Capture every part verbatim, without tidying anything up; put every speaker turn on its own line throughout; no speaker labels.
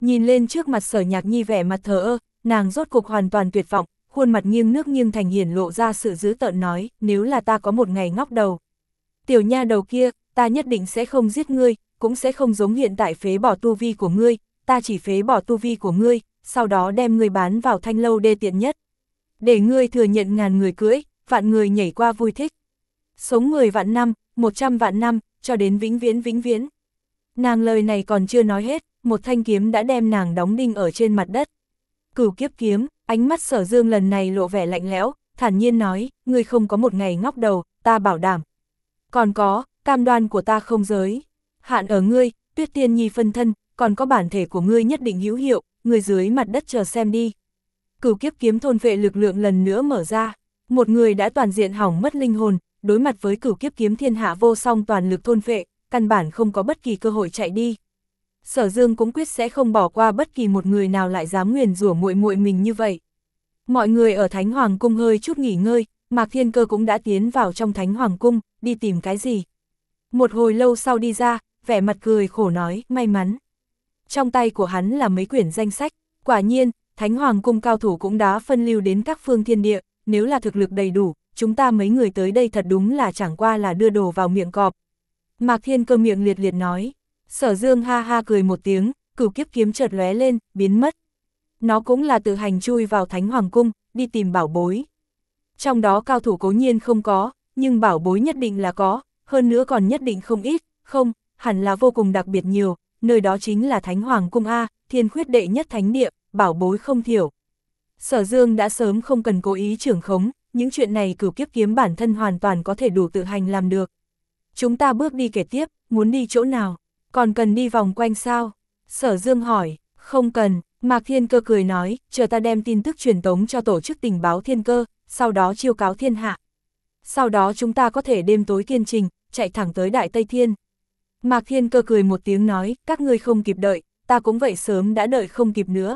Nhìn lên trước mặt Sở Nhạc Nhi vẻ mặt thờ ơ, nàng rốt cục hoàn toàn tuyệt vọng, khuôn mặt nghiêng nước nghiêng thành hiển lộ ra sự dữ tợn nói, nếu là ta có một ngày ngóc đầu. Tiểu nha đầu kia, ta nhất định sẽ không giết ngươi, cũng sẽ không giống hiện tại phế bỏ tu vi của ngươi, ta chỉ phế bỏ tu vi của ngươi, sau đó đem ngươi bán vào thanh lâu đê tiện nhất. Để ngươi thừa nhận ngàn người cưỡi, vạn người nhảy qua vui thích. Sống mười vạn năm, một trăm vạn năm, cho đến vĩnh viễn vĩnh viễn. Nàng lời này còn chưa nói hết, một thanh kiếm đã đem nàng đóng đinh ở trên mặt đất. Cửu kiếp kiếm, ánh mắt Sở Dương lần này lộ vẻ lạnh lẽo, thản nhiên nói, ngươi không có một ngày ngóc đầu, ta bảo đảm. Còn có, cam đoan của ta không giới. Hạn ở ngươi, Tuyết Tiên Nhi phân thân, còn có bản thể của ngươi nhất định hữu hiệu, ngươi dưới mặt đất chờ xem đi. Cửu kiếp kiếm thôn phệ lực lượng lần nữa mở ra. Một người đã toàn diện hỏng mất linh hồn, đối mặt với cửu kiếp kiếm thiên hạ vô song toàn lực thôn phệ, căn bản không có bất kỳ cơ hội chạy đi. Sở Dương cũng quyết sẽ không bỏ qua bất kỳ một người nào lại dám nguyền rủa muội muội mình như vậy. Mọi người ở Thánh Hoàng Cung hơi chút nghỉ ngơi, Mạc Thiên Cơ cũng đã tiến vào trong Thánh Hoàng Cung, đi tìm cái gì. Một hồi lâu sau đi ra, vẻ mặt cười khổ nói, may mắn. Trong tay của hắn là mấy quyển danh sách, quả nhiên, Thánh Hoàng Cung cao thủ cũng đã phân lưu đến các phương thiên địa, nếu là thực lực đầy đủ, chúng ta mấy người tới đây thật đúng là chẳng qua là đưa đồ vào miệng cọp. Mạc Thiên Cơ miệng liệt liệt nói. Sở Dương ha ha cười một tiếng, cửu kiếp kiếm chợt lóe lên, biến mất. Nó cũng là tự hành chui vào Thánh Hoàng Cung, đi tìm bảo bối. Trong đó cao thủ cố nhiên không có, nhưng bảo bối nhất định là có, hơn nữa còn nhất định không ít, không, hẳn là vô cùng đặc biệt nhiều, nơi đó chính là Thánh Hoàng Cung A, thiên khuyết đệ nhất thánh địa, bảo bối không thiểu. Sở Dương đã sớm không cần cố ý trưởng khống, những chuyện này cửu kiếp kiếm bản thân hoàn toàn có thể đủ tự hành làm được. Chúng ta bước đi kể tiếp, muốn đi chỗ nào? Còn cần đi vòng quanh sao? Sở Dương hỏi, không cần, Mạc Thiên Cơ cười nói, chờ ta đem tin tức truyền tống cho tổ chức tình báo Thiên Cơ, sau đó chiêu cáo thiên hạ. Sau đó chúng ta có thể đêm tối kiên trình, chạy thẳng tới Đại Tây Thiên. Mạc Thiên Cơ cười một tiếng nói, các ngươi không kịp đợi, ta cũng vậy sớm đã đợi không kịp nữa.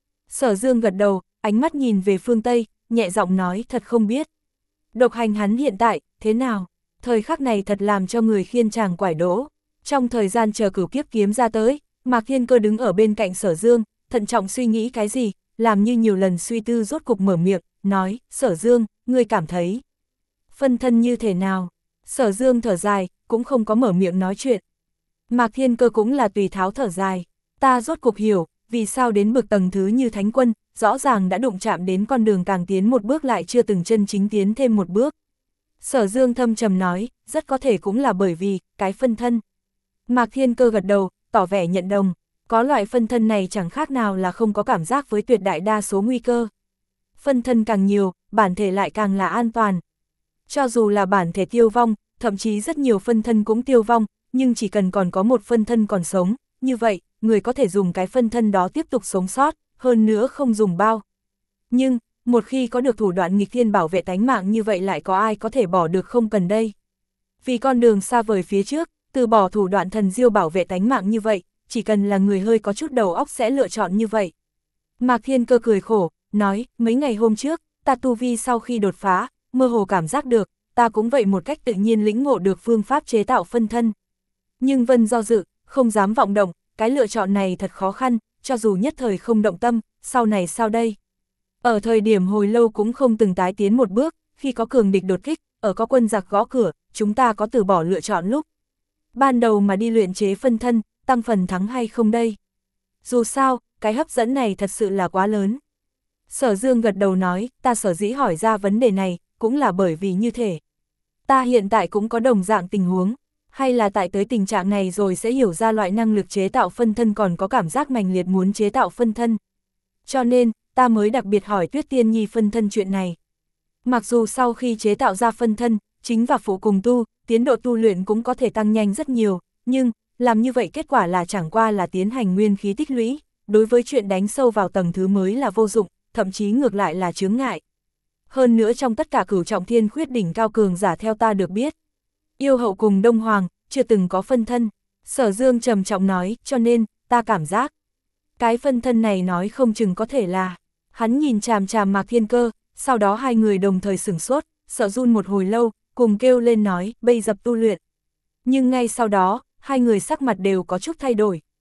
Sở Dương gật đầu, ánh mắt nhìn về phương Tây, nhẹ giọng nói, thật không biết. Độc hành hắn hiện tại, thế nào? Thời khắc này thật làm cho người khiên chàng quải đỗ. Trong thời gian chờ cửu kiếp kiếm ra tới, Mạc Thiên Cơ đứng ở bên cạnh Sở Dương, thận trọng suy nghĩ cái gì, làm như nhiều lần suy tư rốt cục mở miệng, nói, Sở Dương, ngươi cảm thấy phân thân như thế nào? Sở Dương thở dài, cũng không có mở miệng nói chuyện. Mạc Thiên Cơ cũng là tùy tháo thở dài, ta rốt cục hiểu, vì sao đến bực tầng thứ như Thánh Quân, rõ ràng đã đụng chạm đến con đường càng tiến một bước lại chưa từng chân chính tiến thêm một bước. Sở Dương thâm trầm nói, rất có thể cũng là bởi vì, cái phân thân. Mạc Thiên Cơ gật đầu, tỏ vẻ nhận đồng, có loại phân thân này chẳng khác nào là không có cảm giác với tuyệt đại đa số nguy cơ. Phân thân càng nhiều, bản thể lại càng là an toàn. Cho dù là bản thể tiêu vong, thậm chí rất nhiều phân thân cũng tiêu vong, nhưng chỉ cần còn có một phân thân còn sống, như vậy, người có thể dùng cái phân thân đó tiếp tục sống sót, hơn nữa không dùng bao. Nhưng, một khi có được thủ đoạn nghịch thiên bảo vệ tánh mạng như vậy lại có ai có thể bỏ được không cần đây. Vì con đường xa vời phía trước, từ bỏ thủ đoạn thần diêu bảo vệ tánh mạng như vậy, chỉ cần là người hơi có chút đầu óc sẽ lựa chọn như vậy. Mạc Thiên Cơ cười khổ, nói, mấy ngày hôm trước, ta tu vi sau khi đột phá, mơ hồ cảm giác được, ta cũng vậy một cách tự nhiên lĩnh ngộ được phương pháp chế tạo phân thân. Nhưng Vân do dự, không dám vọng động, cái lựa chọn này thật khó khăn, cho dù nhất thời không động tâm, sau này sao đây? Ở thời điểm hồi lâu cũng không từng tái tiến một bước, khi có cường địch đột kích, ở có quân giặc gõ cửa, chúng ta có từ bỏ lựa chọn lúc. Ban đầu mà đi luyện chế phân thân, tăng phần thắng hay không đây? Dù sao, cái hấp dẫn này thật sự là quá lớn. Sở Dương gật đầu nói, ta sở dĩ hỏi ra vấn đề này, cũng là bởi vì như thế. Ta hiện tại cũng có đồng dạng tình huống, hay là tại tới tình trạng này rồi sẽ hiểu ra loại năng lực chế tạo phân thân còn có cảm giác mạnh liệt muốn chế tạo phân thân. Cho nên, ta mới đặc biệt hỏi Tuyết Tiên Nhi phân thân chuyện này. Mặc dù sau khi chế tạo ra phân thân, chính và phụ cùng tu, tiến độ tu luyện cũng có thể tăng nhanh rất nhiều, nhưng, làm như vậy kết quả là chẳng qua là tiến hành nguyên khí tích lũy, đối với chuyện đánh sâu vào tầng thứ mới là vô dụng, thậm chí ngược lại là chướng ngại. Hơn nữa trong tất cả cửu trọng thiên khuyết đỉnh cao cường giả theo ta được biết, Yêu Hậu cùng Đông Hoàng, chưa từng có phân thân. Sở Dương trầm trọng nói, cho nên, ta cảm giác, cái phân thân này nói không chừng có thể là. Hắn nhìn chằm chằm Mạc Thiên Cơ, sau đó hai người đồng thời sửng sốt, sợ run một hồi lâu, cùng kêu lên nói, bây dập tu luyện. Nhưng ngay sau đó, hai người sắc mặt đều có chút thay đổi.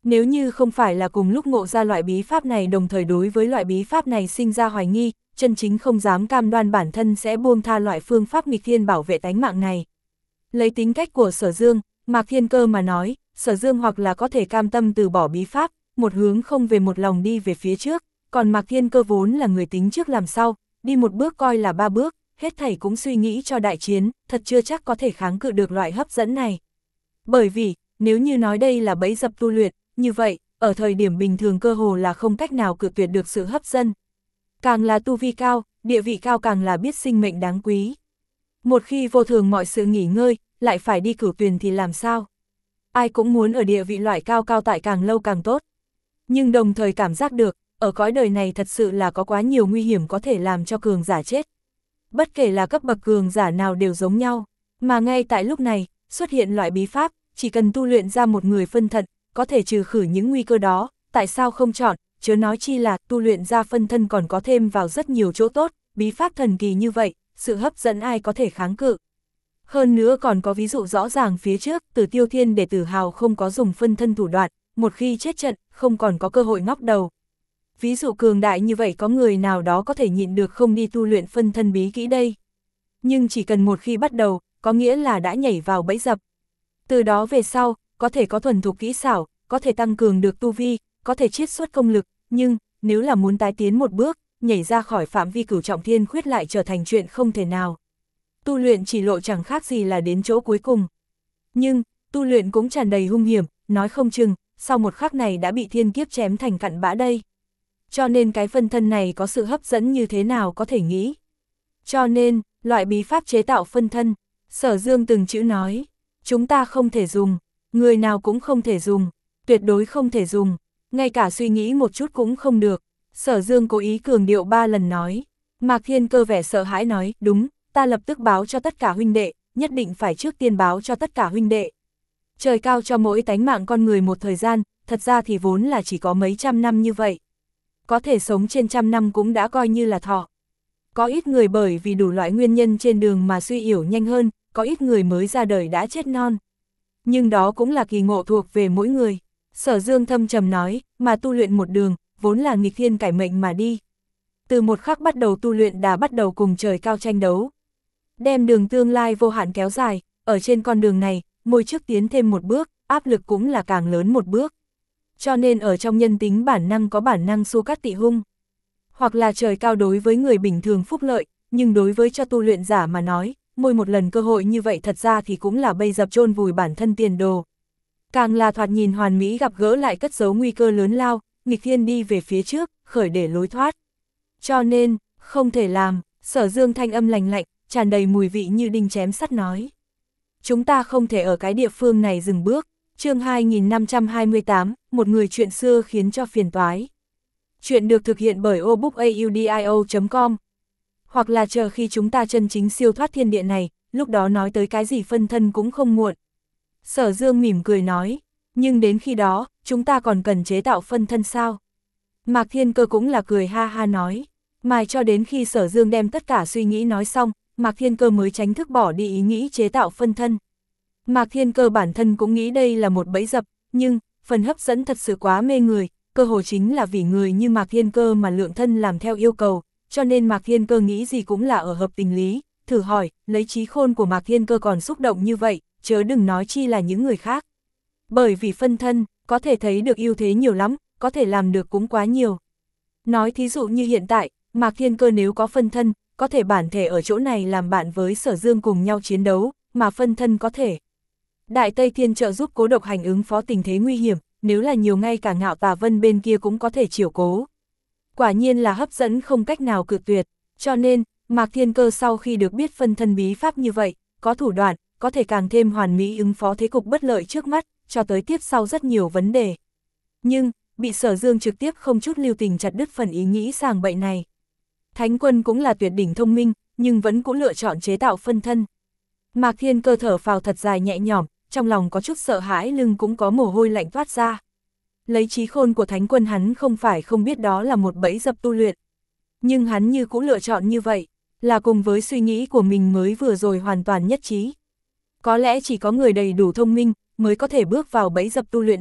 Nếu như không phải là cùng lúc ngộ ra loại bí pháp này đồng thời đối với loại bí pháp này sinh ra hoài nghi, chân chính không dám cam đoan bản thân sẽ buông tha loại phương pháp nghịch thiên bảo vệ tánh mạng này. Lấy tính cách của Sở Dương, Mạc Thiên Cơ mà nói, Sở Dương hoặc là có thể cam tâm từ bỏ bí pháp, một hướng không về một lòng đi về phía trước, còn Mạc Thiên Cơ vốn là người tính trước làm sau, đi một bước coi là ba bước, hết thảy cũng suy nghĩ cho đại chiến, thật chưa chắc có thể kháng cự được loại hấp dẫn này. Bởi vì, nếu như nói đây là bẫy dập tu luyện, như vậy, ở thời điểm bình thường cơ hồ là không cách nào cự tuyệt được sự hấp dẫn. Càng là tu vi cao, địa vị cao càng là biết sinh mệnh đáng quý. Một khi vô thường mọi sự nghỉ ngơi, lại phải đi cửu tuyền thì làm sao? Ai cũng muốn ở địa vị loại cao cao tại càng lâu càng tốt. Nhưng đồng thời cảm giác được, ở cõi đời này thật sự là có quá nhiều nguy hiểm có thể làm cho cường giả chết. Bất kể là cấp bậc cường giả nào đều giống nhau, mà ngay tại lúc này, xuất hiện loại bí pháp, chỉ cần tu luyện ra một người phân thân, có thể trừ khử những nguy cơ đó, tại sao không chọn, chớ nói chi là tu luyện ra phân thân còn có thêm vào rất nhiều chỗ tốt, bí pháp thần kỳ như vậy, sự hấp dẫn ai có thể kháng cự. Hơn nữa còn có ví dụ rõ ràng phía trước, Tử Tiêu Thiên để Tử Hào không có dùng phân thân thủ đoạn, một khi chết trận, không còn có cơ hội ngóc đầu. Ví dụ cường đại như vậy có người nào đó có thể nhịn được không đi tu luyện phân thân bí kỹ đây. Nhưng chỉ cần một khi bắt đầu, có nghĩa là đã nhảy vào bẫy dập. Từ đó về sau, có thể có thuần thục kỹ xảo, có thể tăng cường được tu vi, có thể chiết xuất công lực, nhưng nếu là muốn tái tiến một bước, nhảy ra khỏi phạm vi cửu trọng thiên khuyết lại trở thành chuyện không thể nào. Tu luyện chỉ lộ chẳng khác gì là đến chỗ cuối cùng. Nhưng, tu luyện cũng tràn đầy hung hiểm, nói không chừng, sau một khắc này đã bị thiên kiếp chém thành cặn bã đây. Cho nên cái phân thân này có sự hấp dẫn như thế nào có thể nghĩ. Cho nên, loại bí pháp chế tạo phân thân, Sở Dương từng chữ nói, chúng ta không thể dùng, người nào cũng không thể dùng, tuyệt đối không thể dùng, ngay cả suy nghĩ một chút cũng không được. Sở Dương cố ý cường điệu ba lần nói. Mạc Thiên Cơ vẻ sợ hãi nói, đúng, ta lập tức báo cho tất cả huynh đệ, nhất định phải trước tiên báo cho tất cả huynh đệ. Trời cao cho mỗi tánh mạng con người một thời gian, thật ra thì vốn là chỉ có mấy trăm năm như vậy. Có thể sống trên trăm năm cũng đã coi như là thọ. Có ít người bởi vì đủ loại nguyên nhân trên đường mà suy yếu nhanh hơn, có ít người mới ra đời đã chết non. Nhưng đó cũng là kỳ ngộ thuộc về mỗi người. Sở Dương thâm trầm nói, mà tu luyện một đường, vốn là nghịch thiên cải mệnh mà đi. Từ một khắc bắt đầu tu luyện đã bắt đầu cùng trời cao tranh đấu. Đem đường tương lai vô hạn kéo dài, ở trên con đường này, mỗi trước tiến thêm một bước, áp lực cũng là càng lớn một bước. Cho nên ở trong nhân tính bản năng có bản năng xu cắt tị hung. Hoặc là trời cao đối với người bình thường phúc lợi, nhưng đối với cho tu luyện giả mà nói, mỗi một lần cơ hội như vậy thật ra thì cũng là bây dập chôn vùi bản thân tiền đồ. Càng là thoạt nhìn hoàn mỹ gặp gỡ lại cất giấu nguy cơ lớn lao, nghịch thiên đi về phía trước, khởi để lối thoát. Cho nên, không thể làm, Sở Dương thanh âm lành lạnh, tràn đầy mùi vị như đinh chém sắt nói. Chúng ta không thể ở cái địa phương này dừng bước. Chương hai nghìn năm trăm hai mươi tám, một người chuyện xưa khiến cho phiền toái. Chuyện được thực hiện bởi obookaudio chấm com. Hoặc là chờ khi chúng ta chân chính siêu thoát thiên địa này, lúc đó nói tới cái gì phân thân cũng không muộn. Sở Dương mỉm cười nói, nhưng đến khi đó, chúng ta còn cần chế tạo phân thân sao? Mạc Thiên Cơ cũng là cười ha ha nói, mãi cho đến khi Sở Dương đem tất cả suy nghĩ nói xong, Mạc Thiên Cơ mới tránh thức bỏ đi ý nghĩ chế tạo phân thân. Mạc Thiên Cơ bản thân cũng nghĩ đây là một bẫy dập, nhưng, phần hấp dẫn thật sự quá mê người, cơ hồ chính là vì người như Mạc Thiên Cơ mà lượng thân làm theo yêu cầu, cho nên Mạc Thiên Cơ nghĩ gì cũng là ở hợp tình lý, thử hỏi, lấy trí khôn của Mạc Thiên Cơ còn xúc động như vậy, chớ đừng nói chi là những người khác. Bởi vì phân thân, có thể thấy được ưu thế nhiều lắm, có thể làm được cũng quá nhiều. Nói thí dụ như hiện tại, Mạc Thiên Cơ nếu có phân thân, có thể bản thể ở chỗ này làm bạn với Sở Dương cùng nhau chiến đấu, mà phân thân có thể. Đại Tây Thiên trợ giúp Cố Độc Hành ứng phó tình thế nguy hiểm, nếu là nhiều ngay cả Ngạo Tà Vân bên kia cũng có thể chiều cố. Quả nhiên là hấp dẫn không cách nào cự tuyệt, cho nên, Mạc Thiên Cơ sau khi được biết phân thân bí pháp như vậy, có thủ đoạn, có thể càng thêm hoàn mỹ ứng phó thế cục bất lợi trước mắt, cho tới tiếp sau rất nhiều vấn đề. Nhưng, bị Sở Dương trực tiếp không chút lưu tình chặt đứt phần ý nghĩ sàng bậy này. Thánh Quân cũng là tuyệt đỉnh thông minh, nhưng vẫn cũng lựa chọn chế tạo phân thân. Mạc Thiên Cơ thở phào thật dài nhẹ nhõm, trong lòng có chút sợ hãi lưng cũng có mồ hôi lạnh toát ra. Lấy trí khôn của Thánh Quân hắn không phải không biết đó là một bẫy dập tu luyện. Nhưng hắn như cũng lựa chọn như vậy, là cùng với suy nghĩ của mình mới vừa rồi hoàn toàn nhất trí. Có lẽ chỉ có người đầy đủ thông minh mới có thể bước vào bẫy dập tu luyện này,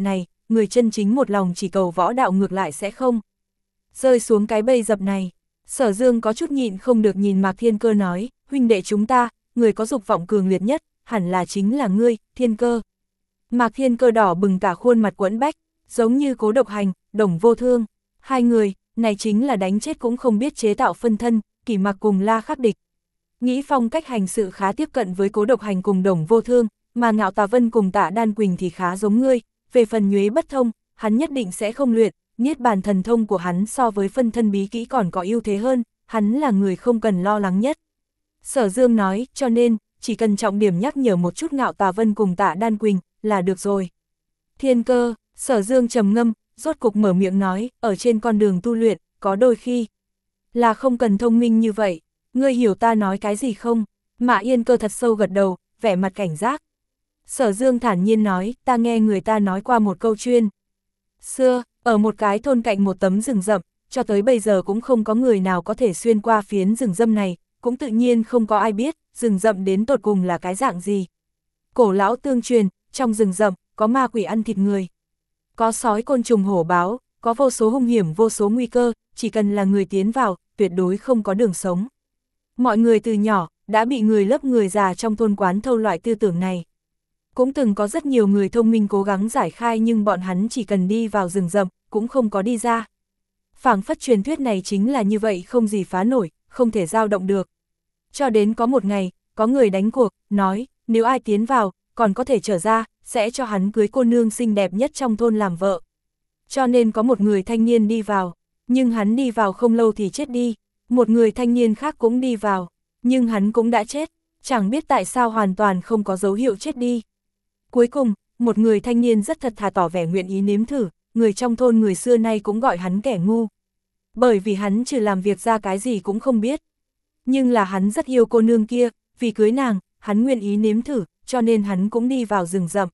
người chân chính một lòng chỉ cầu võ đạo ngược lại sẽ không rơi xuống cái bẫy dập này. Sở Dương có chút nhịn không được nhìn Mạc Thiên Cơ nói, huynh đệ chúng ta, người có dục vọng cường liệt nhất, hẳn là chính là ngươi, Thiên Cơ. Mạc Thiên Cơ đỏ bừng cả khuôn mặt quẫn bách, giống như Cố Độc Hành, Đồng Vô Thương. Hai người, này chính là đánh chết cũng không biết chế tạo phân thân, Kỷ Mặc cùng La Khắc địch. Nghĩ phong cách hành sự khá tiếp cận với Cố Độc Hành cùng Đồng Vô Thương, mà Ngạo Tà Vân cùng Tạ Đan Quỳnh thì khá giống ngươi, về phần nhuế bất thông, hắn nhất định sẽ không luyện, niết bàn thần thông của hắn so với phân thân bí kỹ còn có ưu thế hơn, hắn là người không cần lo lắng nhất. Sở Dương nói, cho nên, chỉ cần trọng điểm nhắc nhở một chút Ngạo Tà Vân cùng Tạ Đan Quỳnh, là được rồi. Thiên Cơ, Sở Dương trầm ngâm, rốt cục mở miệng nói, ở trên con đường tu luyện, có đôi khi là không cần thông minh như vậy, ngươi hiểu ta nói cái gì không? Mã Yên Cơ thật sâu gật đầu, vẻ mặt cảnh giác. Sở Dương thản nhiên nói, ta nghe người ta nói qua một câu chuyên. Xưa, ở một cái thôn cạnh một tấm rừng rậm, cho tới bây giờ cũng không có người nào có thể xuyên qua phiến rừng rậm này, cũng tự nhiên không có ai biết, rừng rậm đến tột cùng là cái dạng gì. Cổ lão tương truyền, trong rừng rậm, có ma quỷ ăn thịt người. Có sói côn trùng hổ báo, có vô số hung hiểm vô số nguy cơ, chỉ cần là người tiến vào, tuyệt đối không có đường sống. Mọi người từ nhỏ, đã bị người lớp người già trong thôn quán thâu loại tư tưởng này. Cũng từng có rất nhiều người thông minh cố gắng giải khai nhưng bọn hắn chỉ cần đi vào rừng rậm, cũng không có đi ra. Phảng phất truyền thuyết này chính là như vậy không gì phá nổi, không thể dao động được. Cho đến có một ngày, có người đánh cuộc, nói, nếu ai tiến vào, còn có thể trở ra, sẽ cho hắn cưới cô nương xinh đẹp nhất trong thôn làm vợ. Cho nên có một người thanh niên đi vào, nhưng hắn đi vào không lâu thì chết đi. Một người thanh niên khác cũng đi vào, nhưng hắn cũng đã chết, chẳng biết tại sao hoàn toàn không có dấu hiệu chết đi. Cuối cùng, một người thanh niên rất thật thà tỏ vẻ nguyện ý nếm thử, người trong thôn người xưa nay cũng gọi hắn kẻ ngu. Bởi vì hắn trừ làm việc ra cái gì cũng không biết. Nhưng là hắn rất yêu cô nương kia, vì cưới nàng, hắn nguyện ý nếm thử, cho nên hắn cũng đi vào rừng rậm.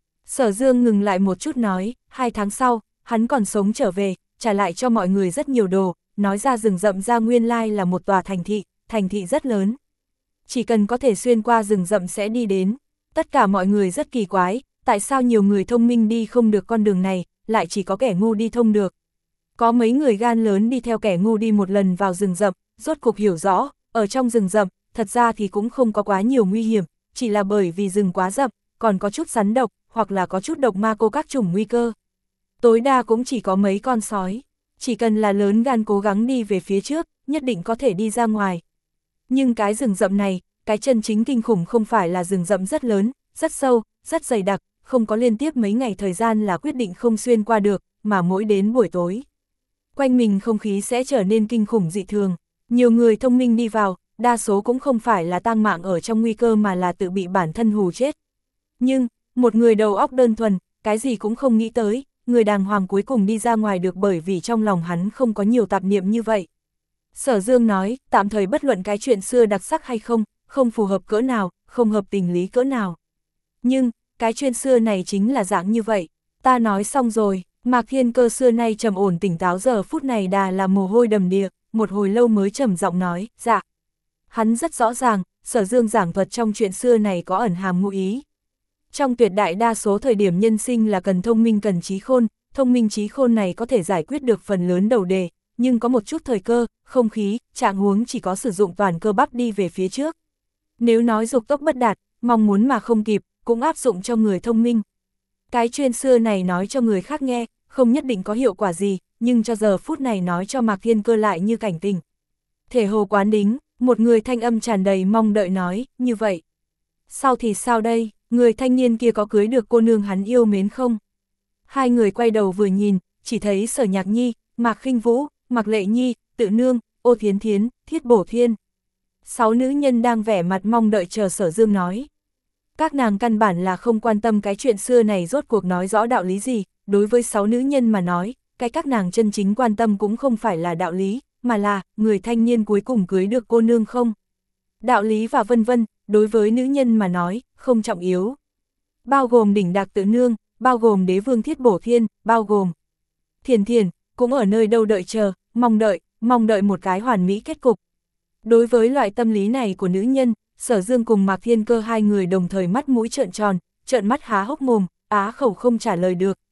Sở Dương ngừng lại một chút nói, hai tháng sau, hắn còn sống trở về, trả lại cho mọi người rất nhiều đồ, nói ra rừng rậm ra nguyên lai là một tòa thành thị, thành thị rất lớn. Chỉ cần có thể xuyên qua rừng rậm sẽ đi đến. Tất cả mọi người rất kỳ quái, tại sao nhiều người thông minh đi không được con đường này, lại chỉ có kẻ ngu đi thông được. Có mấy người gan lớn đi theo kẻ ngu đi một lần vào rừng rậm, rốt cuộc hiểu rõ, ở trong rừng rậm, thật ra thì cũng không có quá nhiều nguy hiểm, chỉ là bởi vì rừng quá rậm, còn có chút rắn độc, hoặc là có chút độc ma cô các chủng nguy cơ. Tối đa cũng chỉ có mấy con sói, chỉ cần là lớn gan cố gắng đi về phía trước, nhất định có thể đi ra ngoài. Nhưng cái rừng rậm này, cái chân chính kinh khủng không phải là rừng rậm rất lớn, rất sâu, rất dày đặc, không có liên tiếp mấy ngày thời gian là quyết định không xuyên qua được, mà mỗi đến buổi tối. Quanh mình không khí sẽ trở nên kinh khủng dị thường, nhiều người thông minh đi vào, đa số cũng không phải là tang mạng ở trong nguy cơ mà là tự bị bản thân hù chết. Nhưng, một người đầu óc đơn thuần, cái gì cũng không nghĩ tới, người đàng hoàng cuối cùng đi ra ngoài được bởi vì trong lòng hắn không có nhiều tạp niệm như vậy. Sở Dương nói, tạm thời bất luận cái chuyện xưa đặc sắc hay không, không phù hợp cỡ nào, không hợp tình lý cỡ nào. Nhưng, cái chuyện xưa này chính là dạng như vậy. Ta nói xong rồi, Mạc Thiên Cơ xưa nay trầm ổn tỉnh táo giờ phút này đà là mồ hôi đầm đìa, một hồi lâu mới trầm giọng nói, dạ. Hắn rất rõ ràng, Sở Dương giảng thuật trong chuyện xưa này có ẩn hàm ngụ ý. Trong tuyệt đại đa số thời điểm nhân sinh là cần thông minh cần trí khôn, thông minh trí khôn này có thể giải quyết được phần lớn đầu đề, nhưng có một chút thời cơ, không khí, trạng huống chỉ có sử dụng toàn cơ bắp đi về phía trước. Nếu nói dục tốc bất đạt, mong muốn mà không kịp, cũng áp dụng cho người thông minh. Cái chuyên xưa này nói cho người khác nghe, không nhất định có hiệu quả gì, nhưng cho giờ phút này nói cho Mạc Thiên Cơ lại như cảnh tình. Thể hồ quán đính, một người thanh âm tràn đầy mong đợi nói, như vậy. Sau thì sao đây, người thanh niên kia có cưới được cô nương hắn yêu mến không? Hai người quay đầu vừa nhìn, chỉ thấy Sở Nhạc Nhi, Mạc Khinh Vũ, Mạc Lệ Nhi, Tự Nương, Ô Thiến Thiến, Thiết Bổ Thiên. Sáu nữ nhân đang vẻ mặt mong đợi chờ Sở Dương nói. Các nàng căn bản là không quan tâm cái chuyện xưa này rốt cuộc nói rõ đạo lý gì, đối với sáu nữ nhân mà nói, cái các nàng chân chính quan tâm cũng không phải là đạo lý, mà là, người thanh niên cuối cùng cưới được cô nương không. Đạo lý và vân vân, đối với nữ nhân mà nói, không trọng yếu. Bao gồm đỉnh đạc Tự Nương, bao gồm đế vương Thiết Bổ Thiên, bao gồm Thiền Thiền, cũng ở nơi đâu đợi chờ, mong đợi, mong đợi một cái hoàn mỹ kết cục. Đối với loại tâm lý này của nữ nhân, Sở Dương cùng Mạc Thiên Cơ hai người đồng thời mắt mũi trợn tròn, trợn mắt há hốc mồm, á khẩu không trả lời được,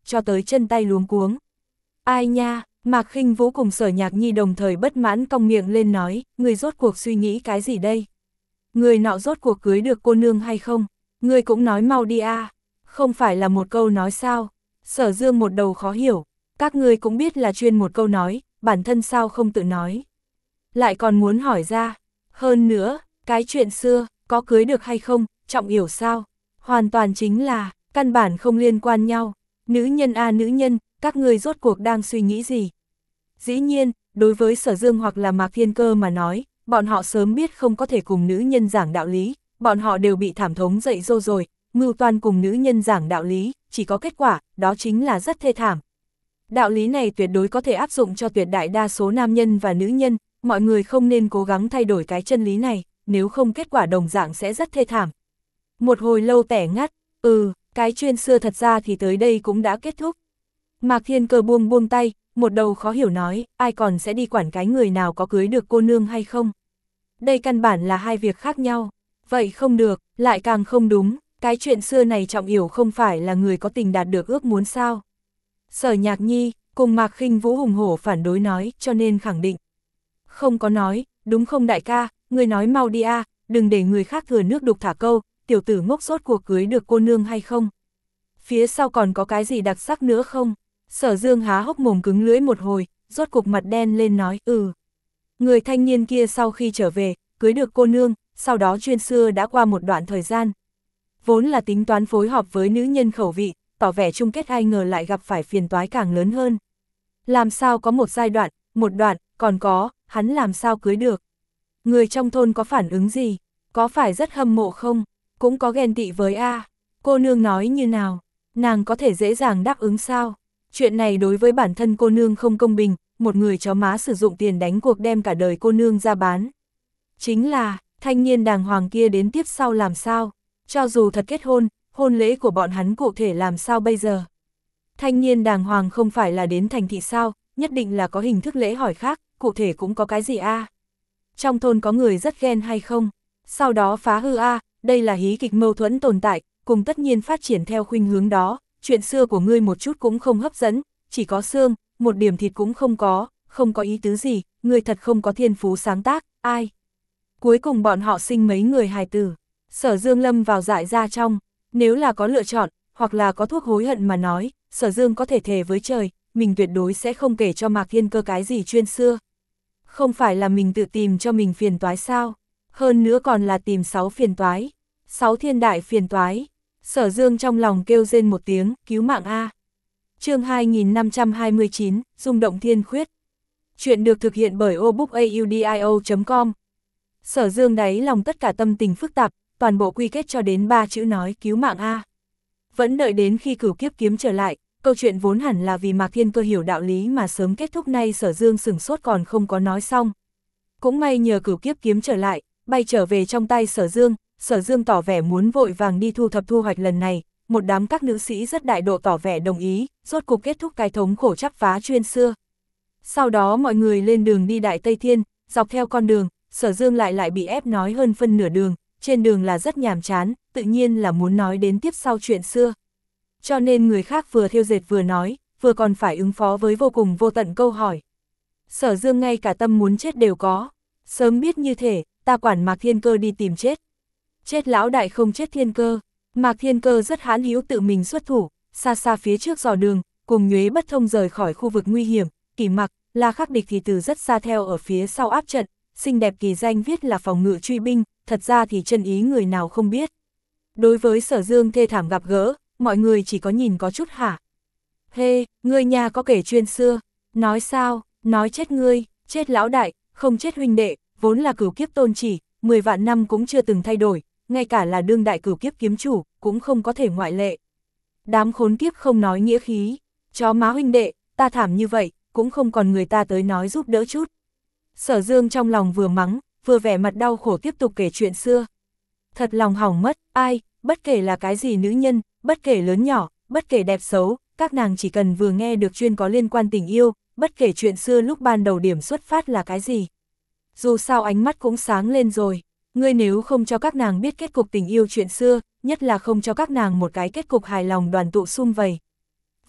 cho tới chân tay luống cuống. Ai nha, Mạc Khinh Vũ cùng Sở Nhạc Nhi đồng thời bất mãn cong miệng lên nói, người rốt cuộc suy nghĩ cái gì đây? Người nọ rốt cuộc cưới được cô nương hay không? Người cũng nói mau đi a, à. Không phải là một câu nói sao? Sở Dương một đầu khó hiểu, các người cũng biết là chuyên một câu nói, bản thân sao không tự nói. Lại còn muốn hỏi ra, hơn nữa, cái chuyện xưa, có cưới được hay không, trọng yểu sao? Hoàn toàn chính là, căn bản không liên quan nhau. Nữ nhân a à, nữ nhân, các người rốt cuộc đang suy nghĩ gì? Dĩ nhiên, đối với Sở Dương hoặc là Mạc Thiên Cơ mà nói, bọn họ sớm biết không có thể cùng nữ nhân giảng đạo lý, bọn họ đều bị thảm thống dạy dỗ rồi, mưu toan cùng nữ nhân giảng đạo lý, chỉ có kết quả, đó chính là rất thê thảm. Đạo lý này tuyệt đối có thể áp dụng cho tuyệt đại đa số nam nhân và nữ nhân, mọi người không nên cố gắng thay đổi cái chân lý này, nếu không kết quả đồng dạng sẽ rất thê thảm. Một hồi lâu tẻ ngắt, ừ, cái chuyện xưa thật ra thì tới đây cũng đã kết thúc. Mạc Thiên Cơ buông buông tay, một đầu khó hiểu nói, ai còn sẽ đi quản cái người nào có cưới được cô nương hay không. Đây căn bản là hai việc khác nhau, vậy không được, lại càng không đúng, cái chuyện xưa này trọng yểu không phải là người có tình đạt được ước muốn sao. Sở Nhạc Nhi, cùng Mạc Khinh Vũ hùng hổ phản đối nói, cho nên khẳng định. Không có nói, đúng không đại ca, người nói mau đi a, à, đừng để người khác thừa nước đục thả câu, tiểu tử ngốc rốt cuộc cưới được cô nương hay không. Phía sau còn có cái gì đặc sắc nữa không? Sở Dương há hốc mồm cứng lưỡi một hồi, rốt cục mặt đen lên nói, ừ. Người thanh niên kia sau khi trở về, cưới được cô nương, sau đó chuyện xưa đã qua một đoạn thời gian. Vốn là tính toán phối hợp với nữ nhân khẩu vị, tỏ vẻ chung kết, ai ngờ lại gặp phải phiền toái càng lớn hơn. Làm sao có một giai đoạn, một đoạn, còn có, hắn làm sao cưới được. Người trong thôn có phản ứng gì, có phải rất hâm mộ không, cũng có ghen tị với a. Cô nương nói như nào, nàng có thể dễ dàng đáp ứng sao. Chuyện này đối với bản thân cô nương không công bình, một người chó má sử dụng tiền đánh cuộc đem cả đời cô nương ra bán. Chính là, thanh niên đàng hoàng kia đến tiếp sau làm sao, cho dù thật kết hôn, hôn lễ của bọn hắn cụ thể làm sao bây giờ. Thanh niên đàng hoàng không phải là đến thành thị sao, nhất định là có hình thức lễ hỏi khác, cụ thể cũng có cái gì a? À? Trong thôn có người rất ghen hay không? Sau đó phá hư a, à, đây là hí kịch mâu thuẫn tồn tại, cùng tất nhiên phát triển theo khuynh hướng đó. Chuyện xưa của ngươi một chút cũng không hấp dẫn, chỉ có xương, một điểm thịt cũng không có, không có ý tứ gì, ngươi thật không có thiên phú sáng tác, ai. Cuối cùng bọn họ sinh mấy người hài tử. Sở Dương lâm vào dại ra trong, nếu là có lựa chọn, hoặc là có thuốc hối hận mà nói, Sở Dương có thể thề với trời, mình tuyệt đối sẽ không kể cho Mạc Thiên Cơ cái gì chuyên xưa. Không phải là mình tự tìm cho mình phiền toái sao, hơn nữa còn là tìm sáu phiền toái, sáu thiên đại phiền toái. Sở Dương trong lòng kêu rên một tiếng, cứu mạng a. Chương hai nghìn năm trăm hai mươi chín, rung động thiên khuyết. Chuyện được thực hiện bởi obookaudio chấm com. Sở Dương đáy lòng tất cả tâm tình phức tạp, toàn bộ quy kết cho đến ba chữ nói cứu mạng a. Vẫn đợi đến khi Cửu Kiếp Kiếm trở lại, câu chuyện vốn hẳn là vì Mạc Thiên Cơ hiểu đạo lý mà sớm kết thúc, nay Sở Dương sửng sốt còn không có nói xong. Cũng may nhờ Cửu Kiếp Kiếm trở lại, bay trở về trong tay Sở Dương. Sở Dương tỏ vẻ muốn vội vàng đi thu thập thu hoạch lần này, một đám các nữ sĩ rất đại độ tỏ vẻ đồng ý, rốt cục kết thúc cái thống khổ chắp vá chuyên xưa. Sau đó mọi người lên đường đi Đại Tây Thiên, dọc theo con đường, Sở Dương lại lại bị ép nói hơn phân nửa đường, trên đường là rất nhàm chán, tự nhiên là muốn nói đến tiếp sau chuyện xưa. Cho nên người khác vừa thêu dệt vừa nói, vừa còn phải ứng phó với vô cùng vô tận câu hỏi. Sở Dương ngay cả tâm muốn chết đều có, sớm biết như thế, ta quản Mạc Thiên Cơ đi tìm chết. Chết lão đại không chết Thiên Cơ. Mạc Thiên Cơ rất hãn hữu tự mình xuất thủ, xa xa phía trước dò đường, cùng Nhuế Bất Thông rời khỏi khu vực nguy hiểm. Kỳ Mặc, La Khắc địch thì từ rất xa theo ở phía sau áp trận, xinh đẹp kỳ danh viết là phòng ngự truy binh, thật ra thì chân ý người nào không biết. Đối với Sở Dương thê thảm gặp gỡ, mọi người chỉ có nhìn có chút hả. Hê, hey, ngươi nhà có kể chuyên xưa, nói sao, nói chết ngươi, chết lão đại, không chết huynh đệ, vốn là cửu kiếp tôn chỉ, mười vạn năm cũng chưa từng thay đổi. Ngay cả là đương đại cửu kiếp kiếm chủ, cũng không có thể ngoại lệ. Đám khốn kiếp không nói nghĩa khí, chó má huynh đệ, ta thảm như vậy, cũng không còn người ta tới nói giúp đỡ chút. Sở Dương trong lòng vừa mắng, vừa vẻ mặt đau khổ tiếp tục kể chuyện xưa. Thật lòng hỏng mất, ai, bất kể là cái gì nữ nhân, bất kể lớn nhỏ, bất kể đẹp xấu, các nàng chỉ cần vừa nghe được chuyên có liên quan tình yêu, bất kể chuyện xưa lúc ban đầu điểm xuất phát là cái gì. Dù sao ánh mắt cũng sáng lên rồi. Ngươi nếu không cho các nàng biết kết cục tình yêu chuyện xưa, nhất là không cho các nàng một cái kết cục hài lòng đoàn tụ sum vầy.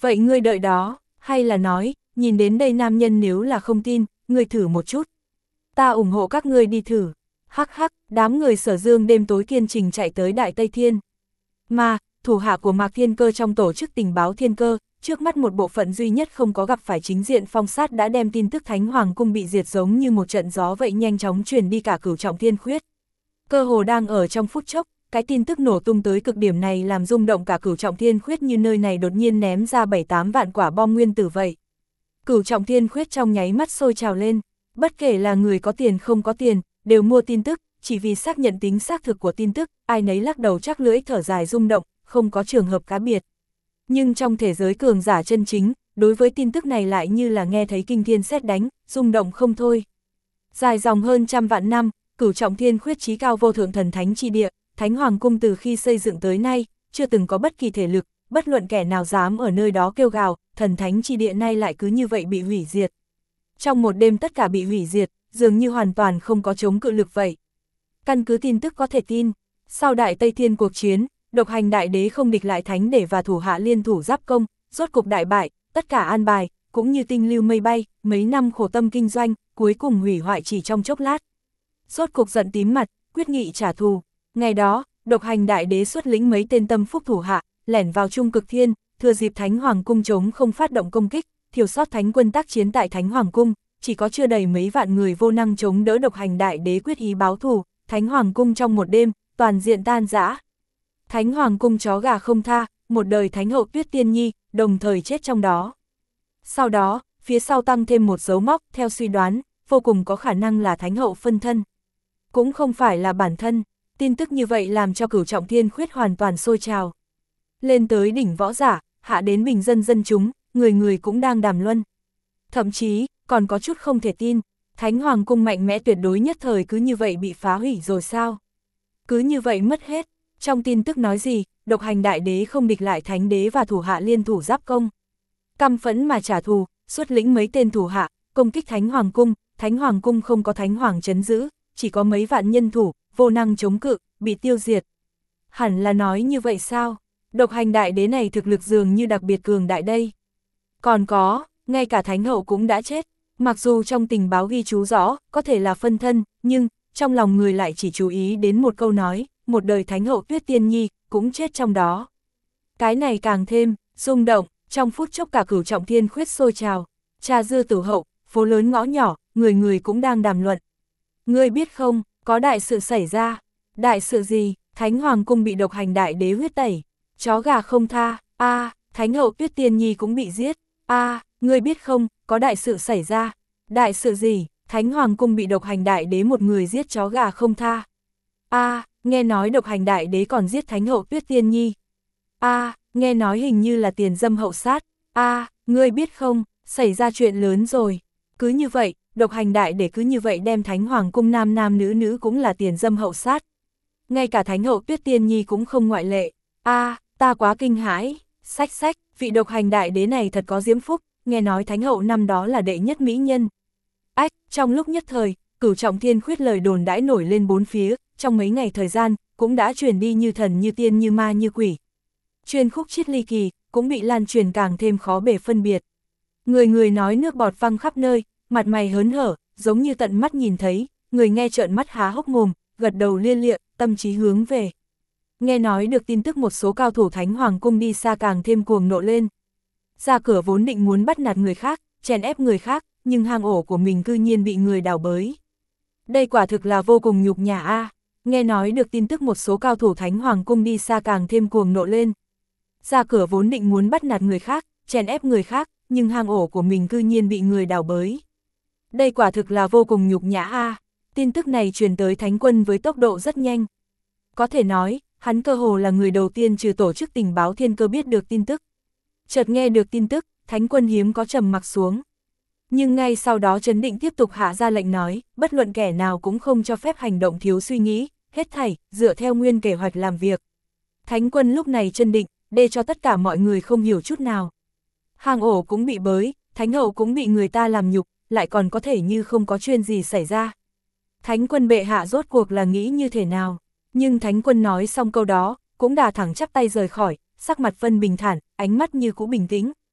Vậy ngươi đợi đó, hay là nói, nhìn đến đây nam nhân nếu là không tin, ngươi thử một chút. Ta ủng hộ các ngươi đi thử. Hắc hắc, đám người Sở Dương đêm tối kiên trình chạy tới Đại Tây Thiên. Mà, thủ hạ của Mạc Thiên Cơ trong tổ chức tình báo Thiên Cơ, trước mắt một bộ phận duy nhất không có gặp phải chính diện phong sát đã đem tin tức Thánh Hoàng Cung bị diệt giống như một trận gió vậy nhanh chóng truyền đi cả Cửu Trọng Thiên Khuyết. Cơ hồ đang ở trong phút chốc, cái tin tức nổ tung tới cực điểm này làm rung động cả Cửu Trọng Thiên Khuyết như nơi này đột nhiên ném ra bảy tám vạn quả bom nguyên tử vậy. Cửu Trọng Thiên Khuyết trong nháy mắt sôi trào lên, bất kể là người có tiền không có tiền, đều mua tin tức, chỉ vì xác nhận tính xác thực của tin tức, ai nấy lắc đầu chắc lưỡi thở dài rung động, không có trường hợp cá biệt. Nhưng trong thế giới cường giả chân chính, đối với tin tức này lại như là nghe thấy kinh thiên sét đánh, rung động không thôi. Dài dòng hơn trăm vạn năm, Cửu Trọng Thiên Khuyết chí cao vô thượng thần thánh chi địa, Thánh Hoàng Cung từ khi xây dựng tới nay, chưa từng có bất kỳ thể lực, bất luận kẻ nào dám ở nơi đó kêu gào, thần thánh chi địa nay lại cứ như vậy bị hủy diệt. Trong một đêm tất cả bị hủy diệt, dường như hoàn toàn không có chống cự lực vậy. Căn cứ tin tức có thể tin, sau Đại Tây Thiên cuộc chiến, độc hành đại đế không địch lại thánh để và thủ hạ liên thủ giáp công, rốt cục đại bại, tất cả an bài, cũng như tinh lưu mây bay, mấy năm khổ tâm kinh doanh, cuối cùng hủy hoại chỉ trong chốc lát. Rốt cục giận tím mặt, quyết nghị trả thù. Ngày đó, độc hành đại đế xuất lĩnh mấy tên tâm phúc thủ hạ, lẻn vào Trung Cực Thiên, thừa dịp Thánh Hoàng Cung chống không phát động công kích, thiểu sót thánh quân tác chiến tại Thánh Hoàng Cung, chỉ có chưa đầy mấy vạn người vô năng chống đỡ độc hành đại đế quyết ý báo thù, Thánh Hoàng Cung trong một đêm, toàn diện tan rã. Thánh Hoàng Cung chó gà không tha, một đời Thánh hậu Tuyết Tiên Nhi, đồng thời chết trong đó. Sau đó, phía sau tăng thêm một dấu mốc, theo suy đoán, vô cùng có khả năng là Thánh hậu phân thân. Cũng không phải là bản thân, tin tức như vậy làm cho Cửu Trọng Thiên Khuyết hoàn toàn sôi trào. Lên tới đỉnh võ giả, hạ đến bình dân dân chúng, người người cũng đang đàm luận. Thậm chí, còn có chút không thể tin, Thánh Hoàng Cung mạnh mẽ tuyệt đối nhất thời cứ như vậy bị phá hủy rồi sao? Cứ như vậy mất hết, trong tin tức nói gì, độc hành đại đế không địch lại thánh đế và thủ hạ liên thủ giáp công. Căm phẫn mà trả thù, xuất lĩnh mấy tên thủ hạ, công kích Thánh Hoàng Cung, Thánh Hoàng Cung không có Thánh Hoàng trấn giữ, chỉ có mấy vạn nhân thủ, vô năng chống cự, bị tiêu diệt. Hẳn là nói như vậy sao? Độc hành đại đế này thực lực dường như đặc biệt cường đại đây. Còn có, ngay cả Thánh hậu cũng đã chết, mặc dù trong tình báo ghi chú rõ, có thể là phân thân, nhưng, trong lòng người lại chỉ chú ý đến một câu nói, một đời Thánh hậu Tuyết Tiên Nhi, cũng chết trong đó. Cái này càng thêm, rung động, trong phút chốc cả Cửu Trọng Thiên Khuyết sôi trào, Cha Dư Tử Hậu, phố lớn ngõ nhỏ, người người cũng đang đàm luận. Ngươi biết không, có đại sự xảy ra. Đại sự gì? Thánh Hoàng Cung bị độc hành đại đế huyết tẩy. Chó gà không tha. A, à, Thánh hậu Tuyết Tiên Nhi cũng bị giết. A, à, ngươi biết không, có đại sự xảy ra. Đại sự gì? Thánh Hoàng Cung bị độc hành đại đế một người giết chó gà không tha. A, à, nghe nói độc hành đại đế còn giết Thánh hậu Tuyết Tiên Nhi. A, à, nghe nói hình như là tiền dâm hậu sát. A, à, ngươi biết không, xảy ra chuyện lớn rồi. Cứ như vậy, độc hành đại để cứ như vậy đem Thánh Hoàng Cung nam nam nữ nữ cũng là tiền dâm hậu sát. Ngay cả Thánh hậu Tuyết Tiên Nhi cũng không ngoại lệ. A, à, ta quá kinh hãi, sách sách, vị độc hành đại đế này thật có diễm phúc, nghe nói Thánh hậu năm đó là đệ nhất mỹ nhân. Ách, trong lúc nhất thời, Cửu Trọng Thiên Khuyết lời đồn đãi nổi lên bốn phía, trong mấy ngày thời gian, cũng đã truyền đi như thần như tiên như ma như quỷ. Chuyên khúc triết ly kỳ, cũng bị lan truyền càng thêm khó bề phân biệt. Người người nói nước bọt văng khắp nơi, mặt mày hớn hở, giống như tận mắt nhìn thấy, người nghe trợn mắt há hốc mồm, gật đầu lia lịa, tâm trí hướng về. Nghe nói được tin tức một số cao thủ Thánh Hoàng Cung đi xa càng thêm cuồng nộ lên. Ra cửa vốn định muốn bắt nạt người khác, chèn ép người khác, nhưng hang ổ của mình cư nhiên bị người đào bới. Đây quả thực là vô cùng nhục nhã a. Nghe nói được tin tức một số cao thủ Thánh Hoàng Cung đi xa càng thêm cuồng nộ lên. Ra cửa vốn định muốn bắt nạt người khác, chèn ép người khác, nhưng hang ổ của mình cư nhiên bị người đào bới. Đây quả thực là vô cùng nhục nhã a. Tin tức này truyền tới Thánh Quân với tốc độ rất nhanh. Có thể nói, hắn cơ hồ là người đầu tiên trừ tổ chức tình báo Thiên Cơ biết được tin tức. Chợt nghe được tin tức, Thánh Quân hiếm có trầm mặc xuống. Nhưng ngay sau đó Trấn Định tiếp tục hạ ra lệnh nói, bất luận kẻ nào cũng không cho phép hành động thiếu suy nghĩ, hết thảy, dựa theo nguyên kế hoạch làm việc. Thánh Quân lúc này chân định, để cho tất cả mọi người không hiểu chút nào. Hang ổ cũng bị bới, Thánh hậu cũng bị người ta làm nhục, lại còn có thể như không có chuyện gì xảy ra. Thánh Quân bệ hạ rốt cuộc là nghĩ như thế nào? Nhưng Thánh Quân nói xong câu đó, cũng đà thẳng chắp tay rời khỏi, sắc mặt Vân bình thản, ánh mắt như cũ bình tĩnh.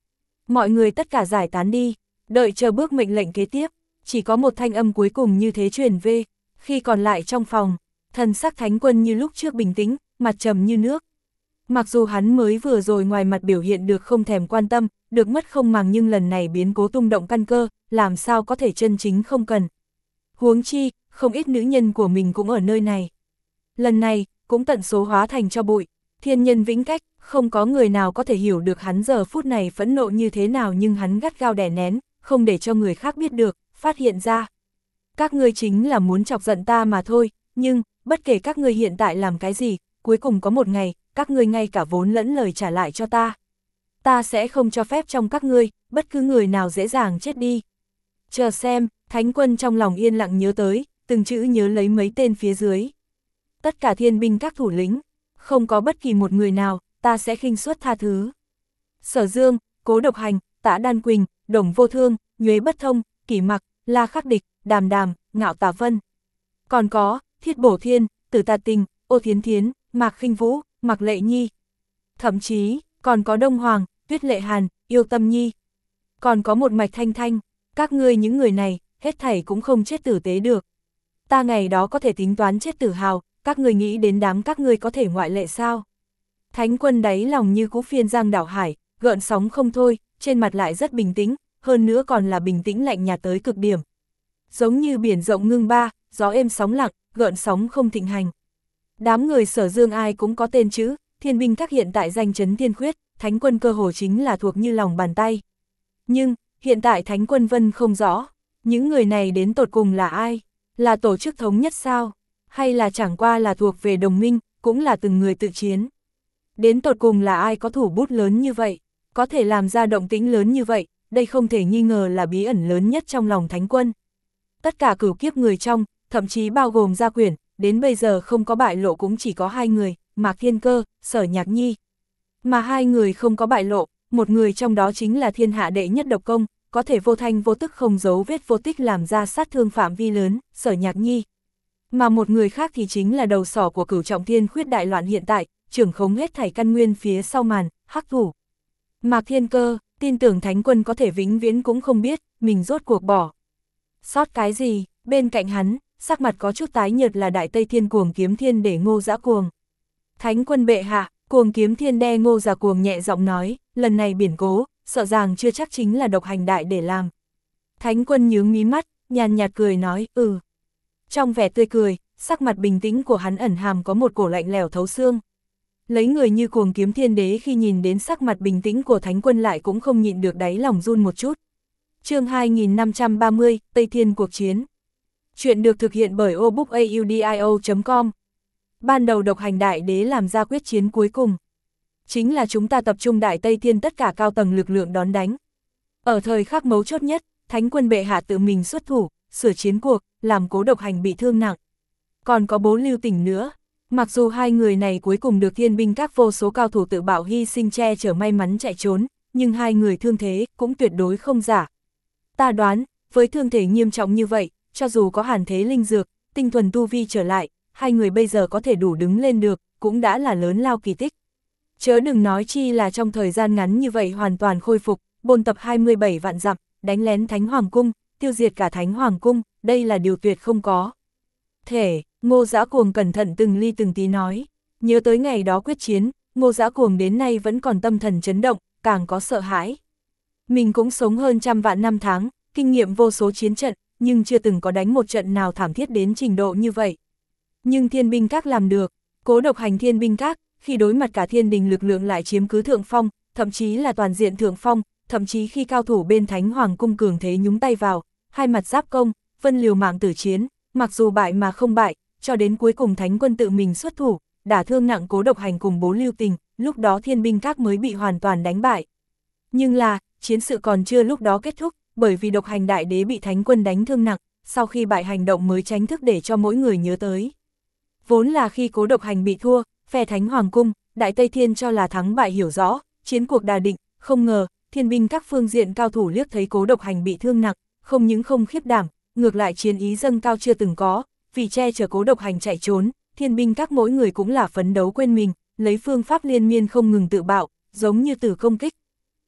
Mọi người tất cả giải tán đi, đợi chờ bước mệnh lệnh kế tiếp, chỉ có một thanh âm cuối cùng như thế truyền về, khi còn lại trong phòng, thần sắc Thánh Quân như lúc trước bình tĩnh, mặt trầm như nước. Mặc dù hắn mới vừa rồi ngoài mặt biểu hiện được không thèm quan tâm, được mất không màng nhưng lần này biến cố tung động căn cơ, làm sao có thể chân chính không cần. Huống chi, không ít nữ nhân của mình cũng ở nơi này. Lần này, cũng tận số hóa thành cho bụi, thiên nhân vĩnh cách, không có người nào có thể hiểu được hắn giờ phút này phẫn nộ như thế nào nhưng hắn gắt gao đè nén, không để cho người khác biết được, phát hiện ra. Các ngươi chính là muốn chọc giận ta mà thôi, nhưng, bất kể các ngươi hiện tại làm cái gì, cuối cùng có một ngày, các ngươi ngay cả vốn lẫn lời trả lại cho ta. Ta sẽ không cho phép trong các ngươi, bất cứ người nào dễ dàng chết đi. Chờ xem, Thánh Quân trong lòng yên lặng nhớ tới, từng chữ nhớ lấy mấy tên phía dưới. Tất cả thiên binh các thủ lĩnh, không có bất kỳ một người nào, ta sẽ khinh suất tha thứ. Sở Dương, Cố Độc Hành, Tả Đan Quỳnh, Đồng Vô Thương, Nhuế Bất Thông, Kỷ Mặc, La Khắc Địch, Đàm Đàm, Ngạo Tả Vân. Còn có, Thiết Bổ Thiên, Tử Tà Tình, Ô Thiến Thiến, Mạc Khinh Vũ, Mạc Lệ Nhi. Thậm chí, còn có Đông Hoàng, Tuyết Lệ Hàn, Yêu Tâm Nhi. Còn có một Mạch Thanh Thanh, các ngươi những người này, hết thảy cũng không chết tử tế được. Ta ngày đó có thể tính toán chết tử hào, các người nghĩ đến đám các ngươi có thể ngoại lệ sao? Thánh Quân đáy lòng như cú phiên giang đảo hải, gợn sóng không thôi, trên mặt lại rất bình tĩnh, hơn nữa còn là bình tĩnh lạnh nhạt tới cực điểm. Giống như biển rộng ngưng ba, gió êm sóng lặng, gợn sóng không thịnh hành. Đám người Sở Dương ai cũng có tên chữ, thiên binh các hiện tại danh chấn thiên khuyết, Thánh Quân cơ hồ chính là thuộc như lòng bàn tay. Nhưng, hiện tại Thánh Quân Vân không rõ, những người này đến tột cùng là ai? Là tổ chức thống nhất sao? Hay là chẳng qua là thuộc về đồng minh, cũng là từng người tự chiến? Đến tột cùng là ai có thủ bút lớn như vậy? Có thể làm ra động tĩnh lớn như vậy, đây không thể nghi ngờ là bí ẩn lớn nhất trong lòng Thánh Quân. Tất cả cửu kiếp người trong, thậm chí bao gồm Gia Quyển, đến bây giờ không có bại lộ cũng chỉ có hai người, Mạc Thiên Cơ, Sở Nhạc Nhi. Mà hai người không có bại lộ, một người trong đó chính là thiên hạ đệ nhất độc công, có thể vô thanh vô tức không giấu vết vô tích làm ra sát thương phạm vi lớn, Sở Nhạc Nhi. Mà một người khác thì chính là đầu sỏ của cửu trọng thiên khuyết đại loạn hiện tại, trưởng khống hết thảy căn nguyên phía sau màn, Hắc Thủ. Mạc Thiên Cơ, tin tưởng Thánh Quân có thể vĩnh viễn cũng không biết, mình rốt cuộc bỏ. Sót cái gì, bên cạnh hắn, sắc mặt có chút tái nhợt là Đại Tây Thiên Cuồng Kiếm Thiên để Ngô Dã Cuồng. Thánh Quân bệ hạ, Cuồng Kiếm Thiên đe Ngô Dã Cuồng nhẹ giọng nói, lần này biển cố, sợ rằng chưa chắc chính là Độc Hành đại để làm. Thánh Quân nhướng mí mắt, nhàn nhạt cười nói, ừ. Trong vẻ tươi cười, sắc mặt bình tĩnh của hắn ẩn hàm có một cổ lạnh lẽo thấu xương. Lấy người như Cuồng Kiếm Thiên đế khi nhìn đến sắc mặt bình tĩnh của Thánh Quân lại cũng không nhịn được đáy lòng run một chút. Chương hai nghìn năm trăm ba mươi, Tây Thiên cuộc chiến. Chuyện được thực hiện bởi obookaudio chấm com. Ban đầu Độc Hành đại đế làm ra quyết chiến cuối cùng. Chính là chúng ta tập trung Đại Tây Thiên tất cả cao tầng lực lượng đón đánh. Ở thời khắc mấu chốt nhất, Thánh Quân bệ hạ tự mình xuất thủ, sửa chiến cuộc, làm Cố Độc Hành bị thương nặng. Còn có Bố Lưu Tỉnh nữa. Mặc dù hai người này cuối cùng được thiên binh các vô số cao thủ tự bạo hy sinh che chở may mắn chạy trốn, nhưng hai người thương thế cũng tuyệt đối không giả. Ta đoán, với thương thể nghiêm trọng như vậy, cho dù có hàn thế linh dược, tinh thuần tu vi trở lại, hai người bây giờ có thể đủ đứng lên được, cũng đã là lớn lao kỳ tích. Chớ đừng nói chi là trong thời gian ngắn như vậy hoàn toàn khôi phục, bôn tập hai mươi bảy vạn dặm, đánh lén Thánh Hoàng Cung, tiêu diệt cả Thánh Hoàng Cung, đây là điều tuyệt không có. Thể, Ngô Dã Cuồng cẩn thận từng ly từng tí nói, nhớ tới ngày đó quyết chiến, Ngô Dã Cuồng đến nay vẫn còn tâm thần chấn động, càng có sợ hãi. Mình cũng sống hơn trăm vạn năm tháng, kinh nghiệm vô số chiến trận, nhưng chưa từng có đánh một trận nào thảm thiết đến trình độ như vậy. Nhưng thiên binh các làm được, Cố Độc Hành thiên binh các, khi đối mặt cả thiên đình lực lượng lại chiếm cứ thượng phong, thậm chí là toàn diện thượng phong, thậm chí khi cao thủ bên Thánh Hoàng Cung cường thế nhúng tay vào, hai mặt giáp công, phân liều mạng tử chiến, mặc dù bại mà không bại, cho đến cuối cùng Thánh Quân tự mình xuất thủ, đả thương nặng Cố Độc Hành cùng Bố Lưu Tình, lúc đó thiên binh các mới bị hoàn toàn đánh bại. Nhưng là, chiến sự còn chưa lúc đó kết thúc, bởi vì Độc Hành đại đế bị Thánh Quân đánh thương nặng, sau khi bại hành động mới tránh thức để cho mỗi người nhớ tới. Vốn là khi Cố Độc Hành bị thua, phe Thánh Hoàng Cung, Đại Tây Thiên cho là thắng bại hiểu rõ, chiến cuộc đà định, không ngờ, thiên binh các phương diện cao thủ liếc thấy Cố Độc Hành bị thương nặng, không những không khiếp đảm, ngược lại chiến ý dâng cao chưa từng có, vì che chở Cố Độc Hành chạy trốn, thiên binh các mỗi người cũng là phấn đấu quên mình, lấy phương pháp liên miên không ngừng tự bạo, giống như tử công kích.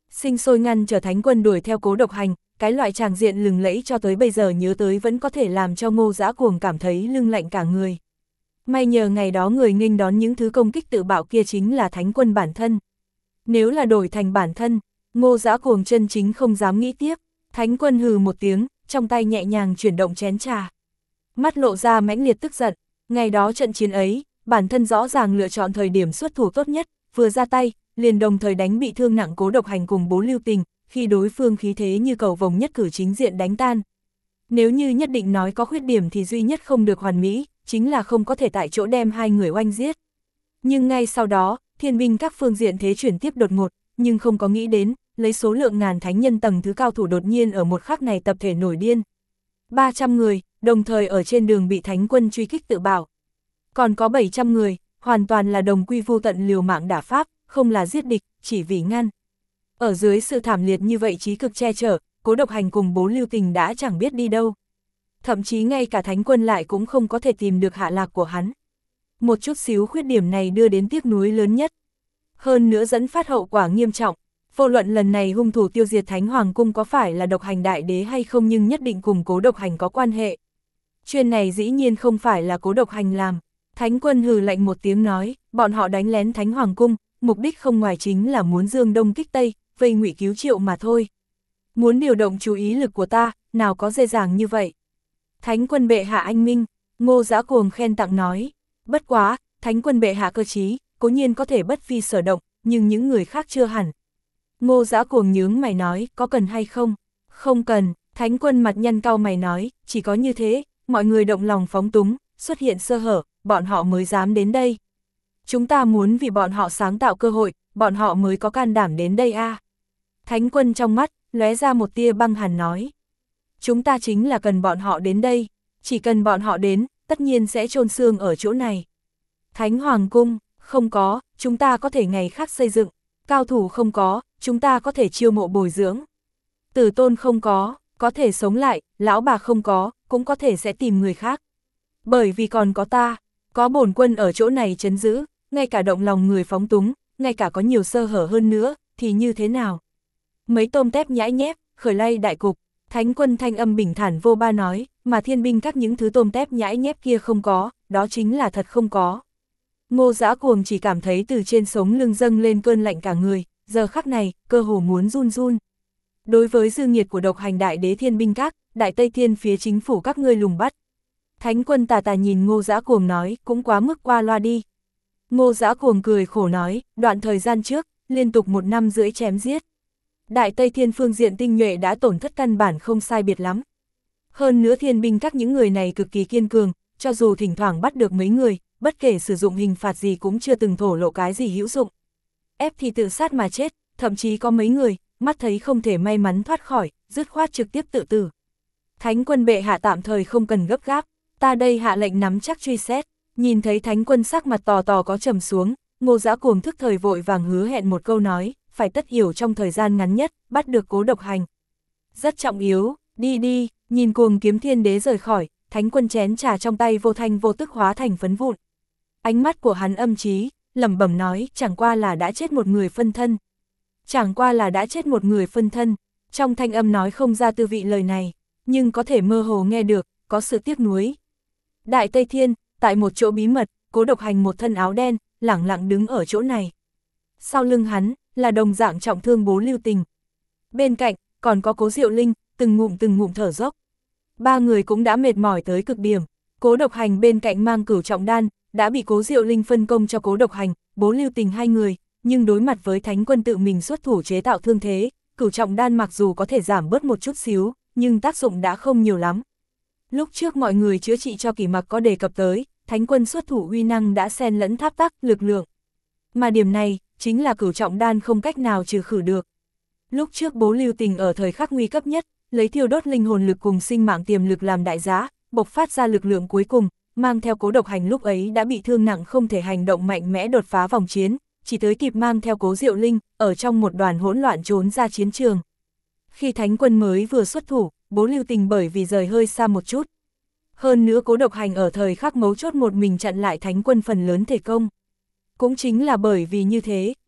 sinh sôi ngăn trở Thánh Quân đuổi theo Cố Độc Hành, cái loại tràng diện lừng lẫy cho tới bây giờ nhớ tới vẫn có thể làm cho Ngô Dã Cuồng cảm thấy lưng lạnh cả người. May nhờ ngày đó người nghênh đón những thứ công kích tự bạo kia chính là Thánh Quân bản thân. Nếu là đổi thành bản thân, Ngô Dã Cuồng chân chính không dám nghĩ tiếp. Thánh Quân hừ một tiếng, trong tay nhẹ nhàng chuyển động chén trà. Mắt lộ ra mãnh liệt tức giận, ngày đó trận chiến ấy, bản thân rõ ràng lựa chọn thời điểm xuất thủ tốt nhất, vừa ra tay, liền đồng thời đánh bị thương nặng Cố Độc Hành cùng Bố Lưu Tình, khi đối phương khí thế như cầu vồng nhất cử chính diện đánh tan. Nếu như nhất định nói có khuyết điểm thì duy nhất không được hoàn mỹ, chính là không có thể tại chỗ đem hai người oanh giết. Nhưng ngay sau đó, thiên binh các phương diện thế chuyển tiếp đột ngột, nhưng không có nghĩ đến, lấy số lượng ngàn thánh nhân tầng thứ cao thủ đột nhiên ở một khắc này tập thể nổi điên. ba trăm người, đồng thời ở trên đường bị Thánh Quân truy kích tự bảo. Còn có bảy trăm người, hoàn toàn là đồng quy vu tận liều mạng đả pháp, không là giết địch, chỉ vì ngăn. Ở dưới sự thảm liệt như vậy chí cực che chở, Cố Độc Hành cùng Bố Lưu Tình đã chẳng biết đi đâu. Thậm chí ngay cả Thánh Quân lại cũng không có thể tìm được hạ lạc của hắn. Một chút xíu khuyết điểm này đưa đến tiếc nuối lớn nhất. Hơn nữa dẫn phát hậu quả nghiêm trọng. Vô luận lần này hung thủ tiêu diệt Thánh Hoàng Cung có phải là Độc Hành Đại Đế hay không nhưng nhất định cùng Cố Độc Hành có quan hệ. Chuyện này dĩ nhiên không phải là Cố Độc Hành làm. Thánh Quân hừ lạnh một tiếng nói, bọn họ đánh lén Thánh Hoàng Cung, mục đích không ngoài chính là muốn dương đông kích tây, vây ngụy cứu triệu mà thôi. Muốn điều động chú ý lực của ta, nào có dễ dàng như vậy. Thánh Quân bệ hạ anh minh, Ngô Dã Cuồng khen tặng nói. Bất quá, Thánh Quân bệ hạ cơ trí, cố nhiên có thể bất phi sở động, nhưng những người khác chưa hẳn. Ngô Dã Cuồng nhướng mày nói, có cần hay không? Không cần, Thánh Quân mặt nhăn cau mày nói, chỉ có như thế, mọi người động lòng phóng túng, xuất hiện sơ hở, bọn họ mới dám đến đây. Chúng ta muốn vì bọn họ sáng tạo cơ hội, bọn họ mới có can đảm đến đây a. À. Thánh Quân trong mắt, lóe ra một tia băng hàn nói. Chúng ta chính là cần bọn họ đến đây, chỉ cần bọn họ đến, tất nhiên sẽ chôn xương ở chỗ này. Thánh Hoàng Cung, không có, chúng ta có thể ngày khác xây dựng, cao thủ không có, chúng ta có thể chiêu mộ bồi dưỡng. Tử tôn không có, có thể sống lại, lão bà không có, cũng có thể sẽ tìm người khác. Bởi vì còn có ta, có bổn quân ở chỗ này trấn giữ, ngay cả động lòng người phóng túng, ngay cả có nhiều sơ hở hơn nữa, thì như thế nào? Mấy tôm tép nhãi nhép, khởi lay đại cục, Thánh Quân thanh âm bình thản vô ba nói, mà thiên binh các những thứ tôm tép nhãi nhép kia không có, đó chính là thật không có. Ngô Dã Cuồng chỉ cảm thấy từ trên sống lưng dâng lên cơn lạnh cả người, giờ khắc này, cơ hồ muốn run run. Đối với dư nghiệt của Độc Hành Đại Đế thiên binh các, Đại Tây Thiên phía chính phủ các ngươi lùng bắt. Thánh Quân tà tà nhìn Ngô Dã Cuồng nói, cũng quá mức qua loa đi. Ngô Dã Cuồng cười khổ nói, đoạn thời gian trước, liên tục một năm rưỡi chém giết. Đại Tây Thiên phương diện tinh nhuệ đã tổn thất căn bản không sai biệt lắm. Hơn nữa thiên binh các những người này cực kỳ kiên cường, cho dù thỉnh thoảng bắt được mấy người, bất kể sử dụng hình phạt gì cũng chưa từng thổ lộ cái gì hữu dụng. Ép thì tự sát mà chết, thậm chí có mấy người, mắt thấy không thể may mắn thoát khỏi, dứt khoát trực tiếp tự tử. Thánh Quân bệ hạ tạm thời không cần gấp gáp, ta đây hạ lệnh nắm chắc truy xét. Nhìn thấy Thánh Quân sắc mặt tò tò có trầm xuống, Ngô Dã Cuồng thức thời vội vàng hứa hẹn một câu nói, phải tất hiểu trong thời gian ngắn nhất, bắt được Cố Độc Hành. Rất trọng yếu, đi đi, nhìn Cuồng Kiếm Thiên Đế rời khỏi, Thánh Quân chén trà trong tay vô thanh vô tức hóa thành phấn vụn. Ánh mắt của hắn âm trí, lẩm bẩm nói, chẳng qua là đã chết một người phân thân. Chẳng qua là đã chết một người phân thân, trong thanh âm nói không ra tư vị lời này, nhưng có thể mơ hồ nghe được, có sự tiếc nuối. Đại Tây Thiên, tại một chỗ bí mật, Cố Độc Hành một thân áo đen, lẳng lặng đứng ở chỗ này. Sau lưng hắn, là đồng dạng trọng thương Bố Lưu Tình. Bên cạnh, còn có Cố Diệu Linh, từng ngụm từng ngụm thở dốc. Ba người cũng đã mệt mỏi tới cực điểm. Cố Độc Hành bên cạnh mang cửu trọng đan, đã bị Cố Diệu Linh phân công cho Cố Độc Hành, Bố Lưu Tình hai người, nhưng đối mặt với Thánh Quân tự mình xuất thủ chế tạo thương thế, cửu trọng đan mặc dù có thể giảm bớt một chút xíu, nhưng tác dụng đã không nhiều lắm. Lúc trước mọi người chữa trị cho Kỷ Mặc có đề cập tới, Thánh Quân xuất thủ uy năng đã xen lẫn tháp tắc, lực lượng. Mà điểm này, chính là cửu trọng đan không cách nào trừ khử được. Lúc trước Bố Lưu Tình ở thời khắc nguy cấp nhất, lấy thiêu đốt linh hồn lực cùng sinh mạng tiềm lực làm đại giá, bộc phát ra lực lượng cuối cùng, mang theo Cố Độc Hành lúc ấy đã bị thương nặng không thể hành động mạnh mẽ đột phá vòng chiến, chỉ tới kịp mang theo Cố Diệu Linh, ở trong một đoàn hỗn loạn trốn ra chiến trường. Khi Thánh Quân mới vừa xuất thủ, Bố Lưu Tình bởi vì rời hơi xa một chút. Hơn nữa Cố Độc Hành ở thời khắc mấu chốt một mình chặn lại Thánh Quân phần lớn thể công. Cũng chính là bởi vì như thế,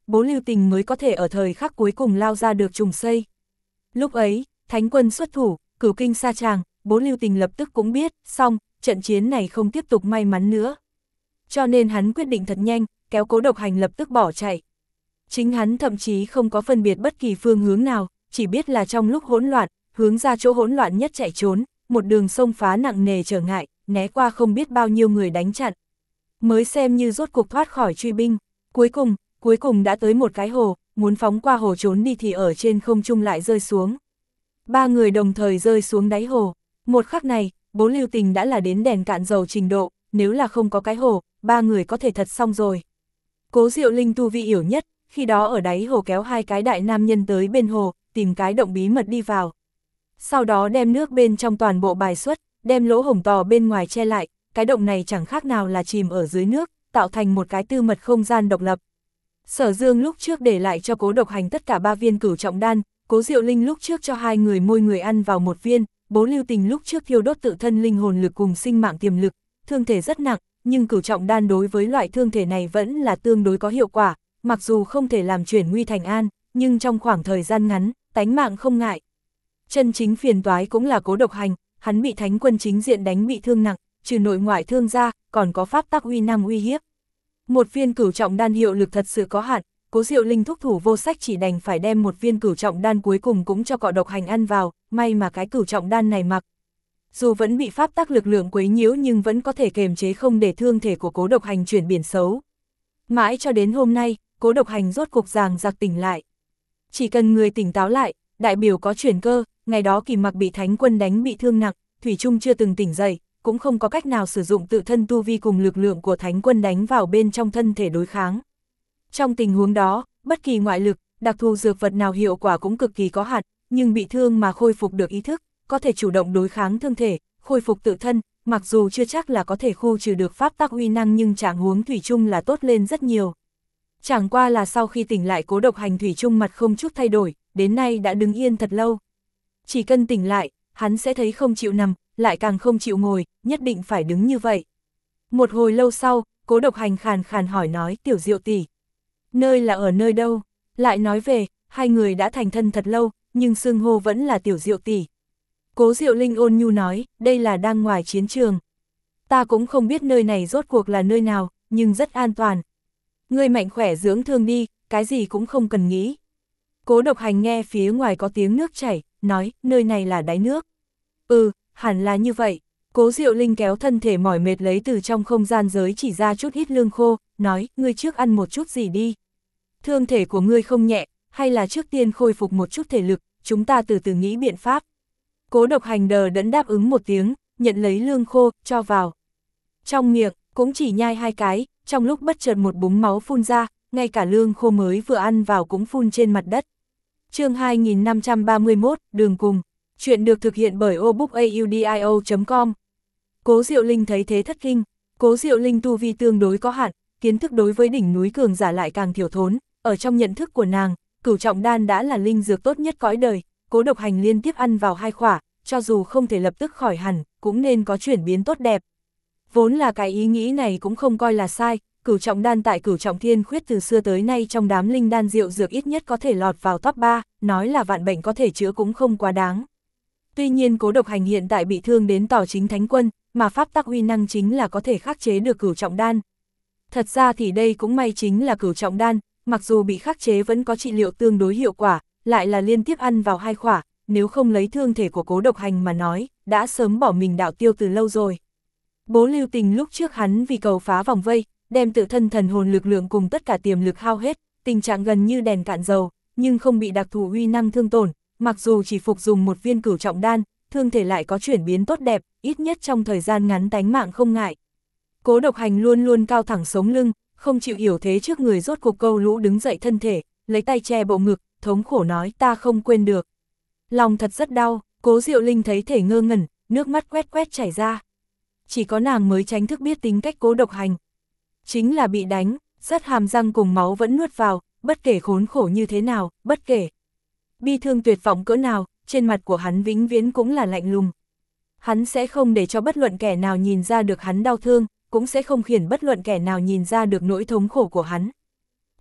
Bố Lưu Tình mới có thể ở thời khắc cuối cùng lao ra được trùng xây. Lúc ấy, Thánh quân xuất thủ, cửu kinh sa tràng, Bố Lưu Tình lập tức cũng biết, xong, trận chiến này không tiếp tục may mắn nữa. Cho nên hắn quyết định thật nhanh, kéo Cố Độc Hành lập tức bỏ chạy. Chính hắn thậm chí không có phân biệt bất kỳ phương hướng nào, chỉ biết là trong lúc hỗn loạn, hướng ra chỗ hỗn loạn nhất chạy trốn, một đường sông phá nặng nề trở ngại, né qua không biết bao nhiêu người đánh chặn. Mới xem như rốt cuộc thoát khỏi truy binh, cuối cùng, cuối cùng đã tới một cái hồ, muốn phóng qua hồ trốn đi thì ở trên không trung lại rơi xuống. Ba người đồng thời rơi xuống đáy hồ, một khắc này, Bố Lưu Tình đã là đến đèn cạn dầu trình độ, nếu là không có cái hồ, ba người có thể thật xong rồi. Cố Diệu Linh tu vi yểu nhất, khi đó ở đáy hồ kéo hai cái đại nam nhân tới bên hồ, tìm cái động bí mật đi vào. Sau đó đem nước bên trong toàn bộ bài xuất, đem lỗ hổng to bên ngoài che lại, cái động này chẳng khác nào là chìm ở dưới nước, tạo thành một cái tư mật không gian độc lập. Sở Dương lúc trước để lại cho Cố Độc Hành tất cả ba viên cửu trọng đan, Cố Diệu Linh lúc trước cho hai người môi người ăn vào một viên, Bố Lưu Tình lúc trước thiêu đốt tự thân linh hồn lực cùng sinh mạng tiềm lực, thương thể rất nặng, nhưng cửu trọng đan đối với loại thương thể này vẫn là tương đối có hiệu quả, mặc dù không thể làm chuyển nguy thành an, nhưng trong khoảng thời gian ngắn, tánh mạng không ngại. Chân chính phiền toái cũng là Cố Độc Hành, hắn bị Thánh quân chính diện đánh bị thương nặng, trừ nội ngoại thương ra, còn có pháp tắc uy năng uy hiếp. Một viên cửu trọng đan hiệu lực thật sự có hạn, Cố Diệu Linh thúc thủ vô sách chỉ đành phải đem một viên cửu trọng đan cuối cùng cũng cho cọ Độc Hành ăn vào, may mà cái cửu trọng đan này mặc. Dù vẫn bị pháp tắc lực lượng quấy nhiễu nhưng vẫn có thể kềm chế không để thương thể của Cố Độc Hành chuyển biển xấu. Mãi cho đến hôm nay, Cố Độc Hành rốt cục ràng giặc tỉnh lại. Chỉ cần người tỉnh táo lại, đại biểu có chuyển cơ, ngày đó Kỳ Mặc bị Thánh quân đánh bị thương nặng, thủy chung chưa từng tỉnh dậy, cũng không có cách nào sử dụng tự thân tu vi cùng lực lượng của Thánh quân đánh vào bên trong thân thể đối kháng. Trong tình huống đó, bất kỳ ngoại lực, đặc thù dược vật nào hiệu quả cũng cực kỳ có hạn, nhưng bị thương mà khôi phục được ý thức, có thể chủ động đối kháng thương thể, khôi phục tự thân, mặc dù chưa chắc là có thể khu trừ được pháp tắc uy năng nhưng trạng huống thủy chung là tốt lên rất nhiều. Chẳng qua là sau khi tỉnh lại Cố Độc Hành thủy chung mặt không chút thay đổi, đến nay đã đứng yên thật lâu. Chỉ cần tỉnh lại, hắn sẽ thấy không chịu nằm, lại càng không chịu ngồi, nhất định phải đứng như vậy. Một hồi lâu sau, Cố Độc Hành khàn khàn hỏi nói, Tiểu Diệu tỷ, nơi là ở nơi đâu? Lại nói về, hai người đã thành thân thật lâu, nhưng xưng hô vẫn là Tiểu Diệu tỷ. Cố Diệu Linh ôn nhu nói, đây là đang ngoài chiến trường. Ta cũng không biết nơi này rốt cuộc là nơi nào, nhưng rất an toàn. Ngươi mạnh khỏe dưỡng thương đi, cái gì cũng không cần nghĩ. Cố Độc Hành nghe phía ngoài có tiếng nước chảy, nói, nơi này là đáy nước. Ừ, hẳn là như vậy. Cố Diệu Linh kéo thân thể mỏi mệt lấy từ trong không gian giới chỉ ra chút ít lương khô, nói, ngươi trước ăn một chút gì đi. Thương thể của ngươi không nhẹ, hay là trước tiên khôi phục một chút thể lực, chúng ta từ từ nghĩ biện pháp. Cố Độc Hành đờ đẫn đáp ứng một tiếng, nhận lấy lương khô, cho vào. Trong miệng, cũng chỉ nhai hai cái, trong lúc bất chợt một búng máu phun ra, ngay cả lương khô mới vừa ăn vào cũng phun trên mặt đất. Chương hai nghìn năm trăm ba mươi mốt, đường cùng. Chuyện được thực hiện bởi obookaudio chấm com. Cố Diệu Linh thấy thế thất kinh. Cố Diệu Linh tu vi tương đối có hạn, kiến thức đối với đỉnh núi cường giả lại càng thiểu thốn. Ở trong nhận thức của nàng, cửu trọng đan đã là linh dược tốt nhất cõi đời. Cố Độc Hành liên tiếp ăn vào hai khỏa, cho dù không thể lập tức khỏi hẳn, cũng nên có chuyển biến tốt đẹp. Vốn là cái ý nghĩ này cũng không coi là sai, cửu trọng đan tại cửu trọng thiên khuyết từ xưa tới nay trong đám linh đan rượu dược ít nhất có thể lọt vào top ba, nói là vạn bệnh có thể chữa cũng không quá đáng. Tuy nhiên Cố Độc Hành hiện tại bị thương đến tỏ chính Thánh quân, mà pháp tắc uy năng chính là có thể khắc chế được cửu trọng đan. Thật ra thì đây cũng may chính là cửu trọng đan, mặc dù bị khắc chế vẫn có trị liệu tương đối hiệu quả, lại là liên tiếp ăn vào hai khỏa, nếu không lấy thương thể của Cố Độc Hành mà nói, đã sớm bỏ mình đạo tiêu từ lâu rồi. Bố Lưu Tình lúc trước hắn vì cầu phá vòng vây, đem tự thân thần hồn lực lượng cùng tất cả tiềm lực hao hết, tình trạng gần như đèn cạn dầu, nhưng không bị đặc thù uy năng thương tổn, mặc dù chỉ phục dùng một viên cửu trọng đan, thương thể lại có chuyển biến tốt đẹp, ít nhất trong thời gian ngắn tánh mạng không ngại. Cố Độc Hành luôn luôn cao thẳng sống lưng, không chịu hiểu thế trước người rốt cuộc câu lũ đứng dậy thân thể, lấy tay che bộ ngực, thống khổ nói ta không quên được. Lòng thật rất đau, Cố Diệu Linh thấy thể ngơ ngẩn, nước mắt quét quét chảy ra. Chỉ có nàng mới tránh thức biết tính cách Cố Độc Hành. Chính là bị đánh, rất hàm răng cùng máu vẫn nuốt vào, bất kể khốn khổ như thế nào, bất kể bi thương tuyệt vọng cỡ nào, trên mặt của hắn vĩnh viễn cũng là lạnh lùng. Hắn sẽ không để cho bất luận kẻ nào nhìn ra được hắn đau thương, cũng sẽ không khiến bất luận kẻ nào nhìn ra được nỗi thống khổ của hắn.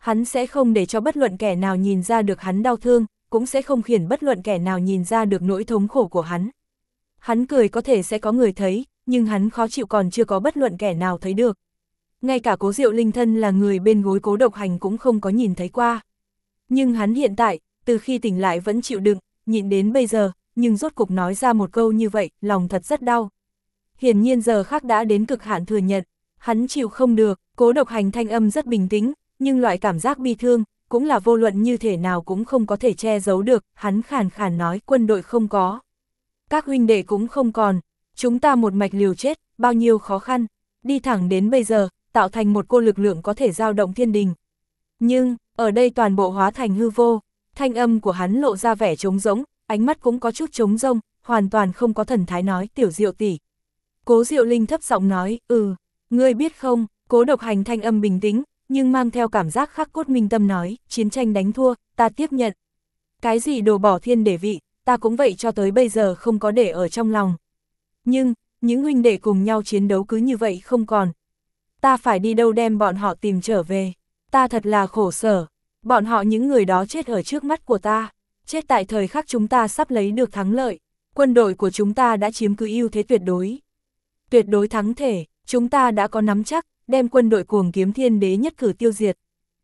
Hắn sẽ không để cho bất luận kẻ nào nhìn ra được hắn đau thương, cũng sẽ không khiến bất luận kẻ nào nhìn ra được nỗi thống khổ của hắn. Hắn cười có thể sẽ có người thấy, nhưng hắn khó chịu còn chưa có bất luận kẻ nào thấy được. Ngay cả Cố Diệu Linh thân là người bên gối Cố Độc Hành cũng không có nhìn thấy qua. Nhưng hắn hiện tại, từ khi tỉnh lại vẫn chịu đựng, nhịn đến bây giờ, nhưng rốt cục nói ra một câu như vậy, lòng thật rất đau. Hiển nhiên giờ khác đã đến cực hạn thừa nhận, hắn chịu không được. Cố Độc Hành thanh âm rất bình tĩnh, nhưng loại cảm giác bi thương, cũng là vô luận như thể nào cũng không có thể che giấu được. Hắn khàn khàn nói, quân đội không có, các huynh đệ cũng không còn, chúng ta một mạch liều chết, bao nhiêu khó khăn, đi thẳng đến bây giờ, tạo thành một cô lực lượng có thể dao động thiên đình. Nhưng, ở đây toàn bộ hóa thành hư vô, thanh âm của hắn lộ ra vẻ trống rỗng, ánh mắt cũng có chút trống rông, hoàn toàn không có thần thái nói, Tiểu Diệu tỷ. Cố Diệu Linh thấp giọng nói, ừ, ngươi biết không. Cố Độc Hành thanh âm bình tĩnh, nhưng mang theo cảm giác khắc cốt minh tâm nói, chiến tranh đánh thua, ta tiếp nhận. Cái gì đồ bỏ thiên để vị, ta cũng vậy cho tới bây giờ không có để ở trong lòng. Nhưng, những huynh đệ cùng nhau chiến đấu cứ như vậy không còn. Ta phải đi đâu đem bọn họ tìm trở về. Ta thật là khổ sở. Bọn họ những người đó chết ở trước mắt của ta. Chết tại thời khắc chúng ta sắp lấy được thắng lợi. Quân đội của chúng ta đã chiếm cứ ưu thế tuyệt đối. Tuyệt đối thắng thể, chúng ta đã có nắm chắc, đem quân đội Cuồng Kiếm Thiên Đế nhất cử tiêu diệt.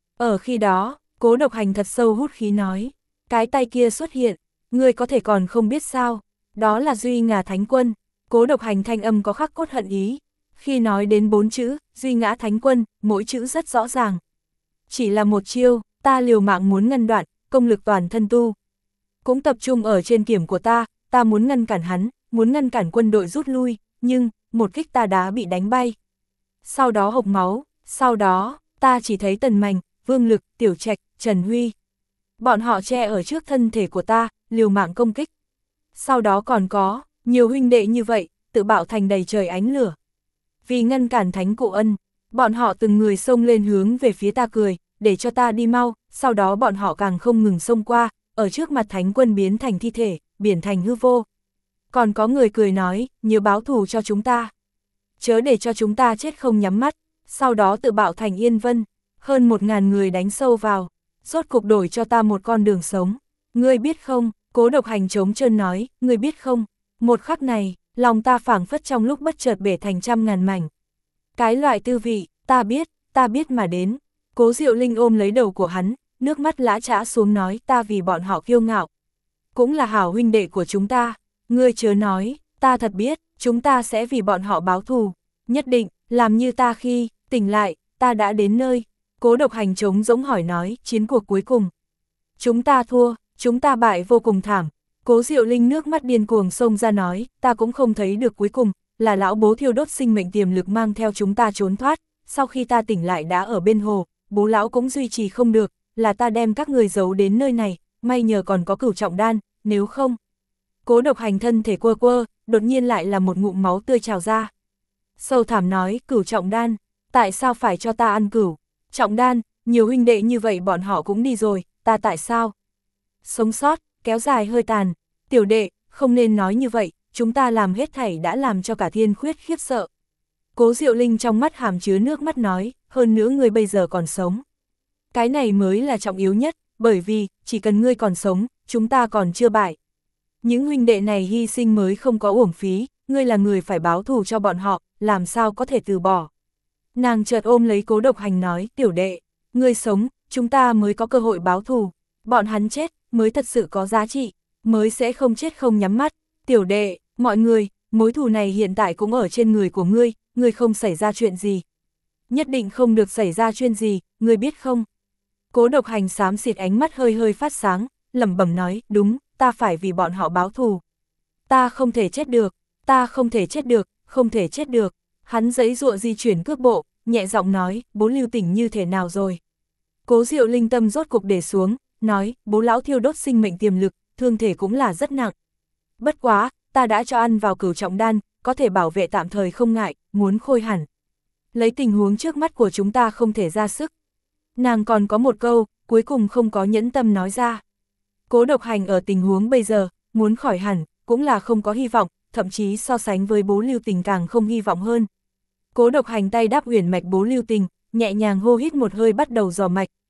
Ở khi đó, Cố Độc Hành thật sâu hút khí nói. Cái tay kia xuất hiện, ngươi có thể còn không biết sao. Đó là Duy Ngã Thánh Quân. Cố Độc Hành thanh âm có khắc cốt hận ý. Khi nói đến bốn chữ, Duy Ngã Thánh Quân, mỗi chữ rất rõ ràng. Chỉ là một chiêu, ta liều mạng muốn ngăn đoạn, công lực toàn thân tu. Cũng tập trung ở trên kiểm của ta, ta muốn ngăn cản hắn, muốn ngăn cản quân đội rút lui, nhưng, một kích ta đã bị đánh bay. Sau đó hộc máu, sau đó, ta chỉ thấy Tần Mành, Vương Lực, Tiểu Trạch, Trần Huy. Bọn họ che ở trước thân thể của ta, liều mạng công kích. Sau đó còn có, nhiều huynh đệ như vậy, tự bạo thành đầy trời ánh lửa. Vì ngăn cản Thánh Cụ Ân, bọn họ từng người xông lên hướng về phía ta cười, để cho ta đi mau, sau đó bọn họ càng không ngừng xông qua, ở trước mặt Thánh Quân biến thành thi thể, biển thành hư vô. Còn có người cười nói, nhớ báo thù cho chúng ta. Chớ để cho chúng ta chết không nhắm mắt, sau đó tự bạo thành Yên Vân, hơn một ngàn người đánh sâu vào, rốt cục đổi cho ta một con đường sống. Ngươi biết không, Cố Độc Hành trống trơn nói, ngươi biết không, một khắc này, lòng ta phảng phất trong lúc bất chợt bể thành trăm ngàn mảnh. Cái loại tư vị, ta biết, ta biết mà đến. Cố Diệu Linh ôm lấy đầu của hắn, nước mắt lã chã xuống nói, ta vì bọn họ kiêu ngạo. Cũng là hảo huynh đệ của chúng ta, ngươi chớ nói, ta thật biết, chúng ta sẽ vì bọn họ báo thù. Nhất định, làm như ta khi, tỉnh lại, ta đã đến nơi. Cố Độc Hành trống rỗng hỏi nói, chiến cuộc cuối cùng. Chúng ta thua, chúng ta bại vô cùng thảm. Cố Diệu Linh nước mắt điên cuồng xông ra nói, ta cũng không thấy được cuối cùng, là lão bố thiêu đốt sinh mệnh tiềm lực mang theo chúng ta trốn thoát, sau khi ta tỉnh lại đã ở bên hồ, bố lão cũng duy trì không được, là ta đem các người giấu đến nơi này, may nhờ còn có Cửu Trọng Đan, nếu không. Cố Độc Hành thân thể quơ quơ, đột nhiên lại là một ngụm máu tươi trào ra. Sâu thảm nói, Cửu Trọng Đan, tại sao phải cho ta ăn Cửu Trọng Đan, nhiều huynh đệ như vậy bọn họ cũng đi rồi, ta tại sao? Sống sót, kéo dài hơi tàn, tiểu đệ, không nên nói như vậy, chúng ta làm hết thảy đã làm cho cả Thiên Khuyết khiếp sợ. Cố Diệu Linh trong mắt hàm chứa nước mắt nói, hơn nữa ngươi bây giờ còn sống. Cái này mới là trọng yếu nhất, bởi vì, chỉ cần ngươi còn sống, chúng ta còn chưa bại. Những huynh đệ này hy sinh mới không có uổng phí, ngươi là người phải báo thù cho bọn họ, làm sao có thể từ bỏ. Nàng chợt ôm lấy Cố Độc Hành nói, tiểu đệ, ngươi sống, chúng ta mới có cơ hội báo thù, bọn hắn chết, mới thật sự có giá trị, mới sẽ không chết không nhắm mắt. Tiểu đệ, mọi người, mối thù này hiện tại cũng ở trên người của ngươi, ngươi không xảy ra chuyện gì. Nhất định không được xảy ra chuyện gì, ngươi biết không? Cố Độc Hành xám xịt ánh mắt hơi hơi phát sáng, lẩm bẩm nói, đúng, ta phải vì bọn họ báo thù. Ta không thể chết được, ta không thể chết được, không thể chết được. Hắn giãy giụa di chuyển cước bộ, nhẹ giọng nói, bố Lưu Tỉnh như thế nào rồi? Cố Diệu Linh tâm rốt cục để xuống, nói, bố lão thiêu đốt sinh mệnh tiềm lực, thương thể cũng là rất nặng. Bất quá, ta đã cho ăn vào Cửu Trọng Đan, có thể bảo vệ tạm thời không ngại, muốn khôi hẳn. Lấy tình huống trước mắt của chúng ta không thể ra sức. Nàng còn có một câu, cuối cùng không có nhẫn tâm nói ra. Cố Độc Hành ở tình huống bây giờ, muốn khỏi hẳn, cũng là không có hy vọng, thậm chí so sánh với bố Lưu Tình càng không hy vọng hơn. Cố Độc Hành tay đáp uyển mạch bố Lưu Tình, nhẹ nhàng hô hít một hơi bắt đầu dò mạch,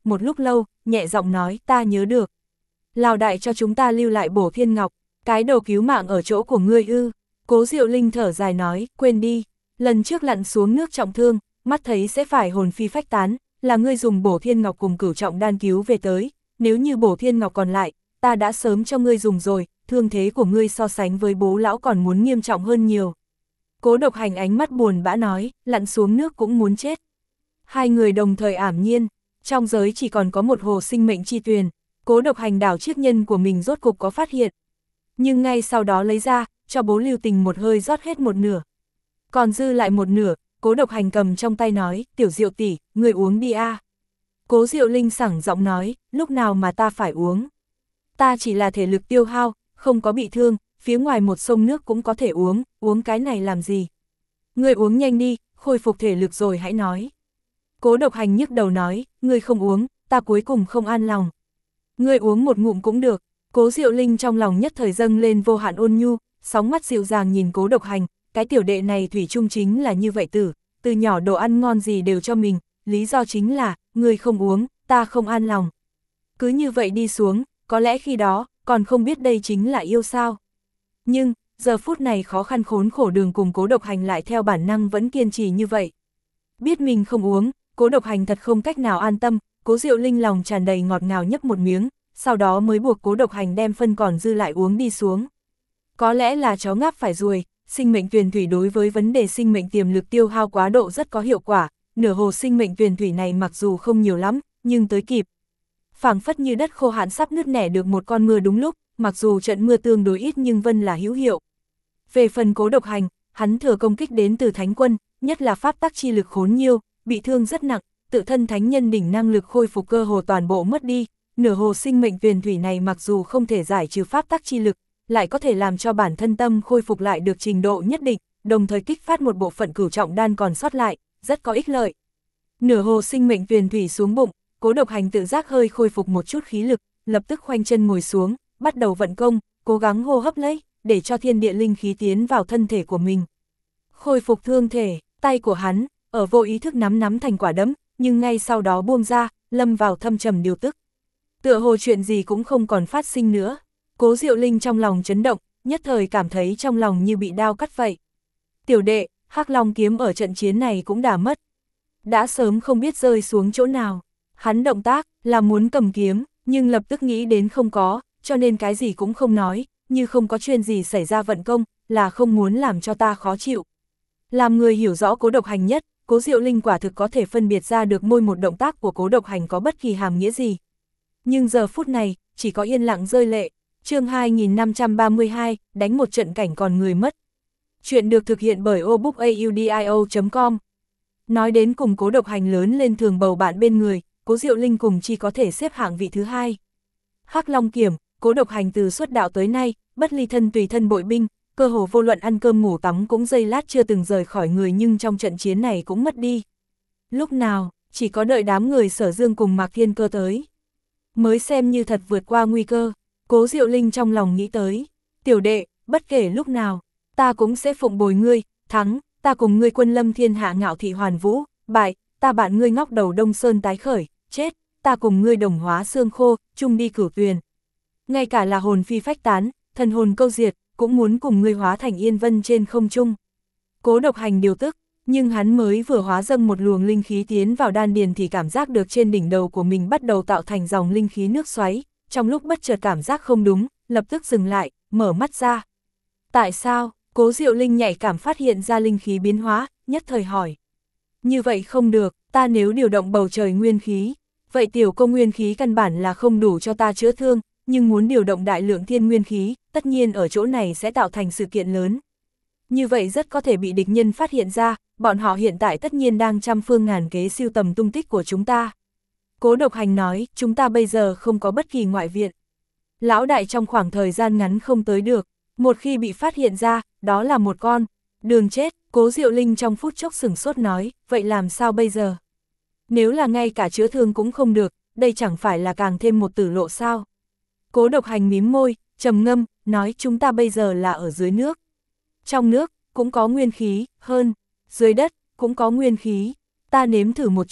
một lúc lâu, nhẹ giọng nói, ta nhớ được. Lào đại cho chúng ta lưu lại bổ thiên ngọc, cái đầu cứu mạng ở chỗ của ngươi ư. Cố Diệu Linh thở dài nói, quên đi, lần trước lặn xuống nước trọng thương, mắt thấy sẽ phải hồn phi phách tán, là ngươi dùng bổ thiên ngọc cùng cửu trọng đan cứu về tới, nếu như bổ thiên ngọc còn lại, ta đã sớm cho ngươi dùng rồi, thương thế của ngươi so sánh với bố lão còn muốn nghiêm trọng hơn nhiều. Cố Độc Hành ánh mắt buồn bã nói, lặn xuống nước cũng muốn chết. Hai người đồng thời ảm nhiên, trong giới chỉ còn có một hồ sinh mệnh chi tuyền, Cố Độc Hành đảo chiếc nhân của mình rốt cục có phát hiện. Nhưng ngay sau đó lấy ra, cho bố Lưu Tình một hơi rót hết một nửa. Còn dư lại một nửa, Cố Độc Hành cầm trong tay nói, tiểu Diệu tỷ, người uống đi a. Cố Diệu Linh sảng giọng nói, lúc nào mà ta phải uống. Ta chỉ là thể lực tiêu hao, không có bị thương, phía ngoài một sông nước cũng có thể uống, uống cái này làm gì. Người uống nhanh đi, khôi phục thể lực rồi hãy nói. Cố Độc Hành nhức đầu nói, người không uống, ta cuối cùng không an lòng. Người uống một ngụm cũng được. Cố Diệu Linh trong lòng nhất thời dâng lên vô hạn ôn nhu, sóng mắt dịu dàng nhìn Cố Độc Hành, cái tiểu đệ này thủy chung chính là như vậy tử, từ nhỏ đồ ăn ngon gì đều cho mình, lý do chính là, người không uống, ta không an lòng. Cứ như vậy đi xuống, có lẽ khi đó, còn không biết đây chính là yêu sao. Nhưng, giờ phút này khó khăn khốn khổ đường cùng Cố Độc Hành lại theo bản năng vẫn kiên trì như vậy. Biết mình không uống, Cố Độc Hành thật không cách nào an tâm, Cố Diệu Linh lòng tràn đầy ngọt ngào nhấp một miếng, sau đó mới buộc Cố Độc Hành đem phân còn dư lại uống đi xuống. Có lẽ là chó ngáp phải ruồi, sinh mệnh tuyền thủy đối với vấn đề sinh mệnh tiềm lực tiêu hao quá độ rất có hiệu quả, nửa hồ sinh mệnh tuyền thủy này mặc dù không nhiều lắm, nhưng tới kịp. Phảng phất như đất khô hạn sắp nứt nẻ được một con mưa đúng lúc, mặc dù trận mưa tương đối ít nhưng vẫn là hữu hiệu. Về phần Cố Độc Hành, hắn thừa công kích đến từ Thánh Quân, nhất là pháp tắc chi lực khốn nhiêu, bị thương rất nặng, tự thân thánh nhân đỉnh năng lực khôi phục cơ hồ toàn bộ mất đi, nửa hồ sinh mệnh tuyền thủy này mặc dù không thể giải trừ pháp tắc chi lực, lại có thể làm cho bản thân tâm khôi phục lại được trình độ nhất định, đồng thời kích phát một bộ phận cửu trọng đan còn sót lại, rất có ích lợi. Nửa hồ sinh mệnh tuyền thủy xuống bụng, Cố Độc Hành tự giác hơi khôi phục một chút khí lực, lập tức khoanh chân ngồi xuống, bắt đầu vận công, cố gắng hô hấp lấy, để cho thiên địa linh khí tiến vào thân thể của mình. Khôi phục thương thể, tay của hắn, ở vô ý thức nắm nắm thành quả đấm, nhưng ngay sau đó buông ra, lâm vào thâm trầm điều tức. Tựa hồ chuyện gì cũng không còn phát sinh nữa. Cố Diệu Linh trong lòng chấn động, nhất thời cảm thấy trong lòng như bị đao cắt vậy. Tiểu đệ, Hắc Long kiếm ở trận chiến này cũng đã mất. Đã sớm không biết rơi xuống chỗ nào. Hắn động tác là muốn cầm kiếm, nhưng lập tức nghĩ đến không có, cho nên cái gì cũng không nói, như không có chuyện gì xảy ra vận công, là không muốn làm cho ta khó chịu. Làm người hiểu rõ Cố Độc Hành nhất, Cố Diệu Linh quả thực có thể phân biệt ra được mỗi một động tác của Cố Độc Hành có bất kỳ hàm nghĩa gì. Nhưng giờ phút này, chỉ có yên lặng rơi lệ. Chương hai nghìn năm trăm ba mươi hai, đánh một trận cảnh còn người mất. Chuyện được thực hiện bởi obookaudio chấm com. Nói đến cùng Cố Độc Hành lớn lên thường bầu bạn bên người, Cố Diệu Linh cùng chi có thể xếp hạng vị thứ hai. Hắc Long kiếm, Cố Độc Hành từ xuất đạo tới nay, bất ly thân tùy thân bội binh, cơ hồ vô luận ăn cơm ngủ tắm cũng giây lát chưa từng rời khỏi người, nhưng trong trận chiến này cũng mất đi. Lúc nào, chỉ có đợi đám người Sở Dương cùng Mạc Thiên Cơ tới, mới xem như thật vượt qua nguy cơ. Cố Diệu Linh trong lòng nghĩ tới, tiểu đệ, bất kể lúc nào, ta cũng sẽ phụng bồi ngươi, thắng, ta cùng ngươi quân lâm thiên hạ ngạo thị hoàn vũ, bại, ta bạn ngươi ngóc đầu Đông Sơn tái khởi, chết, ta cùng ngươi đồng hóa xương khô, chung đi cửu tuyền. Ngay cả là hồn phi phách tán, thần hồn câu diệt, cũng muốn cùng ngươi hóa thành yên vân trên không trung. Cố Độc Hành điều tức, nhưng hắn mới vừa hóa dâng một luồng linh khí tiến vào đan điền thì cảm giác được trên đỉnh đầu của mình bắt đầu tạo thành dòng linh khí nước xoáy, trong lúc bất chợt cảm giác không đúng, lập tức dừng lại, mở mắt ra. Tại sao? Cố Diệu Linh nhạy cảm phát hiện ra linh khí biến hóa, nhất thời hỏi. Như vậy không được, ta nếu điều động bầu trời nguyên khí, vậy tiểu công nguyên khí căn bản là không đủ cho ta chữa thương, nhưng muốn điều động đại lượng thiên nguyên khí, tất nhiên ở chỗ này sẽ tạo thành sự kiện lớn. Như vậy rất có thể bị địch nhân phát hiện ra, bọn họ hiện tại tất nhiên đang trăm phương ngàn kế siêu tầm tung tích của chúng ta. Cố Độc Hành nói, chúng ta bây giờ không có bất kỳ ngoại viện. Lão đại trong khoảng thời gian ngắn không tới được, một khi bị phát hiện ra, đó là một con đường chết. Cố Diệu Linh trong phút chốc sửng sốt nói, vậy làm sao bây giờ? Nếu là ngay cả chữa thương cũng không được, đây chẳng phải là càng thêm một tử lộ sao? Cố Độc Hành mím môi, trầm ngâm, nói chúng ta bây giờ là ở dưới nước. Trong nước, cũng có nguyên khí, hơn, dưới đất, cũng có nguyên khí. Ta nếm thử một chút,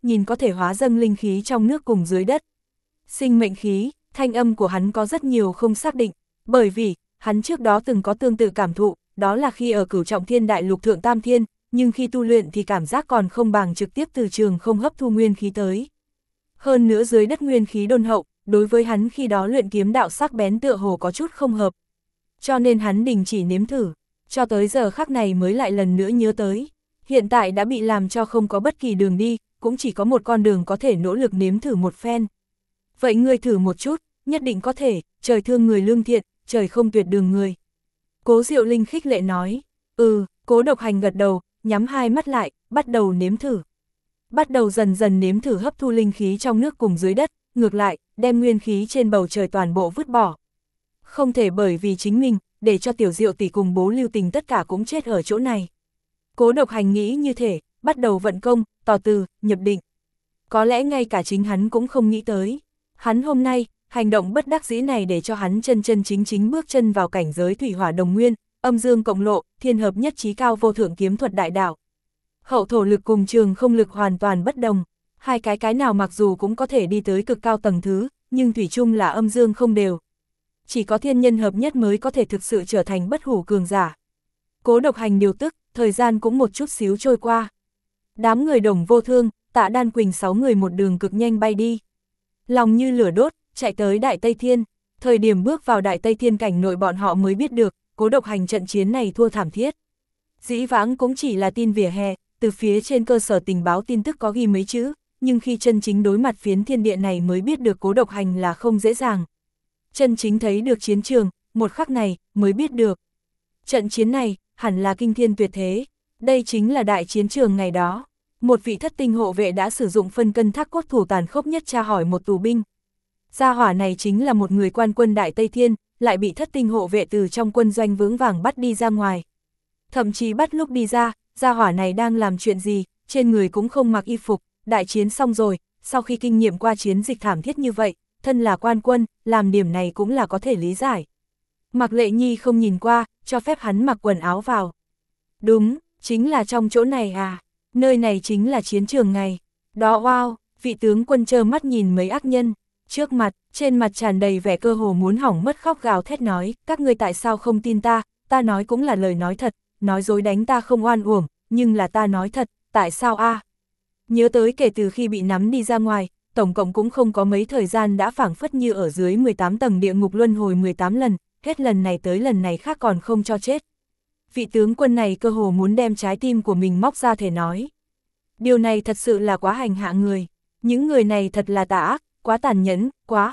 nhìn có thể hóa dâng linh khí trong nước cùng dưới đất. Sinh mệnh khí, thanh âm của hắn có rất nhiều không xác định, bởi vì, hắn trước đó từng có tương tự cảm thụ, đó là khi ở Cửu Trọng Thiên Đại Lục Thượng Tam Thiên, nhưng khi tu luyện thì cảm giác còn không bằng trực tiếp từ trường không hấp thu nguyên khí tới. Hơn nữa dưới đất nguyên khí đôn hậu, đối với hắn khi đó luyện kiếm đạo sắc bén tựa hồ có chút không hợp. Cho nên hắn đình chỉ nếm thử, cho tới giờ khắc này mới lại lần nữa nhớ tới. Hiện tại đã bị làm cho không có bất kỳ đường đi, cũng chỉ có một con đường có thể nỗ lực nếm thử một phen. Vậy ngươi thử một chút, nhất định có thể, trời thương người lương thiện, trời không tuyệt đường người. Cố Diệu Linh khích lệ nói, ừ, Cố Độc Hành gật đầu, nhắm hai mắt lại, bắt đầu nếm thử. Bắt đầu dần dần nếm thử hấp thu linh khí trong nước cùng dưới đất, ngược lại, đem nguyên khí trên bầu trời toàn bộ vứt bỏ. Không thể bởi vì chính mình, để cho Tiểu Diệu tỷ cùng Bố Lưu Tình tất cả cũng chết ở chỗ này. Cố Độc Hành nghĩ như thế, bắt đầu vận công, tỏ từ, nhập định. Có lẽ ngay cả chính hắn cũng không nghĩ tới. Hắn hôm nay, hành động bất đắc dĩ này để cho hắn chân chân chính chính bước chân vào cảnh giới thủy hỏa đồng nguyên, âm dương cộng lộ, thiên hợp nhất trí cao vô thượng kiếm thuật đại đạo. Hậu thổ lực cùng trường không lực hoàn toàn bất đồng, hai cái cái nào mặc dù cũng có thể đi tới cực cao tầng thứ, nhưng thủy chung là âm dương không đều. Chỉ có thiên nhân hợp nhất mới có thể thực sự trở thành bất hủ cường giả. Cố Độc Hành điều tức, thời gian cũng một chút xíu trôi qua. Đám người Đồng Vô Thương, Tạ Đan Quỳnh sáu người một đường cực nhanh bay đi. Lòng như lửa đốt, chạy tới Đại Tây Thiên. Thời điểm bước vào Đại Tây Thiên cảnh nội bọn họ mới biết được, Cố Độc Hành trận chiến này thua thảm thiết. Dĩ vãng cũng chỉ là tin vỉa hè, từ phía trên cơ sở tình báo tin tức có ghi mấy chữ, nhưng khi chân chính đối mặt phiến thiên địa này mới biết được Cố Độc Hành là không dễ dàng. Chân chính thấy được chiến trường, một khắc này, mới biết được. Trận chiến này, hẳn là kinh thiên tuyệt thế, đây chính là đại chiến trường ngày đó. Một vị thất tinh hộ vệ đã sử dụng phân cân thác cốt thủ tàn khốc nhất tra hỏi một tù binh. Gia hỏa này chính là một người quan quân Đại Tây Thiên, lại bị thất tinh hộ vệ từ trong quân doanh vững vàng bắt đi ra ngoài. Thậm chí bắt lúc đi ra, gia hỏa này đang làm chuyện gì, trên người cũng không mặc y phục, đại chiến xong rồi, sau khi kinh nghiệm qua chiến dịch thảm thiết như vậy, thân là quan quân, làm điểm này cũng là có thể lý giải. Mạc Lệ Nhi không nhìn qua, cho phép hắn mặc quần áo vào. Đúng, chính là trong chỗ này à, nơi này chính là chiến trường ngày. Đó wow, vị tướng quân trơ mắt nhìn mấy ác nhân, trước mặt, trên mặt tràn đầy vẻ cơ hồ muốn hỏng mất khóc gào thét nói, các ngươi tại sao không tin ta, ta nói cũng là lời nói thật, nói dối đánh ta không oan uổng, nhưng là ta nói thật, tại sao a? À? Nhớ tới kể từ khi bị nắm đi ra ngoài, tổng cộng cũng không có mấy thời gian đã phảng phất như ở dưới mười tám tầng địa ngục luân hồi mười tám lần, hết lần này tới lần này khác còn không cho chết. Vị tướng quân này cơ hồ muốn đem trái tim của mình móc ra thể nói. Điều này thật sự là quá hành hạ người, những người này thật là tà ác, quá tàn nhẫn, quá.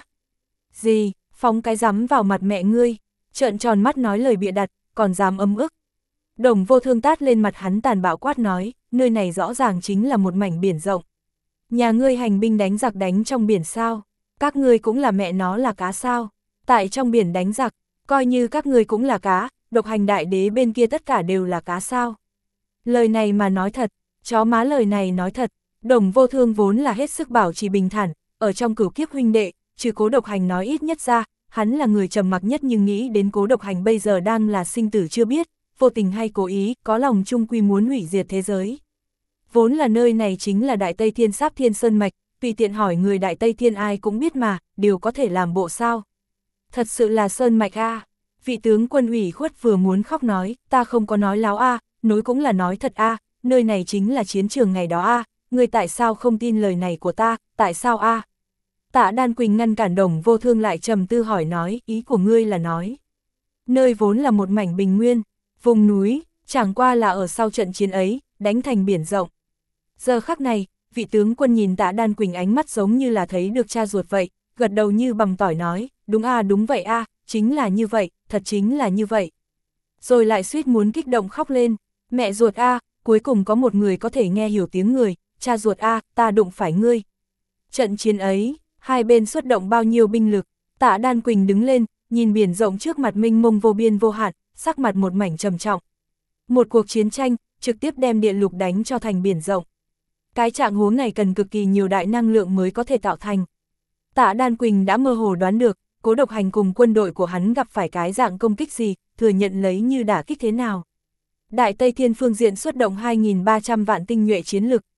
Gì, phóng cái rắm vào mặt mẹ ngươi, trợn tròn mắt nói lời bịa đặt, còn dám ấm ức. Đồng Vô Thương tát lên mặt hắn tàn bạo quát nói, nơi này rõ ràng chính là một mảnh biển rộng. Nhà ngươi hành binh đánh giặc đánh trong biển sao, các ngươi cũng là mẹ nó là cá sao, tại trong biển đánh giặc, coi như các ngươi cũng là cá, Độc Hành đại đế bên kia tất cả đều là cá sao. Lời này mà nói thật, chó má lời này nói thật, Đồng Vô Thương vốn là hết sức bảo trì bình thản, ở trong cửu kiếp huynh đệ, trừ Cố Độc Hành nói ít nhất ra, hắn là người trầm mặc nhất nhưng nghĩ đến Cố Độc Hành bây giờ đang là sinh tử chưa biết, vô tình hay cố ý, có lòng chung quy muốn hủy diệt thế giới. Vốn là nơi này chính là Đại Tây Thiên Sáp Thiên Sơn Mạch, tùy tiện hỏi người Đại Tây Thiên ai cũng biết mà, đều có thể làm bộ sao. Thật sự là Sơn Mạch a. À. Vị tướng quân ủy khuất vừa muốn khóc nói, ta không có nói láo a, à, nói cũng là nói thật a, à, nơi này chính là chiến trường ngày đó a, à, người tại sao không tin lời này của ta, tại sao a? À? Tạ Đan Quỳnh ngăn cản Đồng Vô Thương lại trầm tư hỏi nói, ý của ngươi là nói. Nơi vốn là một mảnh bình nguyên, vùng núi, chẳng qua là ở sau trận chiến ấy, đánh thành biển rộng. Giờ khắc này, vị tướng quân nhìn Tạ Đan Quỳnh ánh mắt giống như là thấy được cha ruột vậy, gật đầu như bằng tỏi nói, đúng a à, đúng vậy a, à, chính là như vậy, thật chính là như vậy. Rồi lại suýt muốn kích động khóc lên, mẹ ruột a, à, cuối cùng có một người có thể nghe hiểu tiếng người, cha ruột a, à, ta đụng phải ngươi. Trận chiến ấy, hai bên xuất động bao nhiêu binh lực, Tạ Đan Quỳnh đứng lên, nhìn biển rộng trước mặt mênh mông vô biên vô hạn, sắc mặt một mảnh trầm trọng. Một cuộc chiến tranh, trực tiếp đem địa lục đánh cho thành biển rộng. Cái trạng huống này cần cực kỳ nhiều đại năng lượng mới có thể tạo thành. Tạ Đan Quỳnh đã mơ hồ đoán được, Cố Độc Hành cùng quân đội của hắn gặp phải cái dạng công kích gì, thừa nhận lấy như đả kích thế nào. Đại Tây Thiên phương diện xuất động hai nghìn ba trăm vạn tinh nhuệ chiến lực.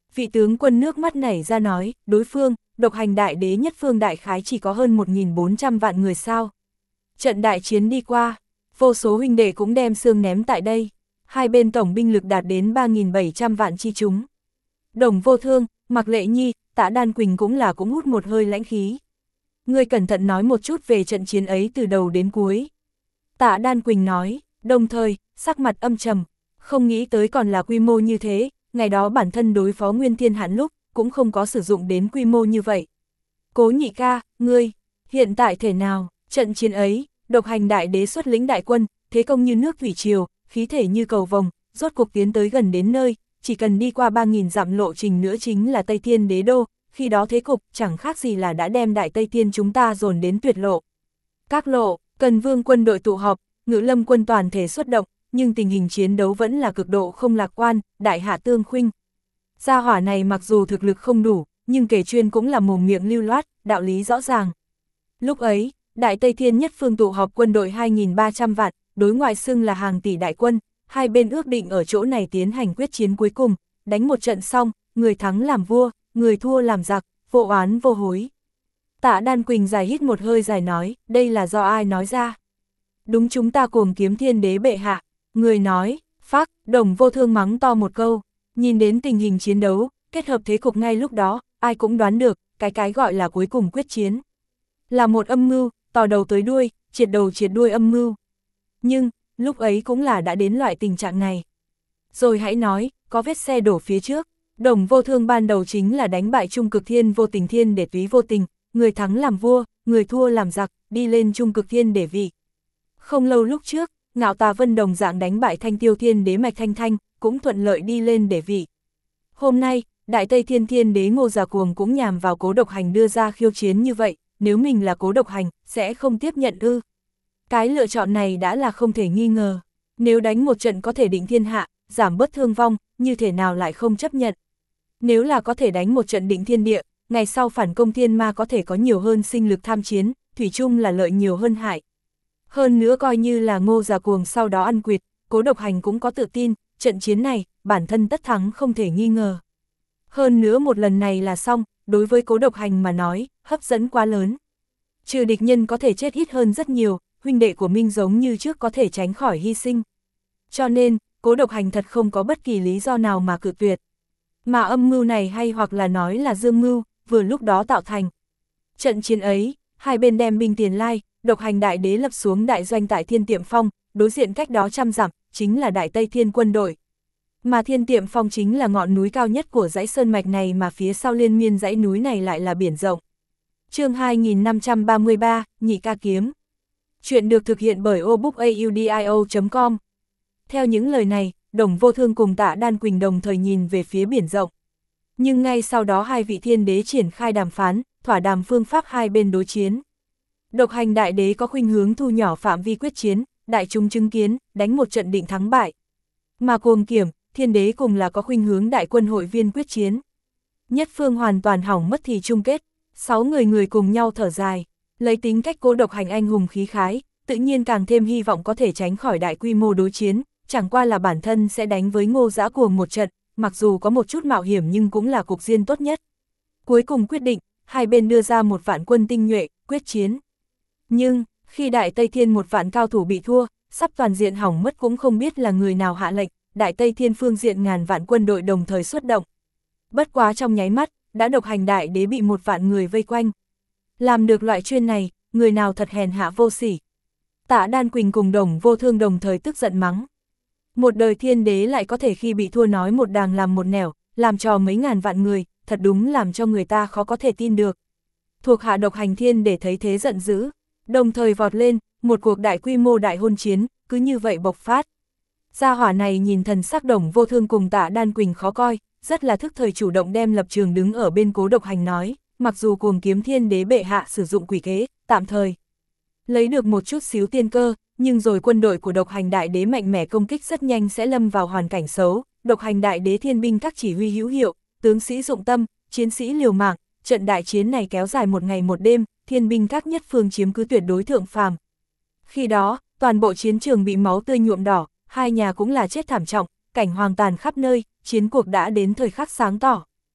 Vị tướng quân nước mắt nảy ra nói, đối phương, độc hành đại đế nhất phương đại khái chỉ có hơn một nghìn bốn trăm vạn người sao. Trận đại chiến đi qua, vô số huynh đệ cũng đem xương ném tại đây, hai bên tổng binh lực đạt đến ba nghìn bảy trăm vạn chi chúng. Đồng Vô Thương, Mạc Lệ Nhi, Tạ Đan Quỳnh cũng là cũng hút một hơi lãnh khí. Ngươi cẩn thận nói một chút về trận chiến ấy từ đầu đến cuối. Tạ Đan Quỳnh nói, đồng thời, sắc mặt âm trầm, không nghĩ tới còn là quy mô như thế, ngày đó bản thân đối phó Nguyên Thiên Hãn lúc, cũng không có sử dụng đến quy mô như vậy. Cố nhị ca, ngươi, hiện tại thể nào, trận chiến ấy, độc hành đại đế xuất lĩnh đại quân, thế công như nước thủy triều, khí thể như cầu vồng, rốt cuộc tiến tới gần đến nơi, chỉ cần đi qua ba nghìn dặm lộ trình nữa chính là Tây Thiên đế đô, khi đó thế cục chẳng khác gì là đã đem đại Tây Thiên chúng ta dồn đến tuyệt lộ. Các lộ, Cần Vương quân đội tụ họp, Ngự Lâm quân toàn thể xuất động, nhưng tình hình chiến đấu vẫn là cực độ không lạc quan, đại hạ tương khuynh. Gia hỏa này mặc dù thực lực không đủ, nhưng kể chuyên cũng là mồm miệng lưu loát, đạo lý rõ ràng. Lúc ấy, đại Tây Thiên nhất phương tụ họp quân đội hai nghìn ba trăm vạn, đối ngoại xưng là hàng tỷ đại quân, hai bên ước định ở chỗ này tiến hành quyết chiến cuối cùng, đánh một trận xong, người thắng làm vua, người thua làm giặc, vô oán vô hối. Tạ Đan Quỳnh dài hít một hơi dài nói, đây là do ai nói ra? Đúng chúng ta Cuồng Kiếm Thiên đế bệ hạ. Người nói, phác, Đồng Vô Thương mắng to một câu, nhìn đến tình hình chiến đấu, kết hợp thế cục ngay lúc đó, ai cũng đoán được, cái cái gọi là cuối cùng quyết chiến. Là một âm mưu, tò đầu tới đuôi, triệt đầu triệt đuôi âm mưu. Nhưng, lúc ấy cũng là đã đến loại tình trạng này. Rồi hãy nói, có vết xe đổ phía trước, Đồng Vô Thương ban đầu chính là đánh bại Trung Cực Thiên Vô Tình Thiên để túy vô tình, người thắng làm vua, người thua làm giặc, đi lên Trung Cực Thiên để vị. Không lâu lúc trước, Ngạo Tà Vân đồng dạng đánh bại Thanh Tiêu Thiên đế Mạch Thanh Thanh, cũng thuận lợi đi lên để vị. Hôm nay, Đại Tây Thiên Thiên đế Ngô Già Cuồng cũng nhằm vào Cố Độc Hành đưa ra khiêu chiến như vậy, nếu mình là Cố Độc Hành, sẽ không tiếp nhận ư. Cái lựa chọn này đã là không thể nghi ngờ, nếu đánh một trận có thể định thiên hạ, giảm bớt thương vong, như thể nào lại không chấp nhận. Nếu là có thể đánh một trận định thiên địa, ngày sau phản công thiên ma có thể có nhiều hơn sinh lực tham chiến, thủy chung là lợi nhiều hơn hại. Hơn nữa coi như là Ngô Già Cuồng sau đó ăn quỵt, Cố Độc Hành cũng có tự tin, trận chiến này, bản thân tất thắng không thể nghi ngờ. Hơn nữa một lần này là xong, đối với Cố Độc Hành mà nói, hấp dẫn quá lớn. Trừ địch nhân có thể chết ít hơn rất nhiều, huynh đệ của Minh giống như trước có thể tránh khỏi hy sinh. Cho nên, Cố Độc Hành thật không có bất kỳ lý do nào mà cự tuyệt. Mà âm mưu này hay hoặc là nói là dương mưu, vừa lúc đó tạo thành. Trận chiến ấy, hai bên đem binh tiền lai, Độc Hành đại đế lập xuống đại doanh tại Thiên Tiệm Phong, đối diện cách đó trăm dặm, chính là Đại Tây Thiên quân đội. Mà Thiên Tiệm Phong chính là ngọn núi cao nhất của dãy sơn mạch này mà phía sau liên miên dãy núi này lại là biển rộng. Chương hai nghìn năm trăm ba mươi ba, Nhị Ca Kiếm. Chuyện được thực hiện bởi obookaudio chấm com. Theo những lời này, Đồng Vô Thương cùng Tạ Đan Quỳnh đồng thời nhìn về phía biển rộng. Nhưng ngay sau đó hai vị thiên đế triển khai đàm phán, thỏa đàm phương pháp hai bên đối chiến. Độc Hành đại đế có khuynh hướng thu nhỏ phạm vi quyết chiến, đại chúng chứng kiến, đánh một trận định thắng bại. Mà Cuồng Kiểm, thiên đế cùng là có khuynh hướng đại quân hội viên quyết chiến. Nhất phương hoàn toàn hỏng mất thì chung kết, sáu người người cùng nhau thở dài, lấy tính cách Cố Độc Hành anh hùng khí khái, tự nhiên càng thêm hy vọng có thể tránh khỏi đại quy mô đối chiến, chẳng qua là bản thân sẽ đánh với Ngô Dã Cuồng một trận, mặc dù có một chút mạo hiểm nhưng cũng là cục diện tốt nhất. Cuối cùng quyết định, hai bên đưa ra một vạn quân tinh nhuệ, quyết chiến. Nhưng, khi Đại Tây Thiên một vạn cao thủ bị thua, sắp toàn diện hỏng mất cũng không biết là người nào hạ lệnh, Đại Tây Thiên phương diện ngàn vạn quân đội đồng thời xuất động. Bất quá trong nháy mắt, đã Độc Hành đại đế bị một vạn người vây quanh. Làm được loại chuyên này, người nào thật hèn hạ vô sỉ. Tạ Đan Quỳnh cùng Đồng Vô Thương đồng thời tức giận mắng. Một đời thiên đế lại có thể khi bị thua nói một đàng làm một nẻo, làm trò mấy ngàn vạn người, thật đúng làm cho người ta khó có thể tin được. Thuộc hạ Độc Hành thiên để thấy thế giận dữ, đồng thời vọt lên, một cuộc đại quy mô đại hôn chiến, cứ như vậy bộc phát. Gia hỏa này nhìn thần sắc Đồng Vô Thương cùng Tạ Đan Quỳnh khó coi, rất là thức thời chủ động đem lập trường đứng ở bên Cố Độc Hành nói, mặc dù Cuồng Kiếm Thiên đế bệ hạ sử dụng quỷ kế, tạm thời lấy được một chút xíu tiên cơ, nhưng rồi quân đội của Độc Hành đại đế mạnh mẽ công kích rất nhanh sẽ lâm vào hoàn cảnh xấu, Độc Hành đại đế thiên binh các chỉ huy hữu hiệu, tướng sĩ dụng tâm, chiến sĩ liều mạng, trận đại chiến này kéo dài một ngày một đêm, thiên binh các nhất phương chiếm cứ tuyệt đối thượng phàm. Khi đó, toàn bộ chiến trường bị máu tươi nhuộm đỏ, hai nhà cũng là chết thảm trọng, cảnh hoang tàn khắp nơi, chiến cuộc đã đến thời khắc sáng tỏ.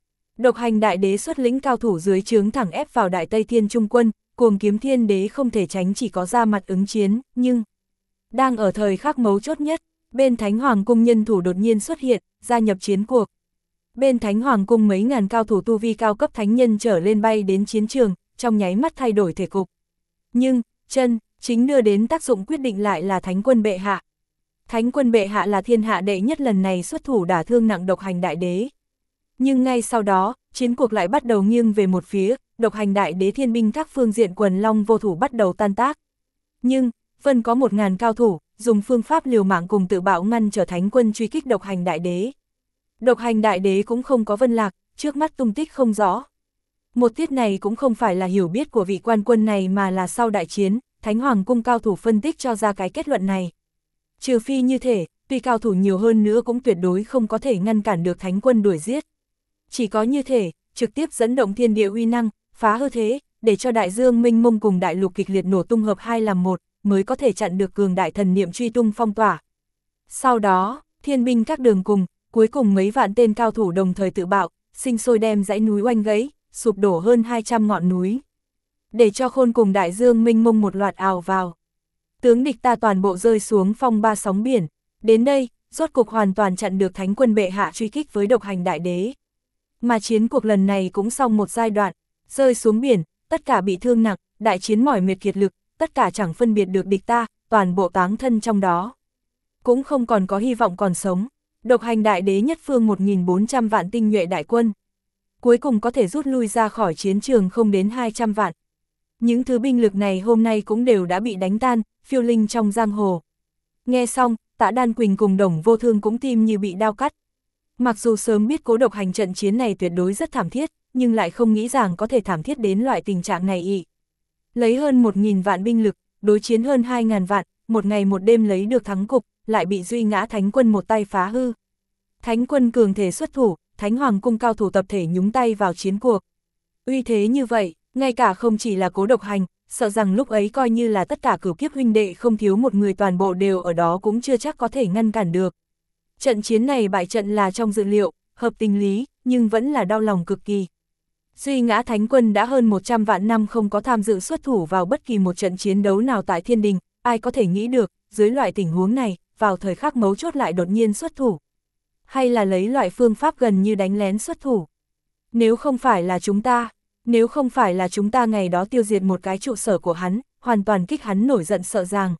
Độc hành đại đế xuất lĩnh cao thủ dưới trướng thẳng ép vào Đại Tây Thiên Trung quân, Cuồng Kiếm Thiên Đế không thể tránh chỉ có ra mặt ứng chiến, nhưng đang ở thời khắc mấu chốt nhất, bên Thánh Hoàng cung nhân thủ đột nhiên xuất hiện, gia nhập chiến cuộc. Bên Thánh Hoàng cung mấy ngàn cao thủ tu vi cao cấp thánh nhân trở lên bay đến chiến trường, trong nháy mắt thay đổi thể cục. Nhưng, chân, chính đưa đến tác dụng quyết định lại là Thánh quân bệ hạ. Thánh quân bệ hạ là thiên hạ đệ nhất lần này xuất thủ đả thương nặng độc hành đại đế. Nhưng ngay sau đó, chiến cuộc lại bắt đầu nghiêng về một phía, độc hành đại đế thiên binh các phương diện quần long vô thủ bắt đầu tan tác. Nhưng, vẫn có một ngàn cao thủ, dùng phương pháp liều mạng cùng tự bạo ngăn trở Thánh quân truy kích độc hành đại đế. Độc hành đại đế cũng không có vân lạc, trước mắt tung tích không rõ. Một tiết này cũng không phải là hiểu biết của vị quan quân này mà là sau đại chiến, Thánh Hoàng cung cao thủ phân tích cho ra cái kết luận này. Trừ phi như thể, tuy cao thủ nhiều hơn nữa cũng tuyệt đối không có thể ngăn cản được Thánh quân đuổi giết. Chỉ có như thể, trực tiếp dẫn động thiên địa uy năng, phá hư thế, để cho đại dương mênh mông cùng đại lục kịch liệt nổ tung hợp hai làm một, mới có thể chặn được cường đại thần niệm truy tung phong tỏa. Sau đó, thiên binh các đường cùng, cuối cùng mấy vạn tên cao thủ đồng thời tự bạo, sinh sôi đem dãy núi oanh gãy, sụp đổ hơn hai trăm ngọn núi. Để cho khôn cùng đại dương mênh mông một loạt ào vào. Tướng địch ta toàn bộ rơi xuống phong ba sóng biển. Đến đây, rốt cục hoàn toàn chặn được Thánh quân bệ hạ truy kích với độc hành đại đế. Mà chiến cuộc lần này cũng xong một giai đoạn, rơi xuống biển, tất cả bị thương nặng, đại chiến mỏi mệt kiệt lực, tất cả chẳng phân biệt được địch ta, toàn bộ táng thân trong đó. Cũng không còn có hy vọng còn sống. Độc hành đại đế nhất phương một nghìn bốn trăm vạn tinh nhuệ đại quân. Cuối cùng có thể rút lui ra khỏi chiến trường không đến hai trăm vạn. Những thứ binh lực này hôm nay cũng đều đã bị đánh tan, phiêu linh trong giang hồ. Nghe xong, Tạ Đan Quỳnh cùng Đồng Vô Thương cũng tim như bị đao cắt. Mặc dù sớm biết Cố Độc hành trận chiến này tuyệt đối rất thảm thiết, nhưng lại không nghĩ rằng có thể thảm thiết đến loại tình trạng này ị. Lấy hơn một nghìn vạn binh lực, đối chiến hơn hai nghìn vạn, một ngày một đêm lấy được thắng cục, lại bị Duy Ngã Thánh quân một tay phá hư. Thánh quân cường thể xuất thủ, Thánh Hoàng cung cao thủ tập thể nhúng tay vào chiến cuộc. Uy thế như vậy, ngay cả không chỉ là Cố Độc hành, sợ rằng lúc ấy coi như là tất cả cửu kiếp huynh đệ không thiếu một người toàn bộ đều ở đó cũng chưa chắc có thể ngăn cản được. Trận chiến này bại trận là trong dự liệu, hợp tình lý, nhưng vẫn là đau lòng cực kỳ. Duy Ngã Thánh quân đã hơn một trăm vạn năm không có tham dự xuất thủ vào bất kỳ một trận chiến đấu nào tại thiên đình, ai có thể nghĩ được, dưới loại tình huống này, vào thời khắc mấu chốt lại đột nhiên xuất thủ. Hay là lấy loại phương pháp gần như đánh lén xuất thủ. Nếu không phải là chúng ta, nếu không phải là chúng ta ngày đó tiêu diệt một cái trụ sở của hắn, hoàn toàn kích hắn nổi giận sợ rằng.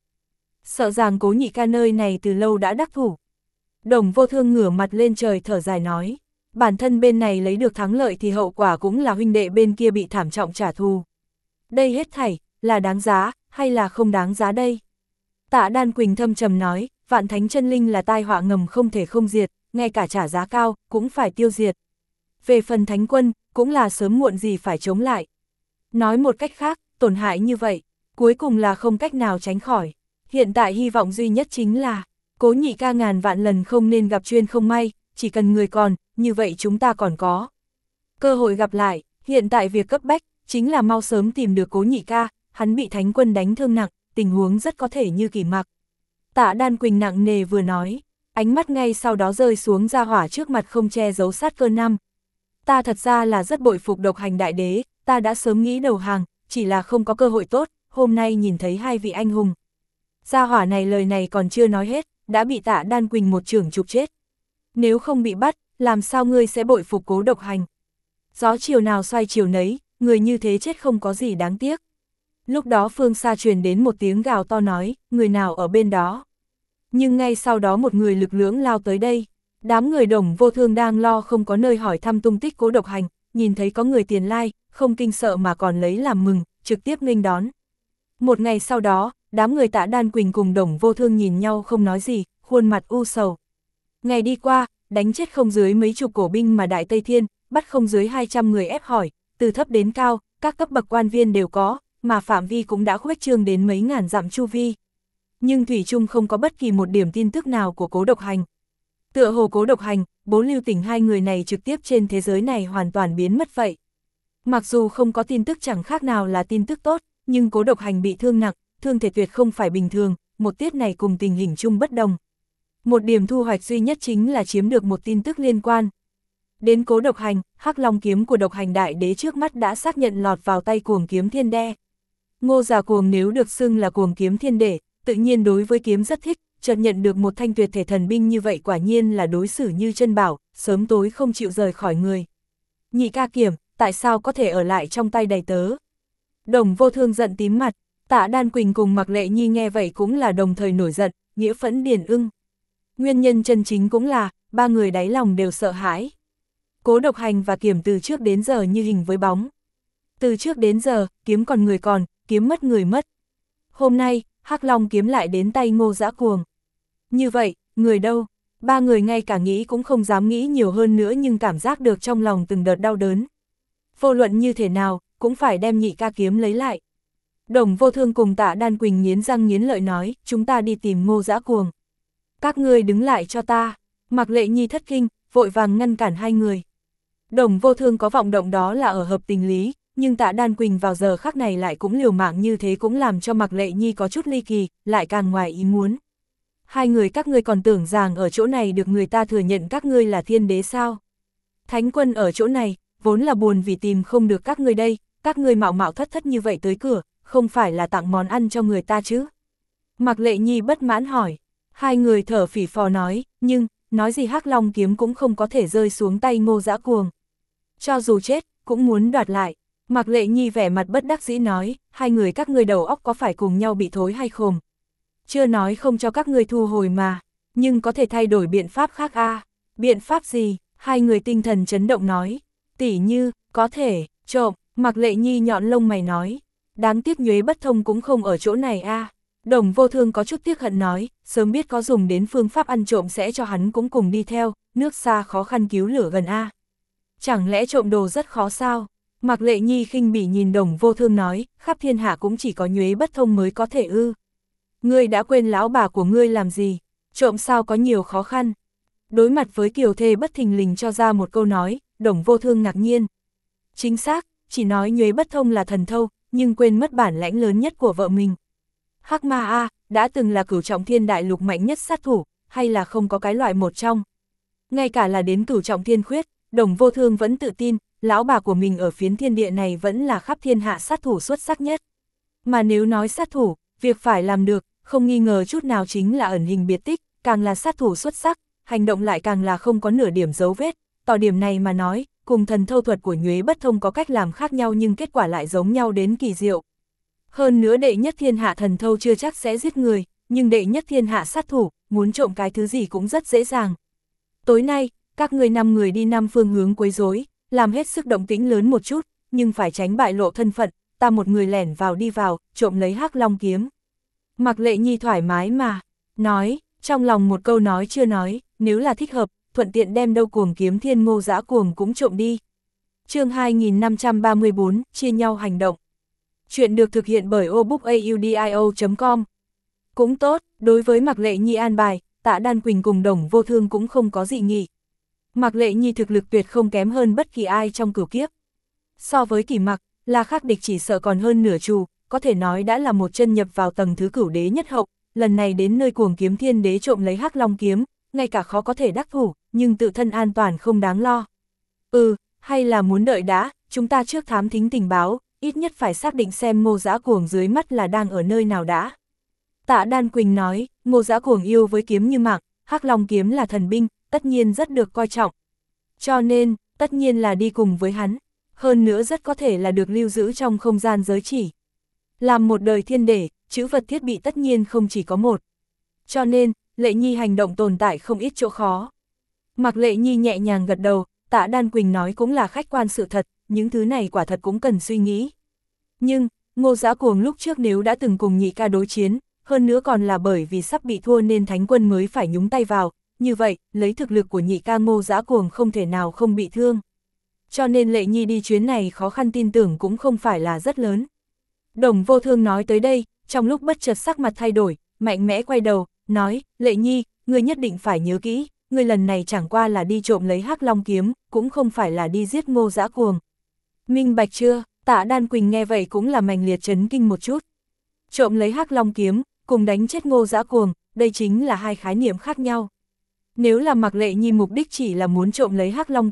Sợ rằng Cố nhị ca nơi này từ lâu đã đắc thủ. Đồng Vô Thương ngửa mặt lên trời thở dài nói, bản thân bên này lấy được thắng lợi thì hậu quả cũng là huynh đệ bên kia bị thảm trọng trả thù. Đây hết thảy, là đáng giá, hay là không đáng giá đây? Tạ Đan Quỳnh thâm trầm nói, Vạn Thánh chân linh là tai họa ngầm không thể không diệt, ngay cả trả giá cao, cũng phải tiêu diệt. Về phần Thánh quân, cũng là sớm muộn gì phải chống lại. Nói một cách khác, tổn hại như vậy, cuối cùng là không cách nào tránh khỏi. Hiện tại hy vọng duy nhất chính là, Cố nhị ca ngàn vạn lần không nên gặp chuyên không may, chỉ cần người còn, như vậy chúng ta còn có cơ hội gặp lại. Hiện tại việc cấp bách, chính là mau sớm tìm được Cố nhị ca, hắn bị Thánh quân đánh thương nặng, tình huống rất có thể như Kỳ Mặc. Tạ Đan Quỳnh nặng nề vừa nói, ánh mắt ngay sau đó rơi xuống Gia Hỏa trước mặt không che giấu sát cơ năm. Ta thật ra là rất bội phục độc hành đại đế, ta đã sớm nghĩ đầu hàng, chỉ là không có cơ hội tốt, hôm nay nhìn thấy hai vị anh hùng. Gia Hỏa này lời này còn chưa nói hết, đã bị Tạ Đan Quỳnh một chưởng chụp chết. Nếu không bị bắt, làm sao ngươi sẽ bội phục Cố Độc hành? Gió chiều nào xoay chiều nấy, người như thế chết không có gì đáng tiếc. Lúc đó phương xa truyền đến một tiếng gào to nói, người nào ở bên đó. Nhưng ngay sau đó một người lực lưỡng lao tới đây. Đám người Đồng Vô Thương đang lo không có nơi hỏi thăm tung tích Cố Độc hành, nhìn thấy có người tiền lai, không kinh sợ mà còn lấy làm mừng, trực tiếp nghênh đón. Một ngày sau đó, đám người Tạ Đan Quỳnh cùng Đồng Vô Thương nhìn nhau không nói gì, khuôn mặt u sầu. Ngày đi qua, đánh chết không dưới mấy chục cổ binh mà Đại Tây Thiên, bắt không dưới hai trăm người ép hỏi, từ thấp đến cao, các cấp bậc quan viên đều có, mà phạm vi cũng đã khuếch trương đến mấy ngàn dặm chu vi. Nhưng thủy chung không có bất kỳ một điểm tin tức nào của Cố Độc hành. Tựa hồ Cố Độc hành, Bố Lưu Tỉnh hai người này trực tiếp trên thế giới này hoàn toàn biến mất vậy. Mặc dù không có tin tức chẳng khác nào là tin tức tốt, nhưng Cố Độc hành bị thương nặng, thương thể tuyệt không phải bình thường, một tiết này cùng tình hình chung bất đồng. Một điểm thu hoạch duy nhất chính là chiếm được một tin tức liên quan. Đến Cố Độc Hành, Hắc Long kiếm của Độc Hành đại đế trước mắt đã xác nhận lọt vào tay Cuồng Kiếm Thiên Đe. Ngô Già Cuồng nếu được xưng là Cuồng Kiếm Thiên Đế, tự nhiên đối với kiếm rất thích, chợt nhận được một thanh tuyệt thể thần binh như vậy quả nhiên là đối xử như chân bảo, sớm tối không chịu rời khỏi người. Nhị ca Kiểm, tại sao có thể ở lại trong tay đầy tớ? Đồng Vô Thương giận tím mặt, Tạ Đan Quỳnh cùng Mạc Lệ Nhi nghe vậy cũng là đồng thời nổi giận, nghĩa phẫn điền ưng. Nguyên nhân chân chính cũng là, ba người đáy lòng đều sợ hãi. Cố Độc Hành và Kiểm từ trước đến giờ như hình với bóng. Từ trước đến giờ, kiếm còn người còn, kiếm mất người mất. Hôm nay, Hắc Long kiếm lại đến tay Ngô Dã Cuồng. Như vậy, người đâu? Ba người ngay cả nghĩ cũng không dám nghĩ nhiều hơn nữa nhưng cảm giác được trong lòng từng đợt đau đớn. Vô luận như thế nào, cũng phải đem nhị ca kiếm lấy lại. Đồng Vô Thương cùng Tạ Đan Quỳnh nghiến răng nghiến lợi nói, chúng ta đi tìm Ngô Dã Cuồng. Các ngươi đứng lại cho ta. Mạc Lệ Nhi thất kinh, vội vàng ngăn cản hai người. Đồng Vô Thương có vọng động đó là ở hợp tình lý, nhưng Tạ Đan Quỳnh vào giờ khắc này lại cũng liều mạng như thế cũng làm cho Mạc Lệ Nhi có chút ly kỳ, lại càng ngoài ý muốn. Hai người các ngươi còn tưởng rằng ở chỗ này được người ta thừa nhận các ngươi là thiên đế sao? Thánh quân ở chỗ này, vốn là buồn vì tìm không được các ngươi đây, các ngươi mạo mạo thất thất như vậy tới cửa, không phải là tặng món ăn cho người ta chứ? Mạc Lệ Nhi bất mãn hỏi. Hai người thở phì phò nói, nhưng, nói gì Hắc Long kiếm cũng không có thể rơi xuống tay Ngô Dã Cuồng. Cho dù chết, cũng muốn đoạt lại. Mạc Lệ Nhi vẻ mặt bất đắc dĩ nói, hai người các ngươi đầu óc có phải cùng nhau bị thối hay không? Chưa nói không cho các ngươi thu hồi mà, nhưng có thể thay đổi biện pháp khác a. À? Biện pháp gì? Hai người tinh thần chấn động nói. Tỉ như, có thể, trộm. Mạc Lệ Nhi nhọn lông mày nói. Đáng tiếc Nhuế Bất Thông cũng không ở chỗ này a. À? Đồng Vô Thương có chút tiếc hận nói, sớm biết có dùng đến phương pháp ăn trộm sẽ cho hắn cũng cùng đi theo, nước xa khó khăn cứu lửa gần a. À? Chẳng lẽ trộm đồ rất khó sao? Mạc Lệ Nhi khinh bỉ nhìn Đồng Vô Thương nói, khắp thiên hạ cũng chỉ có Nhuế Bất Thông mới có thể ư. Ngươi đã quên lão bà của ngươi làm gì? Trộm sao có nhiều khó khăn? Đối mặt với Kiều Thê bất thình lình cho ra một câu nói, Đồng Vô Thương ngạc nhiên. Chính xác, chỉ nói Nhuế Bất Thông là thần thâu, nhưng quên mất bản lãnh lớn nhất của vợ mình. Hắc Ma A, đã từng là cửu trọng thiên đại lục mạnh nhất sát thủ, hay là không có cái loại một trong. Ngay cả là đến cửu trọng thiên khuyết, Đồng Vô Thương vẫn tự tin, lão bà của mình ở phiến thiên địa này vẫn là khắp thiên hạ sát thủ xuất sắc nhất. Mà nếu nói sát thủ, việc phải làm được, không nghi ngờ chút nào chính là ẩn hình biệt tích, càng là sát thủ xuất sắc, hành động lại càng là không có nửa điểm dấu vết, tỏ điểm này mà nói, cùng thần thâu thuật của Nhuế Bất Thông có cách làm khác nhau nhưng kết quả lại giống nhau đến kỳ diệu. Hơn nữa đệ nhất thiên hạ thần thâu chưa chắc sẽ giết người, nhưng đệ nhất thiên hạ sát thủ, muốn trộm cái thứ gì cũng rất dễ dàng. Tối nay, các người năm người đi năm phương hướng quấy rối, làm hết sức động tĩnh lớn một chút, nhưng phải tránh bại lộ thân phận, ta một người lẻn vào đi vào, trộm lấy Hắc Long kiếm. Mạc Lệ Nhi thoải mái mà, nói, trong lòng một câu nói chưa nói, nếu là thích hợp, thuận tiện đem đâu Cuồng Kiếm Thiên Ngô Dã Cuồng cũng trộm đi. Chương hai nghìn năm trăm ba mươi bốn, chia nhau hành động. Chuyện được thực hiện bởi obookaudio chấm com. Cũng tốt, đối với Mạc Lệ Nhi an bài, Tạ Đan Quỳnh cùng Đồng Vô Thương cũng không có dị nghị. Mạc Lệ Nhi thực lực tuyệt không kém hơn bất kỳ ai trong cửu kiếp. So với Kỷ Mặc, là khác địch chỉ sợ còn hơn nửa trù, có thể nói đã là một chân nhập vào tầng thứ cửu đế nhất hậu, lần này đến nơi Cuồng Kiếm Thiên Đế trộm lấy Hắc Long kiếm, ngay cả khó có thể đắc thủ, nhưng tự thân an toàn không đáng lo. Ừ, hay là muốn đợi đã, chúng ta trước thám thính tình báo, ít nhất phải xác định xem Ngô Dã Cuồng dưới mắt là đang ở nơi nào đã. Tạ Đan Quỳnh nói, Ngô Dã Cuồng yêu với kiếm như mạng, Hắc Long kiếm là thần binh, tất nhiên rất được coi trọng. Cho nên, tất nhiên là đi cùng với hắn, hơn nữa rất có thể là được lưu giữ trong không gian giới chỉ. Làm một đời thiên đế, chữ vật thiết bị tất nhiên không chỉ có một. Cho nên, Lệ Nhi hành động tồn tại không ít chỗ khó. Mạc Lệ Nhi nhẹ nhàng gật đầu, Tạ Đan Quỳnh nói cũng là khách quan sự thật, những thứ này quả thật cũng cần suy nghĩ. Nhưng, Ngô Dã Cuồng lúc trước nếu đã từng cùng nhị ca đối chiến, hơn nữa còn là bởi vì sắp bị thua nên Thánh quân mới phải nhúng tay vào, như vậy, lấy thực lực của nhị ca Ngô Dã Cuồng không thể nào không bị thương. Cho nên Lệ Nhi đi chuyến này khó khăn tin tưởng cũng không phải là rất lớn. Đồng Vô Thương nói tới đây, trong lúc bất chợt sắc mặt thay đổi, mạnh mẽ quay đầu, nói, Lệ Nhi, ngươi nhất định phải nhớ kỹ, ngươi lần này chẳng qua là đi trộm lấy Hắc Long kiếm, cũng không phải là đi giết Ngô Dã Cuồng. Minh bạch chưa? Tạ Đan Quỳnh nghe vậy cũng là mành liệt chấn kinh một chút. Trộm lấy Hắc Long kiếm, cùng đánh chết Ngô Dã Cuồng, đây chính là hai khái niệm khác nhau. Nếu là Mạc Lệ Nhi mục đích chỉ là muốn trộm lấy Hắc Long kiếm,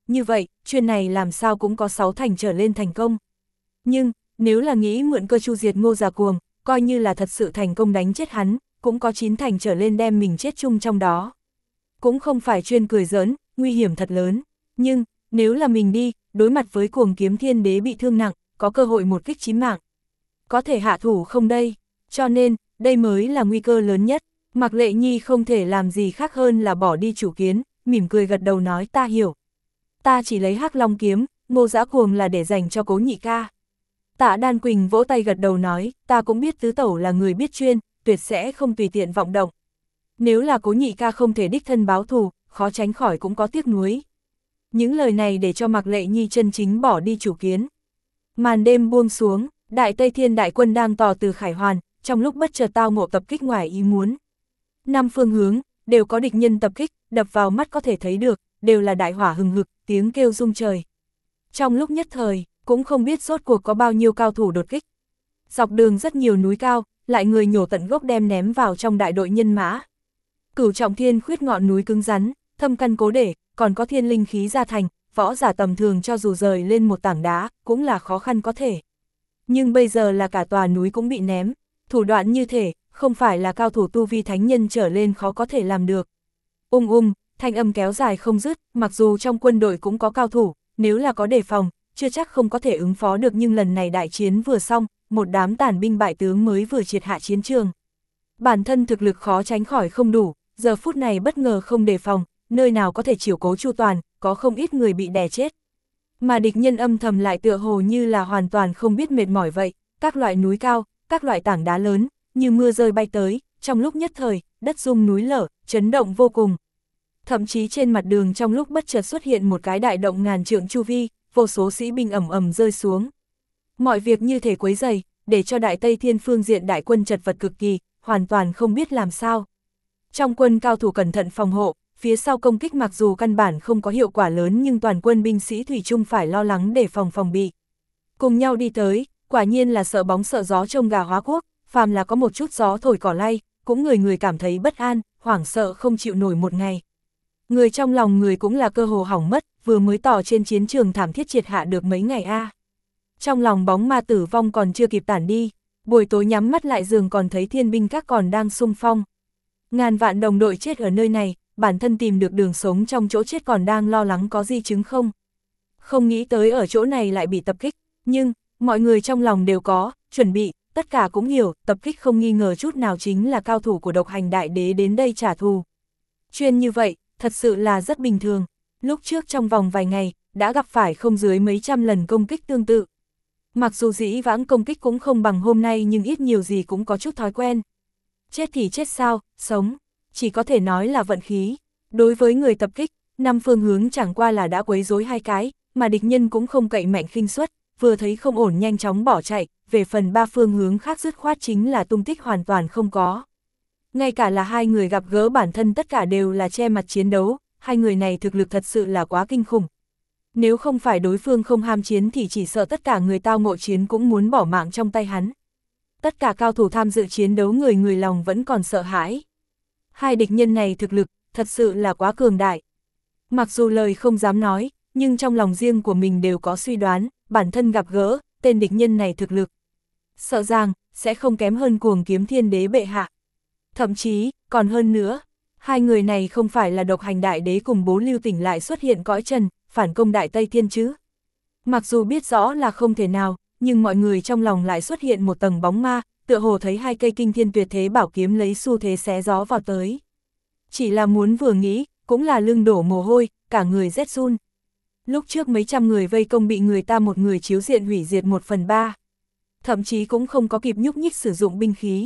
như vậy, chuyên này làm sao cũng có sáu thành trở lên thành công. Nhưng, nếu là nghĩ mượn cơ chu diệt Ngô Già Cuồng, coi như là thật sự thành công đánh chết hắn, cũng có chín thành trở lên đem mình chết chung trong đó. Cũng không phải chuyên cười giỡn, nguy hiểm thật lớn. Nhưng, nếu là mình đi, đối mặt với Cuồng Kiếm Thiên Đế bị thương nặng, có cơ hội một kích chí mạng. Có thể hạ thủ không đây? Cho nên, đây mới là nguy cơ lớn nhất. Mạc Lệ Nhi không thể làm gì khác hơn là bỏ đi chủ kiến, mỉm cười gật đầu nói ta hiểu. Ta chỉ lấy Hắc Long kiếm, Ngô Giã Cuồng là để dành cho Cố nhị ca. Tạ Đan Quỳnh vỗ tay gật đầu nói, ta cũng biết tứ tẩu là người biết chuyên, tuyệt sẽ không tùy tiện vọng động. Nếu là Cố nhị ca không thể đích thân báo thù, khó tránh khỏi cũng có tiếc nuối. Những lời này để cho Mạc Lệ Nhi chân chính bỏ đi chủ kiến. Màn đêm buông xuống, Đại Tây Thiên đại quân đang tỏ từ Khải Hoàn, trong lúc bất chợt tao ngộ tập kích ngoài ý muốn. Năm phương hướng, đều có địch nhân tập kích, đập vào mắt có thể thấy được, đều là đại hỏa hừng hực, tiếng kêu rung trời. Trong lúc nhất thời, cũng không biết rốt cuộc có bao nhiêu cao thủ đột kích. Dọc đường rất nhiều núi cao, lại người nhổ tận gốc đem ném vào trong đại đội nhân mã. Cửu Trọng Thiên khuyết ngọn núi cứng rắn, thâm căn cố để, còn có thiên linh khí gia thành, võ giả tầm thường cho dù rời lên một tảng đá, cũng là khó khăn có thể. Nhưng bây giờ là cả tòa núi cũng bị ném, thủ đoạn như thể, không phải là cao thủ tu vi thánh nhân trở lên khó có thể làm được. Ung ung, thanh âm kéo dài không dứt, mặc dù trong quân đội cũng có cao thủ, nếu là có đề phòng, chưa chắc không có thể ứng phó được, nhưng lần này đại chiến vừa xong, một đám tàn binh bại tướng mới vừa triệt hạ chiến trường. Bản thân thực lực khó tránh khỏi không đủ, giờ phút này bất ngờ không đề phòng, nơi nào có thể chiếu cố chu toàn, có không ít người bị đè chết. Mà địch nhân âm thầm lại tựa hồ như là hoàn toàn không biết mệt mỏi vậy, các loại núi cao, các loại tảng đá lớn, như mưa rơi bay tới, trong lúc nhất thời, đất rung núi lở, chấn động vô cùng. Thậm chí trên mặt đường trong lúc bất chợt xuất hiện một cái đại động ngàn trượng chu vi, vô số sĩ binh ầm ầm rơi xuống. Mọi việc như thể quấy rầy, để cho Đại Tây Thiên phương diện đại quân chật vật cực kỳ, hoàn toàn không biết làm sao. Trong quân cao thủ cẩn thận phòng hộ, phía sau công kích mặc dù căn bản không có hiệu quả lớn nhưng toàn quân binh sĩ thủy chung phải lo lắng để phòng phòng bị. Cùng nhau đi tới, quả nhiên là sợ bóng sợ gió trông gà hóa quốc, phàm là có một chút gió thổi cỏ lay, cũng người người cảm thấy bất an, hoảng sợ không chịu nổi một ngày. Người trong lòng người cũng là cơ hồ hỏng mất, vừa mới tỏ trên chiến trường thảm thiết triệt hạ được mấy ngày a. À. Trong lòng bóng ma tử vong còn chưa kịp tản đi, buổi tối nhắm mắt lại giường còn thấy thiên binh các còn đang xung phong. Ngàn vạn đồng đội chết ở nơi này, bản thân tìm được đường sống trong chỗ chết còn đang lo lắng có di chứng không. Không nghĩ tới ở chỗ này lại bị tập kích, nhưng, mọi người trong lòng đều có, chuẩn bị, tất cả cũng hiểu, tập kích không nghi ngờ chút nào chính là cao thủ của độc hành đại đế đến đây trả thù. Chuyên như vậy, thật sự là rất bình thường, lúc trước trong vòng vài ngày, đã gặp phải không dưới mấy trăm lần công kích tương tự. Mặc dù dĩ vãng công kích cũng không bằng hôm nay nhưng ít nhiều gì cũng có chút thói quen. Chết thì chết sao, sống, chỉ có thể nói là vận khí. Đối với người tập kích, năm phương hướng chẳng qua là đã quấy rối hai cái, mà địch nhân cũng không cậy mạnh khinh suất, vừa thấy không ổn nhanh chóng bỏ chạy, về phần ba phương hướng khác dứt khoát chính là tung tích hoàn toàn không có. Ngay cả là hai người gặp gỡ bản thân tất cả đều là che mặt chiến đấu, hai người này thực lực thật sự là quá kinh khủng. Nếu không phải đối phương không ham chiến thì chỉ sợ tất cả người tao ngộ chiến cũng muốn bỏ mạng trong tay hắn. Tất cả cao thủ tham dự chiến đấu người người lòng vẫn còn sợ hãi. Hai địch nhân này thực lực, thật sự là quá cường đại. Mặc dù lời không dám nói, nhưng trong lòng riêng của mình đều có suy đoán, bản thân gặp gỡ, tên địch nhân này thực lực. Sợ rằng, sẽ không kém hơn Cuồng Kiếm Thiên Đế bệ hạ. Thậm chí, còn hơn nữa, hai người này không phải là độc hành đại đế cùng Bố Lưu Tỉnh lại xuất hiện cõi trần, phản công Đại Tây Thiên chứ. Mặc dù biết rõ là không thể nào, nhưng mọi người trong lòng lại xuất hiện một tầng bóng ma, tựa hồ thấy hai cây kinh thiên tuyệt thế bảo kiếm lấy xu thế xé gió vào tới. Chỉ là muốn vừa nghĩ, cũng là lưng đổ mồ hôi, cả người rét run. Lúc trước mấy trăm người vây công bị người ta một người chiếu diện hủy diệt một phần ba. Thậm chí cũng không có kịp nhúc nhích sử dụng binh khí.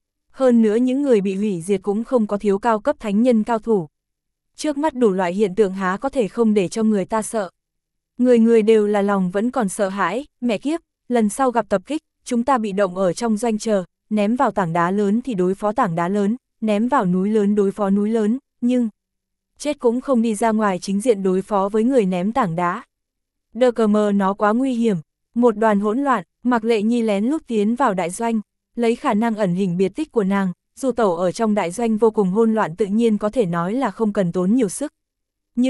Hơn nữa những người bị hủy diệt cũng không có thiếu cao cấp thánh nhân cao thủ. Trước mắt đủ loại hiện tượng há có thể không để cho người ta sợ. Người người đều là lòng vẫn còn sợ hãi, mẹ kiếp, lần sau gặp tập kích, chúng ta bị động ở trong doanh chờ, ném vào tảng đá lớn thì đối phó tảng đá lớn, ném vào núi lớn đối phó núi lớn, nhưng chết cũng không đi ra ngoài chính diện đối phó với người ném tảng đá. Đờ cờ mờ nó quá nguy hiểm, một đoàn hỗn loạn, Mạc Lệ Nhi lén lút tiến vào đại doanh, lấy khả năng ẩn hình biệt tích của nàng, dù tẩu ở trong đại doanh vô cùng hỗn loạn tự nhiên có thể nói là không cần tốn nhiều sức. Nhưng,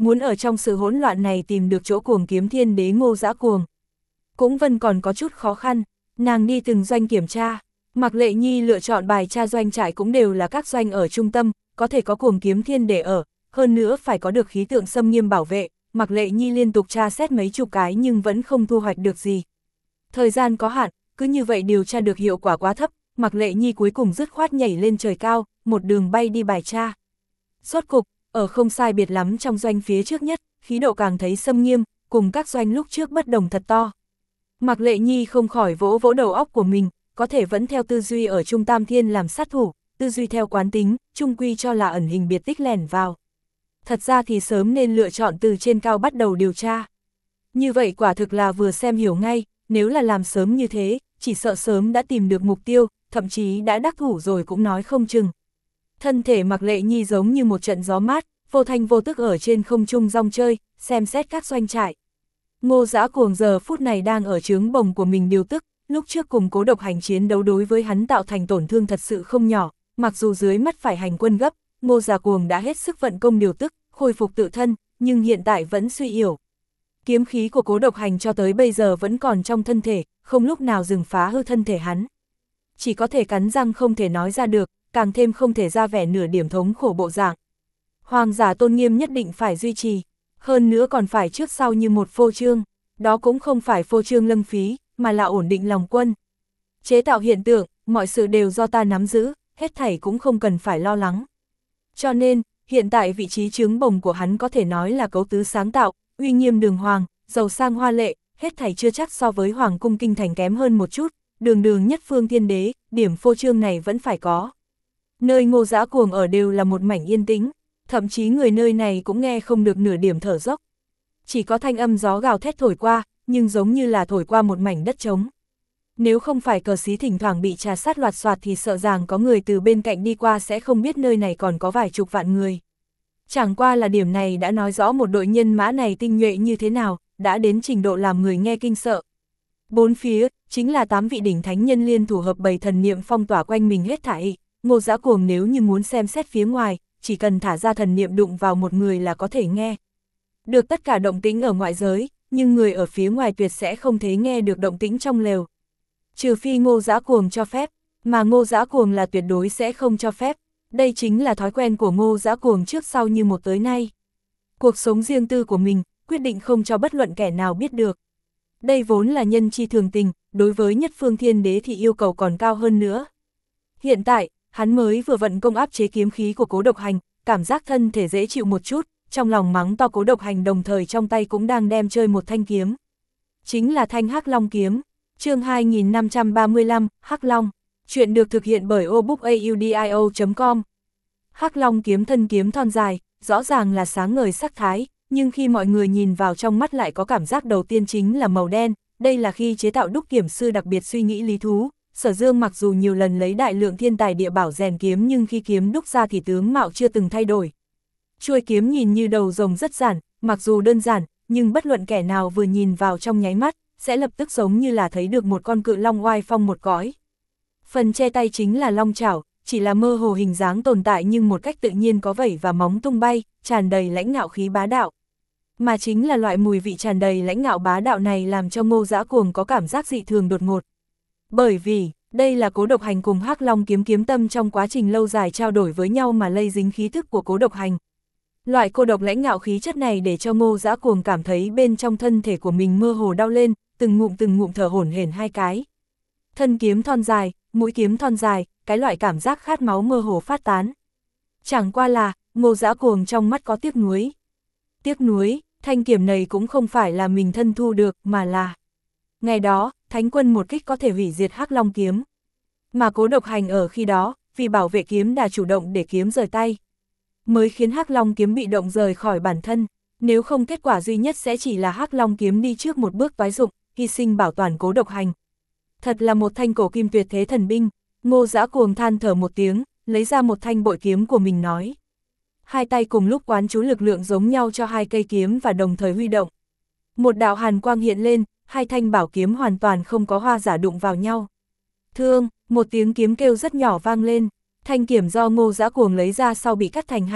muốn ở trong sự hỗn loạn này tìm được chỗ cuồng kiếm thiên đế Ngô Dã Cuồng. Cũng vẫn còn có chút khó khăn, nàng đi từng doanh kiểm tra, Mạc Lệ Nhi lựa chọn bài tra doanh trại cũng đều là các doanh ở trung tâm, có thể có cuồng kiếm thiên để ở, hơn nữa phải có được khí tượng xâm nghiêm bảo vệ, Mạc Lệ Nhi liên tục tra xét mấy chục cái nhưng vẫn không thu hoạch được gì. Thời gian có hạn, cứ như vậy điều tra được hiệu quả quá thấp, Mạc Lệ Nhi cuối cùng dứt khoát nhảy lên trời cao, một đường bay đi bài tra. Rốt cục, ở không sai biệt lắm trong doanh phía trước nhất, khí độ càng thấy xâm nghiêm, cùng các doanh lúc trước bất đồng thật to. Mạc Lệ Nhi không khỏi vỗ vỗ đầu óc của mình, có thể vẫn theo tư duy ở Trung Tam Thiên làm sát thủ, tư duy theo quán tính, trung quy cho là ẩn hình biệt tích lẻn vào. Thật ra thì sớm nên lựa chọn từ trên cao bắt đầu điều tra. Như vậy quả thực là vừa xem hiểu ngay, nếu là làm sớm như thế, chỉ sợ sớm đã tìm được mục tiêu, thậm chí đã đắc thủ rồi cũng nói không chừng. Thân thể Mạc Lệ Nhi giống như một trận gió mát, vô thanh vô tức ở trên không trung rong chơi, xem xét các doanh trại. Ngô Dã Cuồng giờ phút này đang ở trướng bồng của mình điều tức, lúc trước cùng Cố Độc Hành chiến đấu đối với hắn tạo thành tổn thương thật sự không nhỏ, mặc dù dưới mắt phải hành quân gấp, Ngô Dã Cuồng đã hết sức vận công điều tức, khôi phục tự thân, nhưng hiện tại vẫn suy yếu. Kiếm khí của Cố Độc Hành cho tới bây giờ vẫn còn trong thân thể, không lúc nào dừng phá hư thân thể hắn. Chỉ có thể cắn răng không thể nói ra được, càng thêm không thể ra vẻ nửa điểm thống khổ bộ dạng. Hoàng giả tôn nghiêm nhất định phải duy trì, hơn nữa còn phải trước sau như một phô trương, đó cũng không phải phô trương lâng phí, mà là ổn định lòng quân. Chế tạo hiện tượng, mọi sự đều do ta nắm giữ, hết thảy cũng không cần phải lo lắng. Cho nên, hiện tại vị trí trướng bồng của hắn có thể nói là cấu tứ sáng tạo, uy nghiêm đường hoàng, giàu sang hoa lệ, hết thảy chưa chắc so với Hoàng cung kinh thành kém hơn một chút, đường đường nhất phương thiên đế, điểm phô trương này vẫn phải có. Nơi Ngô Dã Cuồng ở đều là một mảnh yên tĩnh, thậm chí người nơi này cũng nghe không được nửa điểm thở dốc. Chỉ có thanh âm gió gào thét thổi qua, nhưng giống như là thổi qua một mảnh đất trống. Nếu không phải cờ xí thỉnh thoảng bị trà sát loạt soạt thì sợ rằng có người từ bên cạnh đi qua sẽ không biết nơi này còn có vài chục vạn người. Chẳng qua là điểm này đã nói rõ một đội nhân mã này tinh nhuệ như thế nào, đã đến trình độ làm người nghe kinh sợ. Bốn phía, chính là tám vị đỉnh thánh nhân liên thủ hợp bày thần niệm phong tỏa quanh mình hết thảy. Ngô Dã Cuồng nếu như muốn xem xét phía ngoài, chỉ cần thả ra thần niệm đụng vào một người là có thể nghe được tất cả động tĩnh ở ngoại giới, nhưng người ở phía ngoài tuyệt sẽ không thấy nghe được động tĩnh trong lều. Trừ phi Ngô Dã Cuồng cho phép, mà Ngô Dã Cuồng là tuyệt đối sẽ không cho phép. Đây chính là thói quen của Ngô Dã Cuồng trước sau như một tới nay. Cuộc sống riêng tư của mình, quyết định không cho bất luận kẻ nào biết được. Đây vốn là nhân chi thường tình, đối với nhất phương thiên đế thì yêu cầu còn cao hơn nữa. Hiện tại, hắn mới vừa vận công áp chế kiếm khí của Cố Độc Hành, cảm giác thân thể dễ chịu một chút, trong lòng mắng to Cố Độc Hành đồng thời trong tay cũng đang đem chơi một thanh kiếm. Chính là thanh Hắc Long kiếm. Chương hai nghìn năm trăm ba mươi lăm, Hắc Long. Chuyện được thực hiện bởi obookaudio chấm com. Hắc Long kiếm thân kiếm thon dài, rõ ràng là sáng ngời sắc thái, nhưng khi mọi người nhìn vào trong mắt lại có cảm giác đầu tiên chính là màu đen, đây là khi chế tạo đúc kiểm sư đặc biệt suy nghĩ lý thú. Sở Dương mặc dù nhiều lần lấy đại lượng thiên tài địa bảo rèn kiếm nhưng khi kiếm đúc ra thì tướng mạo chưa từng thay đổi. Chuôi kiếm nhìn như đầu rồng rất giản, mặc dù đơn giản, nhưng bất luận kẻ nào vừa nhìn vào trong nháy mắt, sẽ lập tức giống như là thấy được một con cự long oai phong một cõi. Phần che tay chính là long chảo, chỉ là mơ hồ hình dáng tồn tại nhưng một cách tự nhiên có vảy và móng tung bay, tràn đầy lãnh ngạo khí bá đạo. Mà chính là loại mùi vị tràn đầy lãnh ngạo bá đạo này làm cho Ngô Dã Cuồng có cảm giác dị thường đột ngột. Bởi vì, đây là Cố Độc Hành cùng Hắc Long kiếm kiếm tâm trong quá trình lâu dài trao đổi với nhau mà lây dính khí thức của Cố Độc Hành. Loại cô độc lãnh ngạo khí chất này để cho Ngô Dã Cuồng cảm thấy bên trong thân thể của mình mơ hồ đau lên, từng ngụm từng ngụm thở hổn hển hai cái. Thân kiếm thon dài, mũi kiếm thon dài, cái loại cảm giác khát máu mơ hồ phát tán. Chẳng qua là, Ngô Dã Cuồng trong mắt có tiếc nuối. Tiếc nuối, thanh kiếm này cũng không phải là mình thân thu được mà là ngày đó, Thánh quân một kích có thể hủy diệt Hắc Long kiếm. Mà Cố Độc Hành ở khi đó, vì bảo vệ kiếm đã chủ động để kiếm rời tay, mới khiến Hắc Long kiếm bị động rời khỏi bản thân, nếu không kết quả duy nhất sẽ chỉ là Hắc Long kiếm đi trước một bước toái dụng, hy sinh bảo toàn Cố Độc Hành. Thật là một thanh cổ kim tuyệt thế thần binh. Ngô Dã Cuồng than thở một tiếng, lấy ra một thanh bội kiếm của mình nói. Hai tay cùng lúc quán chú lực lượng giống nhau cho hai cây kiếm và đồng thời huy động. Một đạo hàn quang hiện lên, hai thanh bảo kiếm hoàn toàn không có hoa giả đụng vào nhau. Thương, một tiếng kiếm kêu rất nhỏ vang lên, thanh kiếm do Ngô Dã Cuồng lấy ra sau bị cắt thành hai khúc,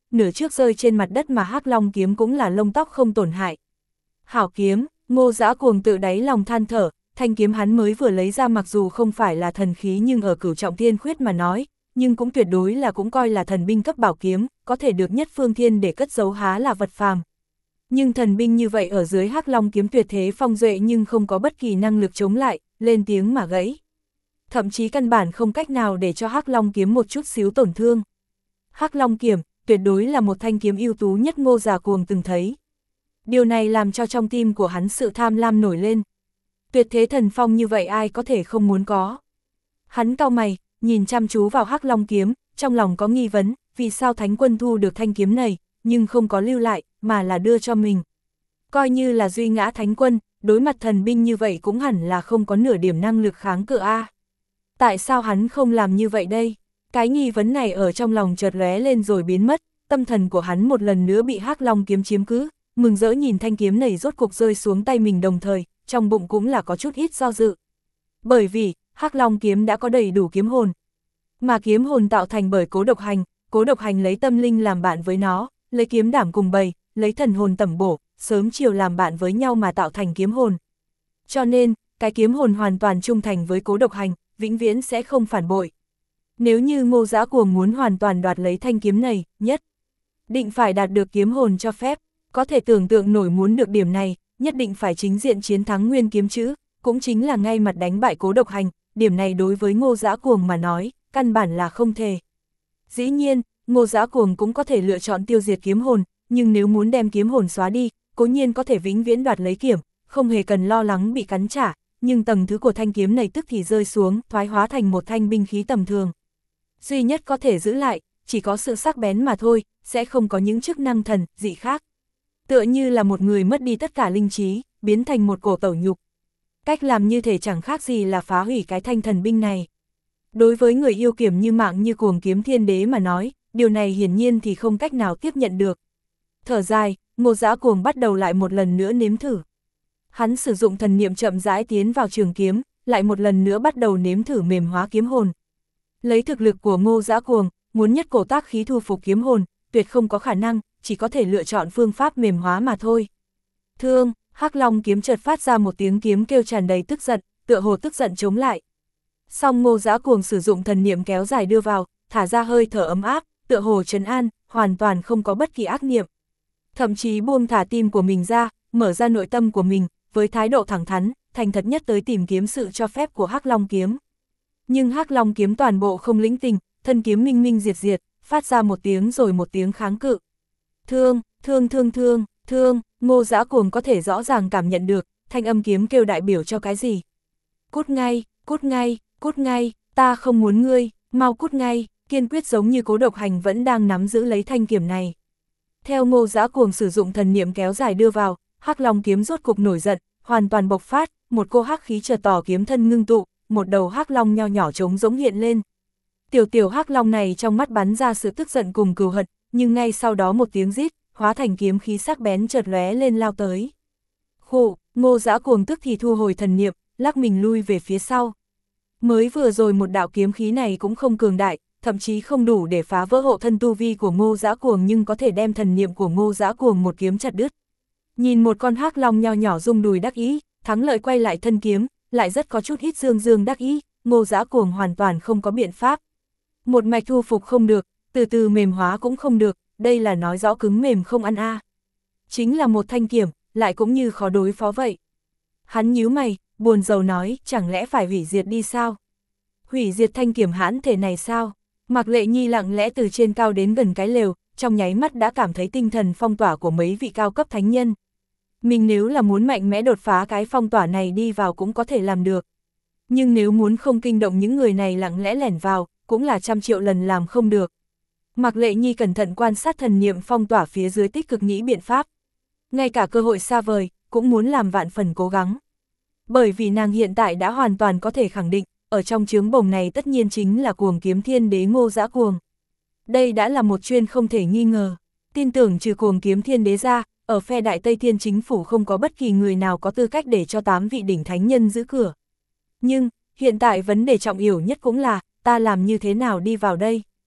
nửa trước rơi trên mặt đất mà Hắc Long kiếm cũng là lông tóc không tổn hại. Hảo kiếm, Ngô Dã Cuồng tự đáy lòng than thở, thanh kiếm hắn mới vừa lấy ra mặc dù không phải là thần khí nhưng ở cửu trọng thiên khuyết mà nói, nhưng cũng tuyệt đối là cũng coi là thần binh cấp bảo kiếm, có thể được nhất phương thiên để cất giấu há là vật phàm. Nhưng thần binh như vậy ở dưới Hắc Long kiếm tuyệt thế phong duệ nhưng không có bất kỳ năng lực chống lại, lên tiếng mà gãy. Thậm chí căn bản không cách nào để cho Hắc Long kiếm một chút xíu tổn thương. Hắc Long kiếm, tuyệt đối là một thanh kiếm ưu tú nhất Ngô Dã Cuồng từng thấy. Điều này làm cho trong tim của hắn sự tham lam nổi lên. Tuyệt thế thần phong như vậy ai có thể không muốn có. Hắn cau mày, nhìn chăm chú vào Hắc Long kiếm, trong lòng có nghi vấn, vì sao Thánh Quân thu được thanh kiếm này, nhưng không có lưu lại, mà là đưa cho mình. Coi như là duy ngã Thánh Quân, đối mặt thần binh như vậy cũng hẳn là không có nửa điểm năng lực kháng cự a. Tại sao hắn không làm như vậy đây? Cái nghi vấn này ở trong lòng chợt lóe lên rồi biến mất, tâm thần của hắn một lần nữa bị Hắc Long kiếm chiếm cứ, mừng rỡ nhìn thanh kiếm này rốt cục rơi xuống tay mình đồng thời, trong bụng cũng là có chút ít do dự. Bởi vì, Hắc Long kiếm đã có đầy đủ kiếm hồn. Mà kiếm hồn tạo thành bởi Cố Độc Hành, Cố Độc Hành lấy tâm linh làm bạn với nó, lấy kiếm đảm cùng bầy, lấy thần hồn tẩm bổ, sớm chiều làm bạn với nhau mà tạo thành kiếm hồn. Cho nên, cái kiếm hồn hoàn toàn trung thành với Cố Độc Hành, vĩnh viễn sẽ không phản bội. Nếu như Ngô Dã Cuồng muốn hoàn toàn đoạt lấy thanh kiếm này, nhất định phải đạt được kiếm hồn cho phép, có thể tưởng tượng nổi muốn được điểm này, nhất định phải chính diện chiến thắng nguyên kiếm chữ, cũng chính là ngay mặt đánh bại Cố Độc Hành, điểm này đối với Ngô Dã Cuồng mà nói, căn bản là không thể. Dĩ nhiên, Ngô Dã Cuồng cũng có thể lựa chọn tiêu diệt kiếm hồn, nhưng nếu muốn đem kiếm hồn xóa đi, cố nhiên có thể vĩnh viễn đoạt lấy kiếm, không hề cần lo lắng bị cắn trả, nhưng tầng thứ của thanh kiếm này tức thì rơi xuống, thoái hóa thành một thanh binh khí tầm thường. Duy nhất có thể giữ lại, chỉ có sự sắc bén mà thôi, sẽ không có những chức năng thần, dị khác. Tựa như là một người mất đi tất cả linh trí, biến thành một cổ tẩu nhục. Cách làm như thể chẳng khác gì là phá hủy cái thanh thần binh này. Đối với người yêu kiếm như Mạng Như Cuồng Kiếm Thiên Đế mà nói, điều này hiển nhiên thì không cách nào tiếp nhận được. Thở dài, Ngô Dã Cuồng bắt đầu lại một lần nữa nếm thử. Hắn sử dụng thần niệm chậm rãi tiến vào trường kiếm, lại một lần nữa bắt đầu nếm thử mềm hóa kiếm hồn. Lấy thực lực của Ngô Dã Cuồng, muốn nhất cổ tác khí thu phục kiếm hồn, tuyệt không có khả năng, chỉ có thể lựa chọn phương pháp mềm hóa mà thôi. Thương, Hắc Long kiếm chợt phát ra một tiếng kiếm kêu tràn đầy tức giận, tựa hồ tức giận chống lại. Song Ngô Dã Cuồng sử dụng thần niệm kéo dài đưa vào, thả ra hơi thở ấm áp, tựa hồ trấn an, hoàn toàn không có bất kỳ ác niệm. Thậm chí buông thả tim của mình ra, mở ra nội tâm của mình, với thái độ thẳng thắn, thành thật nhất tới tìm kiếm sự cho phép của Hắc Long kiếm. Nhưng Hắc Long kiếm toàn bộ không lĩnh tình, thân kiếm minh minh diệt diệt, phát ra một tiếng rồi một tiếng kháng cự. Thương, thương thương thương, thương, Ngô Dã Cuồng có thể rõ ràng cảm nhận được, thanh âm kiếm kêu đại biểu cho cái gì. Cút ngay, cút ngay, cút ngay, ta không muốn ngươi, mau cút ngay, kiên quyết giống như Cố Độc Hành vẫn đang nắm giữ lấy thanh kiếm này. Theo Ngô Dã Cuồng sử dụng thần niệm kéo dài đưa vào, Hắc Long kiếm rốt cục nổi giận, hoàn toàn bộc phát, một cô hắc khí chợt tỏ kiếm thân ngưng tụ, một đầu Hắc Long nho nhỏ trống giống hiện lên. Tiểu tiểu Hắc Long này trong mắt bắn ra sự tức giận cùng cừu hận, nhưng ngay sau đó một tiếng rít, hóa thành kiếm khí sắc bén chợt lóe lên lao tới. Khụ, Ngô Dã Cuồng tức thì thu hồi thần niệm, lắc mình lui về phía sau. Mới vừa rồi một đạo kiếm khí này cũng không cường đại, thậm chí không đủ để phá vỡ hộ thân tu vi của Ngô Dã Cuồng nhưng có thể đem thần niệm của Ngô Dã Cuồng một kiếm chặt đứt. Nhìn một con Hắc Long nho nhỏ rung đùi đắc ý, thắng lợi quay lại thân kiếm, lại rất có chút hít dương dương đắc ý, Ngô Dã Cuồng hoàn toàn không có biện pháp. Một mạch thu phục không được, từ từ mềm hóa cũng không được, đây là nói rõ cứng mềm không ăn a. À. Chính là một thanh kiếm, lại cũng như khó đối phó vậy. Hắn nhíu mày, buồn rầu nói, chẳng lẽ phải hủy diệt đi sao? Hủy diệt thanh kiếm hãn thể này sao? Mạc Lệ Nhi lặng lẽ từ trên cao đến gần cái lều, trong nháy mắt đã cảm thấy tinh thần phong tỏa của mấy vị cao cấp thánh nhân. Mình nếu là muốn mạnh mẽ đột phá cái phong tỏa này đi vào cũng có thể làm được. Nhưng nếu muốn không kinh động những người này lặng lẽ lẻn vào, cũng là trăm triệu lần làm không được. Mạc Lệ Nhi cẩn thận quan sát thần niệm phong tỏa phía dưới tích cực nghĩ biện pháp. Ngay cả cơ hội xa vời, cũng muốn làm vạn phần cố gắng. Bởi vì nàng hiện tại đã hoàn toàn có thể khẳng định, ở trong chướng bồng này tất nhiên chính là Cuồng Kiếm Thiên Đế Ngô Dã Cuồng. Đây đã là một chuyên không thể nghi ngờ. Tin tưởng trừ Cuồng Kiếm Thiên Đế ra, ở phe Đại Tây Thiên chính phủ không có bất kỳ người nào có tư cách để cho tám vị đỉnh thánh nhân giữ cửa. Nhưng, hiện tại vấn đề trọng yếu nhất cũng là, ta làm như thế nào đi vào đây?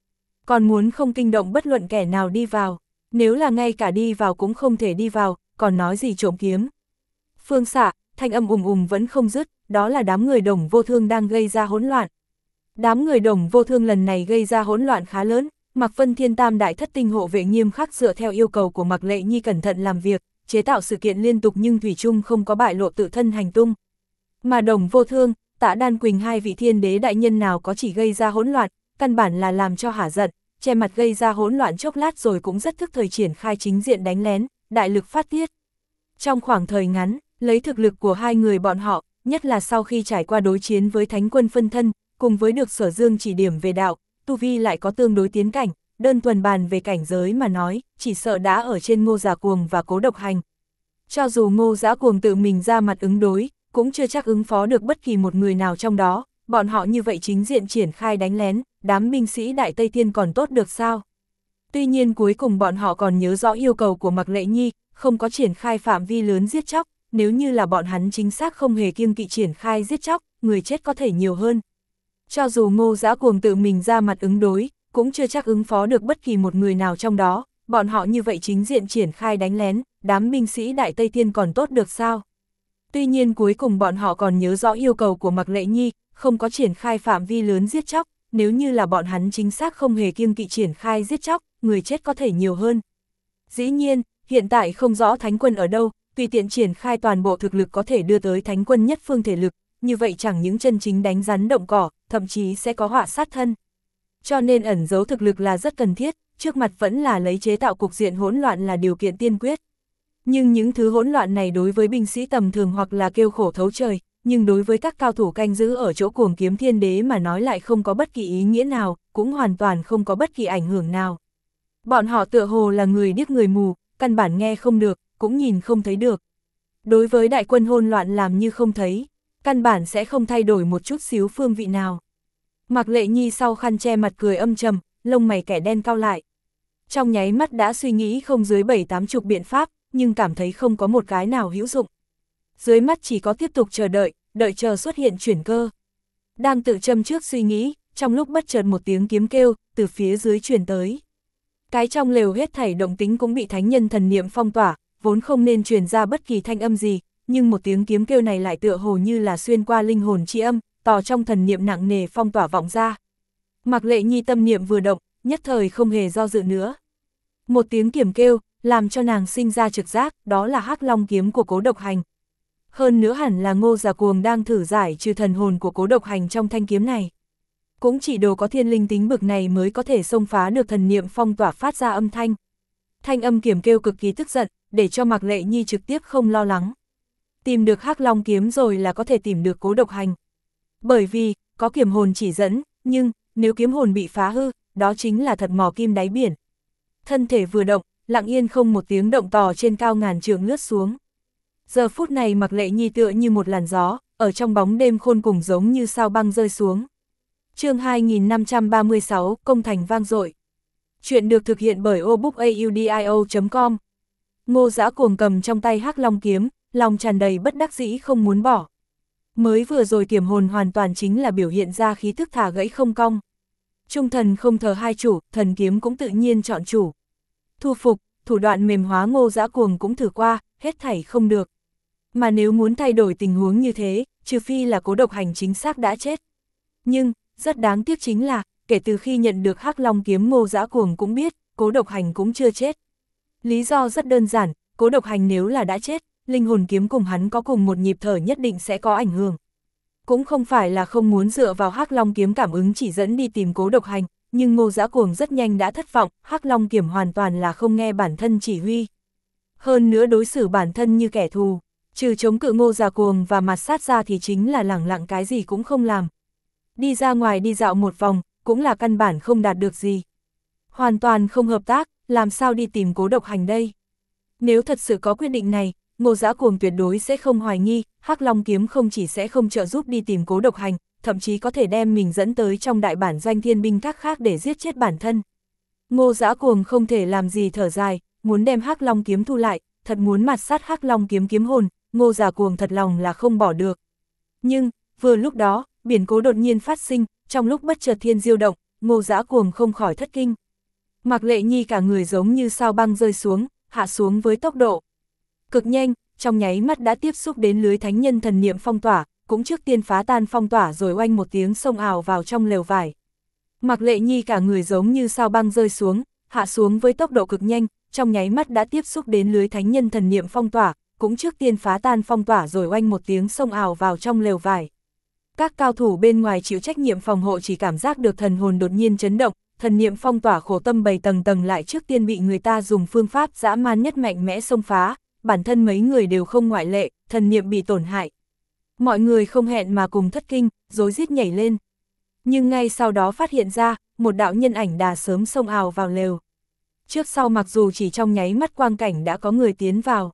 còn muốn không kinh động bất luận kẻ nào đi vào, nếu là ngay cả đi vào cũng không thể đi vào, còn nói gì trộm kiếm. Phương xạ, thanh âm ùm ùm vẫn không dứt, đó là đám người Đồng Vô Thương đang gây ra hỗn loạn. Đám người Đồng Vô Thương lần này gây ra hỗn loạn khá lớn, Mạc Vân Thiên Tam đại thất tinh hộ vệ nghiêm khắc dựa theo yêu cầu của Mạc Lệ Nhi cẩn thận làm việc, chế tạo sự kiện liên tục nhưng thủy chung không có bại lộ tự thân hành tung. Mà Đồng Vô Thương, Tạ Đan Quỳnh hai vị thiên đế đại nhân nào có chỉ gây ra hỗn loạn, căn bản là làm cho hả giận, che mặt gây ra hỗn loạn chốc lát rồi cũng rất thức thời triển khai chính diện đánh lén, đại lực phát tiết. Trong khoảng thời ngắn, lấy thực lực của hai người bọn họ, nhất là sau khi trải qua đối chiến với Thánh Quân phân thân, cùng với được Sở Dương chỉ điểm về đạo, tu vi lại có tương đối tiến cảnh, đơn thuần bàn về cảnh giới mà nói, chỉ sợ đã ở trên Ngô Giả Cuồng và Cố Độc Hành. Cho dù Ngô Giả Cuồng tự mình ra mặt ứng đối, cũng chưa chắc ứng phó được bất kỳ một người nào trong đó, bọn họ như vậy chính diện triển khai đánh lén, đám binh sĩ Đại Tây Thiên còn tốt được sao? Tuy nhiên cuối cùng bọn họ còn nhớ rõ yêu cầu của Mạc Lệ Nhi, không có triển khai phạm vi lớn giết chóc, nếu như là bọn hắn chính xác không hề kiêng kỵ triển khai giết chóc, người chết có thể nhiều hơn. Cho dù Ngô Giả Cuồng tự mình ra mặt ứng đối, cũng chưa chắc ứng phó được bất kỳ một người nào trong đó, bọn họ như vậy chính diện triển khai đánh lén, đám binh sĩ Đại Tây Thiên còn tốt được sao? Tuy nhiên cuối cùng bọn họ còn nhớ rõ yêu cầu của Mạc Lệ Nhi, không có triển khai phạm vi lớn giết chóc, nếu như là bọn hắn chính xác không hề kiêng kỵ triển khai giết chóc, người chết có thể nhiều hơn. Dĩ nhiên, hiện tại không rõ Thánh Quân ở đâu, tùy tiện triển khai toàn bộ thực lực có thể đưa tới Thánh Quân nhất phương thể lực, như vậy chẳng những chân chính đánh rắn động cỏ, thậm chí sẽ có họa sát thân. Cho nên ẩn giấu thực lực là rất cần thiết, trước mặt vẫn là lấy chế tạo cục diện hỗn loạn là điều kiện tiên quyết. Nhưng những thứ hỗn loạn này đối với binh sĩ tầm thường hoặc là kêu khổ thấu trời, nhưng đối với các cao thủ canh giữ ở chỗ Cuồng Kiếm Thiên Đế mà nói lại không có bất kỳ ý nghĩa nào, cũng hoàn toàn không có bất kỳ ảnh hưởng nào. Bọn họ tựa hồ là người điếc người mù, căn bản nghe không được, cũng nhìn không thấy được. Đối với đại quân hỗn loạn làm như không thấy, căn bản sẽ không thay đổi một chút xíu phương vị nào. Mạc Lệ Nhi sau khăn che mặt cười âm trầm, lông mày kẻ đen cau lại. Trong nháy mắt đã suy nghĩ không dưới bảy tám chục biện pháp, nhưng cảm thấy không có một cái nào hữu dụng. Dưới mắt chỉ có tiếp tục chờ đợi, đợi chờ xuất hiện chuyển cơ. Đang tự châm trước suy nghĩ, trong lúc bất chợt một tiếng kiếm kêu, từ phía dưới truyền tới. Cái trong lều hết thảy động tính cũng bị thánh nhân thần niệm phong tỏa, vốn không nên truyền ra bất kỳ thanh âm gì, nhưng một tiếng kiếm kêu này lại tựa hồ như là xuyên qua linh hồn chi âm, tỏ trong thần niệm nặng nề phong tỏa vọng ra. Mạc Lệ Nhi tâm niệm vừa động, nhất thời không hề do dự nữa. Một tiếng kiếm kêu, làm cho nàng sinh ra trực giác, đó là Hắc Long kiếm của Cố Độc Hành. Hơn nữa hẳn là Ngô Giả Cuồng đang thử giải trừ thần hồn của Cố Độc Hành trong thanh kiếm này. Cũng chỉ đồ có thiên linh tính bực này mới có thể xông phá được thần niệm phong tỏa phát ra âm thanh. Thanh âm kiếm kêu cực kỳ tức giận, để cho Mạc Lệ Nhi trực tiếp không lo lắng. Tìm được Hắc Long kiếm rồi là có thể tìm được Cố Độc Hành. Bởi vì, có kiếm hồn chỉ dẫn, nhưng, nếu kiếm hồn bị phá hư, đó chính là thật mò kim đáy biển. Thân thể vừa động, lặng yên không một tiếng động tò trên cao ngàn trượng lướt xuống. Giờ phút này Mạc Lệ Nhi tựa như một làn gió, ở trong bóng đêm khôn cùng giống như sao băng rơi xuống. Chương hai nghìn năm trăm ba mươi sáu, công thành vang dội. Chuyện được thực hiện bởi obookaudio chấm com. Ngô Giả Cuồng cầm trong tay Hắc Long kiếm, lòng tràn đầy bất đắc dĩ không muốn bỏ. Mới vừa rồi kiếm hồn hoàn toàn chính là biểu hiện ra khí thức thả gãy không cong. Trung thần không thờ hai chủ, thần kiếm cũng tự nhiên chọn chủ. Thu phục, thủ đoạn mềm hóa Ngô Giả Cuồng cũng thử qua, hết thảy không được. Mà nếu muốn thay đổi tình huống như thế, trừ phi là Cố Độc Hành chính xác đã chết. Nhưng, rất đáng tiếc chính là, kể từ khi nhận được Hắc Long kiếm Ngô Giả Cuồng cũng biết, Cố Độc Hành cũng chưa chết. Lý do rất đơn giản, Cố Độc Hành nếu là đã chết, linh hồn kiếm cùng hắn có cùng một nhịp thở nhất định sẽ có ảnh hưởng. Cũng không phải là không muốn dựa vào Hắc Long kiếm cảm ứng chỉ dẫn đi tìm Cố Độc Hành, nhưng Ngô Giả Cuồng rất nhanh đã thất vọng, Hắc Long kiếm hoàn toàn là không nghe bản thân chỉ huy. Hơn nữa đối xử bản thân như kẻ thù, trừ chống cự Ngô Giả Cuồng và mặt sát ra thì chính là lẳng lặng cái gì cũng không làm. Đi ra ngoài đi dạo một vòng, cũng là căn bản không đạt được gì. Hoàn toàn không hợp tác, làm sao đi tìm Cố Độc Hành đây? Nếu thật sự có quyết định này, Ngô Giả Cuồng tuyệt đối sẽ không hoài nghi, Hắc Long kiếm không chỉ sẽ không trợ giúp đi tìm Cố Độc Hành, thậm chí có thể đem mình dẫn tới trong đại bản doanh thiên binh các khác để giết chết bản thân. Ngô Giả Cuồng không thể làm gì thở dài, muốn đem Hắc Long kiếm thu lại, thật muốn mặt sát Hắc Long kiếm kiếm hồn, Ngô Giả Cuồng thật lòng là không bỏ được. Nhưng, vừa lúc đó, biển cố đột nhiên phát sinh, trong lúc bất chợt thiên diêu động, Ngô Dã Cuồng không khỏi thất kinh. Mạc Lệ Nhi cả người giống như sao băng rơi xuống, hạ xuống với tốc độ cực nhanh, trong nháy mắt đã tiếp xúc đến lưới thánh nhân thần niệm phong tỏa, cũng trước tiên phá tan phong tỏa rồi oanh một tiếng xông ào vào trong lều vải. Mạc Lệ Nhi cả người giống như sao băng rơi xuống, hạ xuống với tốc độ cực nhanh, trong nháy mắt đã tiếp xúc đến lưới thánh nhân thần niệm phong tỏa, cũng trước tiên phá tan phong tỏa rồi oanh một tiếng xông ào vào trong lều vải. Các cao thủ bên ngoài chịu trách nhiệm phòng hộ chỉ cảm giác được thần hồn đột nhiên chấn động, thần niệm phong tỏa khổ tâm bầy tầng tầng lại trước tiên bị người ta dùng phương pháp dã man nhất mạnh mẽ xông phá, bản thân mấy người đều không ngoại lệ, thần niệm bị tổn hại. Mọi người không hẹn mà cùng thất kinh, rối rít nhảy lên. Nhưng ngay sau đó phát hiện ra, một đạo nhân ảnh đã sớm xông ào vào lều. Trước sau mặc dù chỉ trong nháy mắt quang cảnh đã có người tiến vào.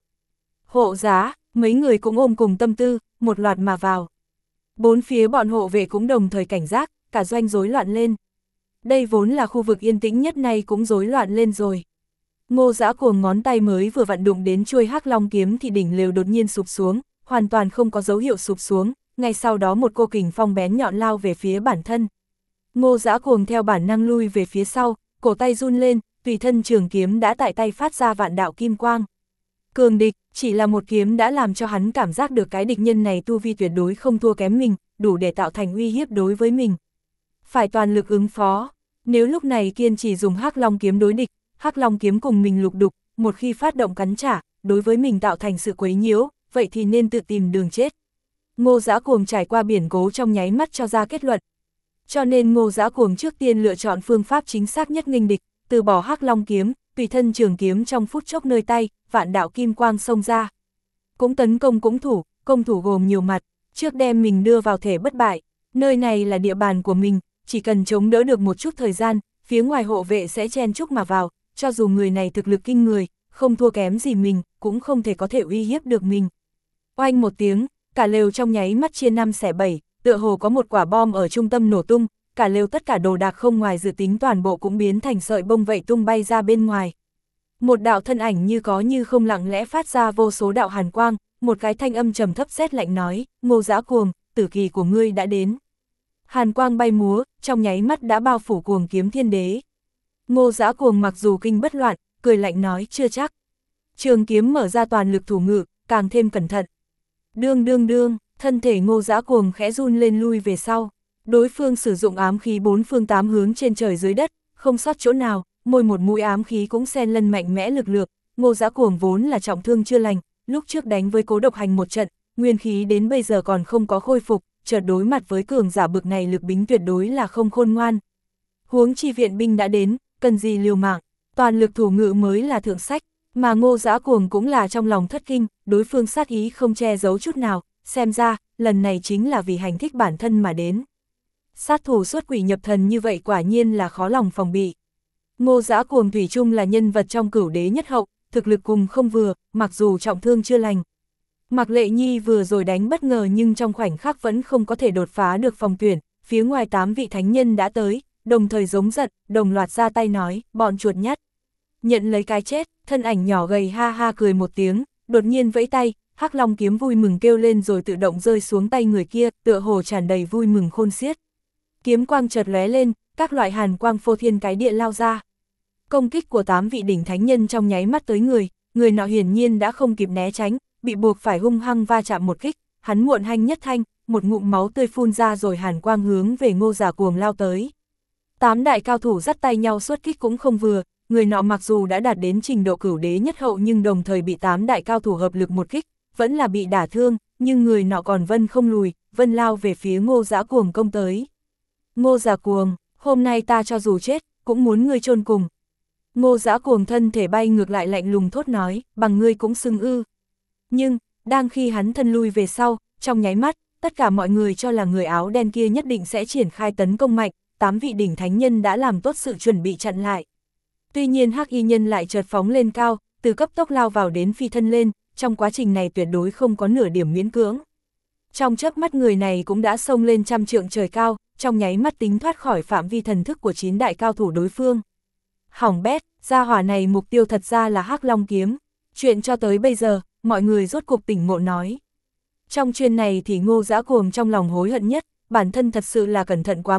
Hộ giá, mấy người cũng ôm cùng tâm tư, một loạt mà vào. Bốn phía bọn hộ vệ cũng đồng thời cảnh giác, cả doanh rối loạn lên. Đây vốn là khu vực yên tĩnh nhất nay cũng rối loạn lên rồi. Ngô Dã Cuồng ngón tay mới vừa vặn đụng đến chuôi hắc long kiếm thì đỉnh lều đột nhiên sụp xuống, hoàn toàn không có dấu hiệu sụp xuống, ngay sau đó một cô kình phong bén nhọn lao về phía bản thân. Ngô Dã Cuồng theo bản năng lui về phía sau, cổ tay run lên, tùy thân trường kiếm đã tại tay phát ra vạn đạo kim quang. Cường địch, chỉ là một kiếm đã làm cho hắn cảm giác được cái địch nhân này tu vi tuyệt đối không thua kém mình, đủ để tạo thành uy hiếp đối với mình. Phải toàn lực ứng phó, nếu lúc này kiên trì dùng hắc long kiếm đối địch, hắc long kiếm cùng mình lục đục, một khi phát động cắn trả, đối với mình tạo thành sự quấy nhiễu, vậy thì nên tự tìm đường chết. Ngô Dã Cuồng trải qua biển cố trong nháy mắt cho ra kết luận. Cho nên Ngô Dã Cuồng trước tiên lựa chọn phương pháp chính xác nhất nghênh địch, từ bỏ hắc long kiếm, tùy thân trường kiếm trong phút chốc nơi tay, vạn đạo kim quang xông ra. Cũng tấn công cũng thủ, công thủ gồm nhiều mặt, trước đem mình đưa vào thể bất bại, nơi này là địa bàn của mình, chỉ cần chống đỡ được một chút thời gian, phía ngoài hộ vệ sẽ chen chúc mà vào, cho dù người này thực lực kinh người, không thua kém gì mình, cũng không thể có thể uy hiếp được mình. Oanh một tiếng, cả lều trong nháy mắt chia năm xẻ bảy, tựa hồ có một quả bom ở trung tâm nổ tung, cả lều tất cả đồ đạc không ngoài dự tính toàn bộ cũng biến thành sợi bông vậy tung bay ra bên ngoài. Một đạo thân ảnh như có như không lặng lẽ phát ra vô số đạo hàn quang, một cái thanh âm trầm thấp sét lạnh nói, Ngô Dã Cuồng, tử kỳ của ngươi đã đến. Hàn quang bay múa, trong nháy mắt đã bao phủ Cuồng Kiếm Thiên Đế. Ngô Dã Cuồng mặc dù kinh bất loạn, cười lạnh nói chưa chắc. Trường kiếm mở ra toàn lực thủ ngự, càng thêm cẩn thận. Đương đương đương, thân thể Ngô Dã Cuồng khẽ run lên lui về sau. Đối phương sử dụng ám khí bốn phương tám hướng trên trời dưới đất, không sót chỗ nào, mỗi một mũi ám khí cũng xen lẫn mạnh mẽ lực lượng. Ngô Dã Cuồng vốn là trọng thương chưa lành, lúc trước đánh với Cố Độc Hành một trận, nguyên khí đến bây giờ còn không có khôi phục, chợt đối mặt với cường giả bực này lực bính tuyệt đối là không khôn ngoan. Huống chi viện binh đã đến, cần gì liều mạng, toàn lực thủ ngự mới là thượng sách, mà Ngô Dã Cuồng cũng là trong lòng thất kinh, đối phương sát ý không che giấu chút nào, xem ra, lần này chính là vì hành thích bản thân mà đến. Sát thủ xuất quỷ nhập thần như vậy quả nhiên là khó lòng phòng bị. Ngô Dã Cuồng thủy chung là nhân vật trong Cửu Đế nhất hậu, thực lực cùng không vừa, mặc dù trọng thương chưa lành. Mạc Lệ Nhi vừa rồi đánh bất ngờ nhưng trong khoảnh khắc vẫn không có thể đột phá được phòng tuyển, phía ngoài tám vị thánh nhân đã tới, đồng thời giống giận, đồng loạt ra tay nói, bọn chuột nhắt. Nhận lấy cái chết, thân ảnh nhỏ gầy ha ha cười một tiếng, đột nhiên vẫy tay, hắc long kiếm vui mừng kêu lên rồi tự động rơi xuống tay người kia, tựa hồ tràn đầy vui mừng khôn xiết. Kiếm quang chợt lóe lên, các loại hàn quang phô thiên cái địa lao ra. Công kích của tám vị đỉnh thánh nhân trong nháy mắt tới người, người nọ hiển nhiên đã không kịp né tránh, bị buộc phải hung hăng va chạm một kích, hắn muộn hanh nhất thanh, một ngụm máu tươi phun ra rồi hàn quang hướng về Ngô Dã Cuồng lao tới. Tám đại cao thủ dắt tay nhau xuất kích cũng không vừa, người nọ mặc dù đã đạt đến trình độ Cửu Đế nhất hậu nhưng đồng thời bị tám đại cao thủ hợp lực một kích, vẫn là bị đả thương, nhưng người nọ còn vân không lùi, vân lao về phía Ngô Dã Cuồng công tới. Ngô Dã Cuồng, hôm nay ta cho dù chết, cũng muốn ngươi chôn cùng. Ngô Dã Cuồng thân thể bay ngược lại lạnh lùng thốt nói, bằng ngươi cũng xưng ư. Nhưng, đang khi hắn thân lui về sau, trong nháy mắt, tất cả mọi người cho là người áo đen kia nhất định sẽ triển khai tấn công mạnh, tám vị đỉnh thánh nhân đã làm tốt sự chuẩn bị chặn lại. Tuy nhiên hắc y nhân lại chợt phóng lên cao, từ cấp tốc lao vào đến phi thân lên, trong quá trình này tuyệt đối không có nửa điểm miễn cưỡng. Trong chớp mắt người này cũng đã xông lên trăm trượng trời cao, trong nháy mắt tính thoát khỏi phạm vi thần thức của chín đại cao thủ đối phương. Hỏng bét, gia hỏa này mục tiêu thật ra là hắc long kiếm. Chuyện cho tới bây giờ, mọi người rốt cuộc tỉnh ngộ nói. Trong chuyện này thì Ngô Dã Cuồng trong lòng hối hận nhất, bản thân thật sự là cẩn thận quá mức,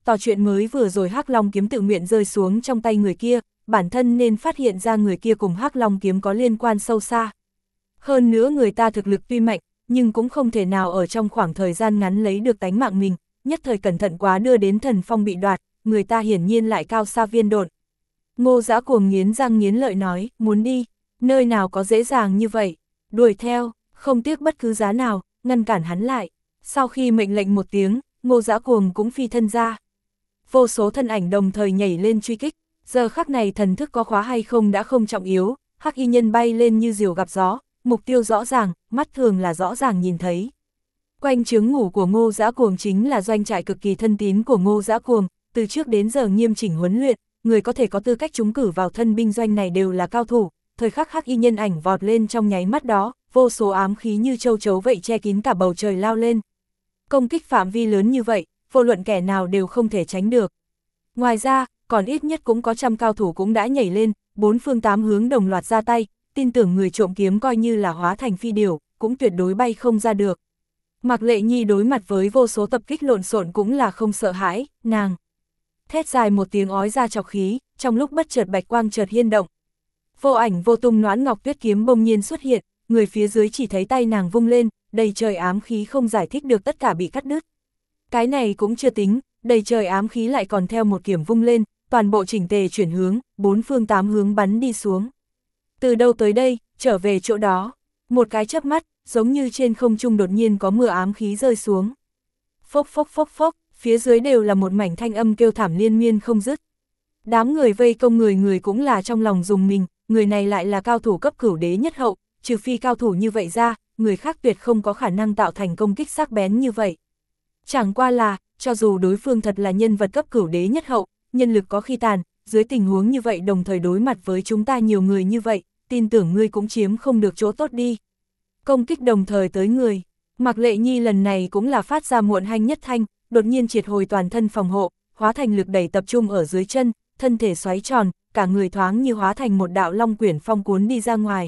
tỏ chuyện mới vừa rồi Hắc Long kiếm tự nguyện rơi xuống trong tay người kia, bản thân nên phát hiện ra người kia cùng Hắc Long kiếm có liên quan sâu xa. Hơn nữa người ta thực lực tuy mạnh, nhưng cũng không thể nào ở trong khoảng thời gian ngắn lấy được tánh mạng mình, nhất thời cẩn thận quá đưa đến thần phong bị đoạt, người ta hiển nhiên lại cao xa viên độn. Ngô Dã Cuồng nghiến răng nghiến lợi nói, muốn đi, nơi nào có dễ dàng như vậy, đuổi theo, không tiếc bất cứ giá nào, ngăn cản hắn lại. Sau khi mệnh lệnh một tiếng, Ngô Dã Cuồng cũng phi thân ra. Vô số thân ảnh đồng thời nhảy lên truy kích, giờ khắc này thần thức có khóa hay không đã không trọng yếu, Hắc Y Nhân bay lên như diều gặp gió, mục tiêu rõ ràng, mắt thường là rõ ràng nhìn thấy. Quanh trướng ngủ của Ngô Dã Cuồng chính là doanh trại cực kỳ thân tín của Ngô Dã Cuồng, từ trước đến giờ nghiêm chỉnh huấn luyện, người có thể có tư cách trúng cử vào thân binh doanh này đều là cao thủ, thời khắc Hắc Y Nhân ảnh vọt lên trong nháy mắt đó, vô số ám khí như châu chấu vậy che kín cả bầu trời lao lên. Công kích phạm vi lớn như vậy, vô luận kẻ nào đều không thể tránh được. Ngoài ra, còn ít nhất cũng có trăm cao thủ cũng đã nhảy lên, bốn phương tám hướng đồng loạt ra tay, tin tưởng người trộm kiếm coi như là hóa thành phi điểu, cũng tuyệt đối bay không ra được. Mạc Lệ Nhi đối mặt với vô số tập kích lộn xộn cũng là không sợ hãi, nàng thét dài một tiếng ói ra trọc khí, trong lúc bất chợt bạch quang chợt hiên động. Vô ảnh vô tung Noãn Ngọc Tuyết kiếm bỗng nhiên xuất hiện, người phía dưới chỉ thấy tay nàng vung lên, đầy trời ám khí không giải thích được tất cả bị cắt đứt. Cái này cũng chưa tính, đầy trời ám khí lại còn theo một kiểm vung lên, toàn bộ chỉnh tề chuyển hướng, bốn phương tám hướng bắn đi xuống. Từ đâu tới đây, trở về chỗ đó, một cái chớp mắt, giống như trên không trung đột nhiên có mưa ám khí rơi xuống. Phốc phốc phốc phốc, phía dưới đều là một mảnh thanh âm kêu thảm liên miên không dứt. Đám người vây công người người cũng là trong lòng dùng mình, người này lại là cao thủ cấp cửu đế nhất hậu, trừ phi cao thủ như vậy ra, người khác tuyệt không có khả năng tạo thành công kích sắc bén như vậy. Chẳng qua là, cho dù đối phương thật là nhân vật cấp cửu đế nhất hậu, nhân lực có khi tàn, dưới tình huống như vậy đồng thời đối mặt với chúng ta nhiều người như vậy, tin tưởng ngươi cũng chiếm không được chỗ tốt đi. Công kích đồng thời tới người, Mạc Lệ Nhi lần này cũng là phát ra muộn hanh nhất thanh, đột nhiên triệt hồi toàn thân phòng hộ, hóa thành lực đẩy tập trung ở dưới chân, thân thể xoáy tròn, cả người thoáng như hóa thành một đạo long quyển phong cuốn đi ra ngoài.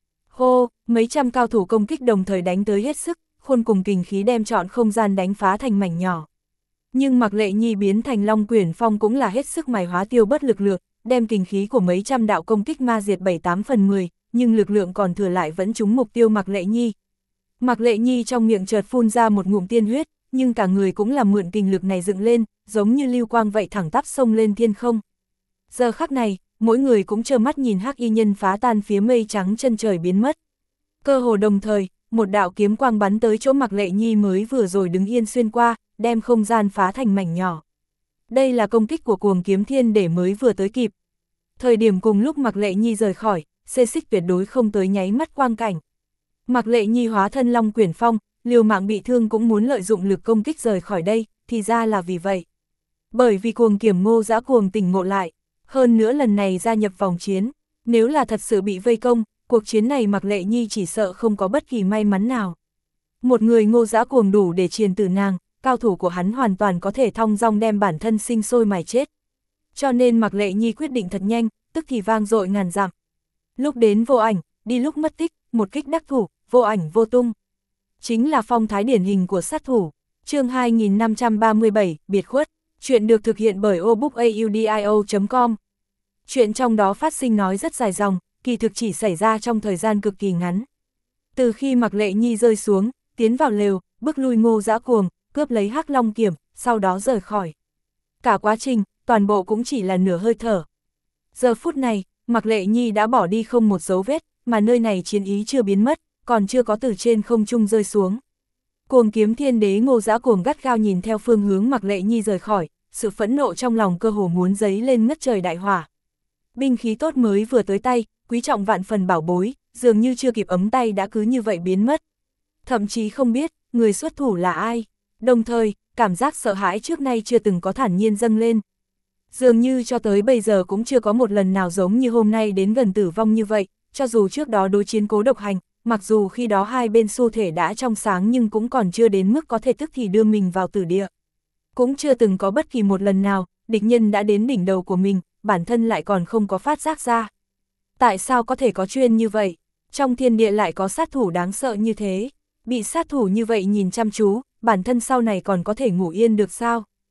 Hô, mấy trăm cao thủ công kích đồng thời đánh tới hết sức, khôn cùng kình khí đem trọn không gian đánh phá thành mảnh nhỏ. Nhưng Mạc Lệ Nhi biến thành long quyển phong cũng là hết sức mài hóa tiêu bất lực lượng, đem kình khí của mấy trăm đạo công kích ma diệt bảy tám phần mười, nhưng lực lượng còn thừa lại vẫn trúng mục tiêu Mạc Lệ Nhi. Mạc Lệ Nhi trong miệng chợt phun ra một ngụm tiên huyết, nhưng cả người cũng là mượn kình lực này dựng lên, giống như lưu quang vậy thẳng tắp xông lên thiên không. Giờ khắc này, mỗi người cũng trơ mắt nhìn Hắc Y Nhân phá tan phía mây trắng chân trời biến mất. Cơ hồ đồng thời, một đạo kiếm quang bắn tới chỗ Mạc Lệ Nhi mới vừa rồi đứng yên xuyên qua, đem không gian phá thành mảnh nhỏ. Đây là công kích của Cuồng Kiếm Thiên để mới vừa tới kịp. Thời điểm cùng lúc Mạc Lệ Nhi rời khỏi, xê xích tuyệt đối không tới nháy mắt quang cảnh. Mạc Lệ Nhi hóa thân long quyển phong, liều mạng bị thương cũng muốn lợi dụng lực công kích rời khỏi đây, thì ra là vì vậy. Bởi vì Cuồng Kiểm Ngô Dã Cuồng tỉnh ngộ lại, hơn nữa lần này gia nhập vòng chiến, nếu là thật sự bị vây công, cuộc chiến này Mạc Lệ Nhi chỉ sợ không có bất kỳ may mắn nào. Một người Ngô Dã Cuồng đủ để triền tử nàng, cao thủ của hắn hoàn toàn có thể thong dong đem bản thân sinh sôi mài chết. Cho nên Mạc Lệ Nhi quyết định thật nhanh, tức thì vang dội ngàn dặm. Lúc đến vô ảnh, đi lúc mất tích, một kích đắc thủ, vô ảnh vô tung. Chính là phong thái điển hình của sát thủ. Chương hai nghìn năm trăm ba mươi bảy, biệt khuất. Chuyện được thực hiện bởi obookaudio chấm com. Chuyện trong đó phát sinh nói rất dài dòng, kỳ thực chỉ xảy ra trong thời gian cực kỳ ngắn. Từ khi Mạc Lệ Nhi rơi xuống, tiến vào lều, bước lui Ngô Dã Cuồng, cướp lấy Hắc Long kiếm, sau đó rời khỏi. Cả quá trình, toàn bộ cũng chỉ là nửa hơi thở. Giờ phút này, Mạc Lệ Nhi đã bỏ đi không một dấu vết, mà nơi này chiến ý chưa biến mất, còn chưa có từ trên không trung rơi xuống. Cuồng Kiếm Thiên Đế Ngô Dã Cuồng gắt gao nhìn theo phương hướng Mạc Lệ Nhi rời khỏi, sự phẫn nộ trong lòng cơ hồ muốn giấy lên ngất trời đại hỏa. Binh khí tốt mới vừa tới tay, quý trọng vạn phần bảo bối, dường như chưa kịp ấm tay đã cứ như vậy biến mất. Thậm chí không biết, người xuất thủ là ai. Đồng thời, cảm giác sợ hãi trước nay chưa từng có thản nhiên dâng lên. Dường như cho tới bây giờ cũng chưa có một lần nào giống như hôm nay đến gần tử vong như vậy, cho dù trước đó đối chiến Cố Độc Hành, mặc dù khi đó hai bên xu thể đã trong sáng nhưng cũng còn chưa đến mức có thể tức thì đưa mình vào tử địa. Cũng chưa từng có bất kỳ một lần nào, địch nhân đã đến đỉnh đầu của mình, bản thân lại còn không có phát giác ra. Tại sao có thể có chuyên như vậy? Trong thiên địa lại có sát thủ đáng sợ như thế? Bị sát thủ như vậy nhìn chăm chú, bản thân sau này còn có thể ngủ yên được sao?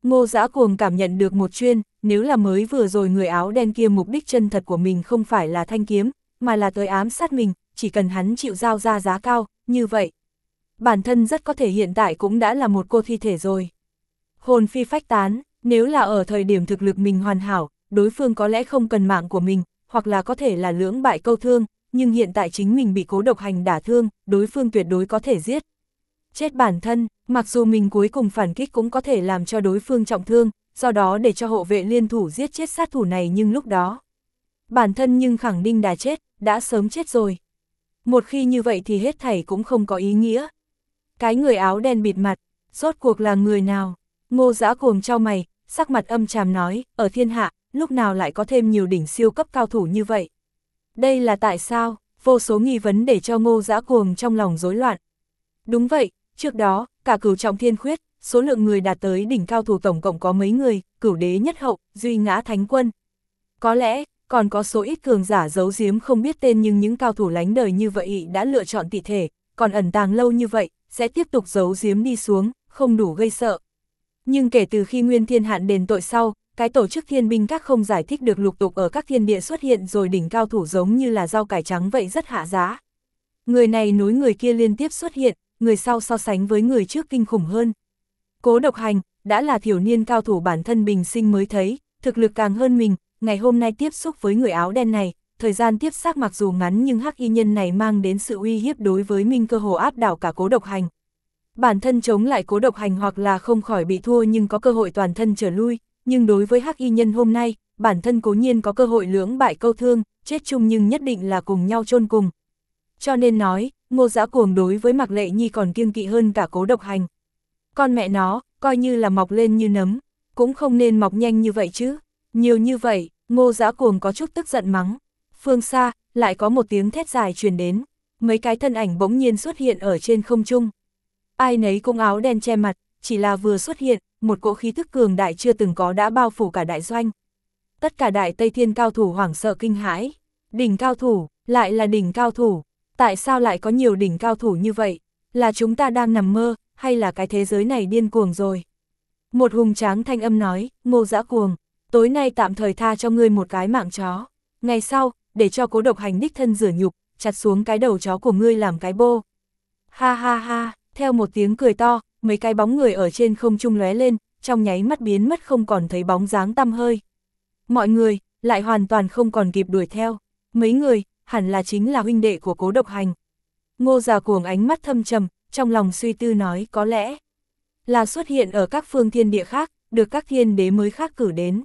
Ngô Dã Cuồng cảm nhận được một chuyên, nếu là mới vừa rồi người áo đen kia mục đích chân thật của mình không phải là thanh kiếm, mà là tới ám sát mình, chỉ cần hắn chịu giao ra giá cao, như vậy. Bản thân rất có thể hiện tại cũng đã là một cô thi thể rồi. Hồn phi phách tán, nếu là ở thời điểm thực lực mình hoàn hảo, đối phương có lẽ không cần mạng của mình, hoặc là có thể là lưỡng bại câu thương, nhưng hiện tại chính mình bị Cố Độc Hành đả thương, đối phương tuyệt đối có thể giết. Chết bản thân, mặc dù mình cuối cùng phản kích cũng có thể làm cho đối phương trọng thương, do đó để cho hộ vệ liên thủ giết chết sát thủ này, nhưng lúc đó, bản thân nhưng khẳng định đã chết, đã sớm chết rồi. Một khi như vậy thì hết thảy cũng không có ý nghĩa. Cái người áo đen bịt mặt, rốt cuộc là người nào? Ngô Dã Cuồng chau mày, sắc mặt âm trầm nói, ở thiên hạ, lúc nào lại có thêm nhiều đỉnh siêu cấp cao thủ như vậy? Đây là tại sao? Vô số nghi vấn để cho Ngô Dã Cuồng trong lòng rối loạn. Đúng vậy, trước đó, cả Cửu Trọng Thiên Khuyết, số lượng người đạt tới đỉnh cao thủ tổng cộng có mấy người, Cửu Đế Nhất Hậu, Duy Ngã Thánh Quân. Có lẽ, còn có số ít cường giả giấu giếm không biết tên, nhưng những cao thủ lánh đời như vậy đã lựa chọn tị thể, còn ẩn tàng lâu như vậy, sẽ tiếp tục giấu giếm đi xuống, không đủ gây sợ. Nhưng kể từ khi Nguyên Thiên Hạn đền tội sau, cái tổ chức thiên binh các không giải thích được lục tục ở các thiên địa xuất hiện rồi đỉnh cao thủ giống như là rau cải trắng vậy, rất hạ giá. Người này nối người kia liên tiếp xuất hiện, người sau so sánh với người trước kinh khủng hơn. Cố Độc Hành, đã là thiểu niên cao thủ bản thân bình sinh mới thấy, thực lực càng hơn mình, ngày hôm nay tiếp xúc với người áo đen này, thời gian tiếp xác mặc dù ngắn nhưng hắc y nhân này mang đến sự uy hiếp đối với mình cơ hồ áp đảo cả Cố Độc Hành. Bản thân chống lại Cố Độc Hành hoặc là không khỏi bị thua nhưng có cơ hội toàn thân trở lui, nhưng đối với hắc y nhân hôm nay, bản thân cố nhiên có cơ hội lưỡng bại câu thương, chết chung nhưng nhất định là cùng nhau chôn cùng. Cho nên nói, Ngô Dã Cuồng đối với Mạc Lệ Nhi còn kiêng kỵ hơn cả Cố Độc Hành. Con mẹ nó, coi như là mọc lên như nấm, cũng không nên mọc nhanh như vậy chứ. Nhiều như vậy, Ngô Dã Cuồng có chút tức giận mắng. Phương xa, lại có một tiếng thét dài truyền đến. Mấy cái thân ảnh bỗng nhiên xuất hiện ở trên không trung. Ai nấy cũng áo đen che mặt, chỉ là vừa xuất hiện, một cỗ khí thức cường đại chưa từng có đã bao phủ cả đại doanh. Tất cả Đại Tây Thiên cao thủ hoảng sợ kinh hãi. Đỉnh cao thủ, lại là đỉnh cao thủ. Tại sao lại có nhiều đỉnh cao thủ như vậy? Là chúng ta đang nằm mơ, hay là cái thế giới này điên cuồng rồi? Một hùng tráng thanh âm nói, Ngô Dã Cuồng, tối nay tạm thời tha cho ngươi một cái mạng chó. Ngày sau, để cho Cố Độc Hành đích thân rửa nhục, chặt xuống cái đầu chó của ngươi làm cái bô. Ha ha ha, theo một tiếng cười to, mấy cái bóng người ở trên không trung lóe lên, trong nháy mắt biến mất không còn thấy bóng dáng tăm hơi. Mọi người, lại hoàn toàn không còn kịp đuổi theo. Mấy người, hẳn là chính là huynh đệ của Cố Độc Hành. Ngô Dã Cuồng ánh mắt thâm trầm, trong lòng suy tư nói có lẽ là xuất hiện ở các phương thiên địa khác, được các thiên đế mới khác cử đến.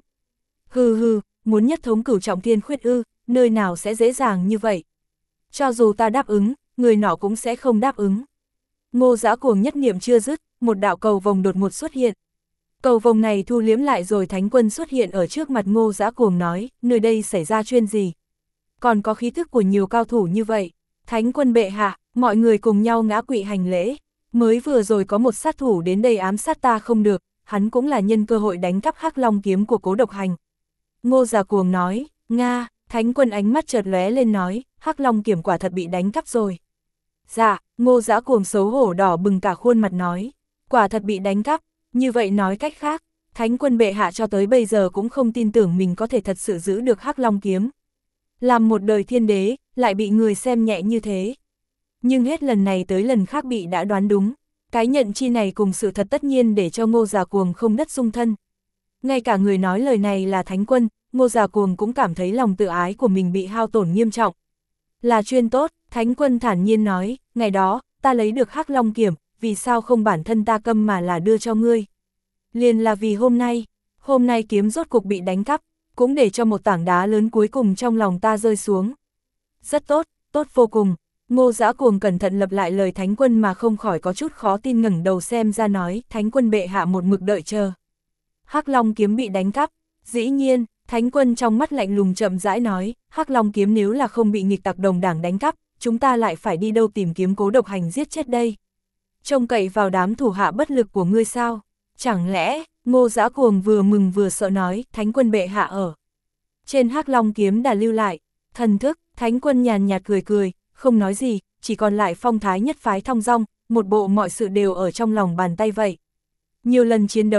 Hừ hừ, muốn nhất thống Cửu Trọng Thiên Khuyết ư, nơi nào sẽ dễ dàng như vậy. Cho dù ta đáp ứng, người nọ cũng sẽ không đáp ứng. Ngô Dã Cuồng nhất niệm chưa dứt, một đạo cầu vồng đột ngột xuất hiện. Cầu vồng này thu liếm lại rồi Thánh Quân xuất hiện ở trước mặt Ngô Dã Cuồng nói, nơi đây xảy ra chuyện gì? Còn có khí thức của nhiều cao thủ như vậy. Thánh Quân bệ hạ, mọi người cùng nhau ngã quỵ hành lễ. Mới vừa rồi có một sát thủ đến đây ám sát ta không được, hắn cũng là nhân cơ hội đánh cắp Hắc Long kiếm của Cố Độc Hành. Ngô Dã Cuồng nói, Nga, Thánh Quân ánh mắt chợt lóe lên nói, Hắc Long kiếm quả thật bị đánh cắp rồi. Dạ, Ngô Dã Cuồng xấu hổ đỏ bừng cả khuôn mặt nói, quả thật bị đánh cắp, như vậy nói cách khác, Thánh Quân bệ hạ cho tới bây giờ cũng không tin tưởng mình có thể thật sự giữ được Hắc Long kiếm. Làm một đời thiên đế, lại bị người xem nhẹ như thế. Nhưng hết lần này tới lần khác bị đã đoán đúng, cái nhận chi này cùng sự thật tất nhiên để cho Ngô Dã Cuồng không đất dung thân. Ngay cả người nói lời này là Thánh Quân, Ngô Dã Cuồng cũng cảm thấy lòng tự ái của mình bị hao tổn nghiêm trọng. Là chuyên tốt, Thánh Quân thản nhiên nói, ngày đó, ta lấy được Hắc Long kiếm, vì sao không bản thân ta câm mà là đưa cho ngươi. Liền là vì hôm nay, hôm nay kiếm rốt cục bị đánh cắp, cũng để cho một tảng đá lớn cuối cùng trong lòng ta rơi xuống. Rất tốt, tốt vô cùng. Ngô Dã Cuồng cẩn thận lặp lại lời Thánh Quân mà không khỏi có chút khó tin, ngẩng đầu xem ra nói, Thánh Quân bệ hạ một mực đợi chờ. Hắc Long kiếm bị đánh cắp, dĩ nhiên, Thánh Quân trong mắt lạnh lùng chậm rãi nói, Hắc Long kiếm nếu là không bị nghịch tặc đồng đảng đánh cắp, chúng ta lại phải đi đâu tìm kiếm Cố Độc Hành giết chết đây? Trông cậy vào đám thủ hạ bất lực của ngươi sao? Chẳng lẽ, Ngô Dã Cuồng vừa mừng vừa sợ nói, Thánh Quân bệ hạ ở trên Hắc Long kiếm đã lưu lại, thần thức. Thánh Quân nhàn nhạt cười cười, không nói gì, chỉ còn lại phong thái nhất phái thong dong, một bộ mọi sự đều ở trong lòng bàn tay vậy. Nhiều lần chiến đấu,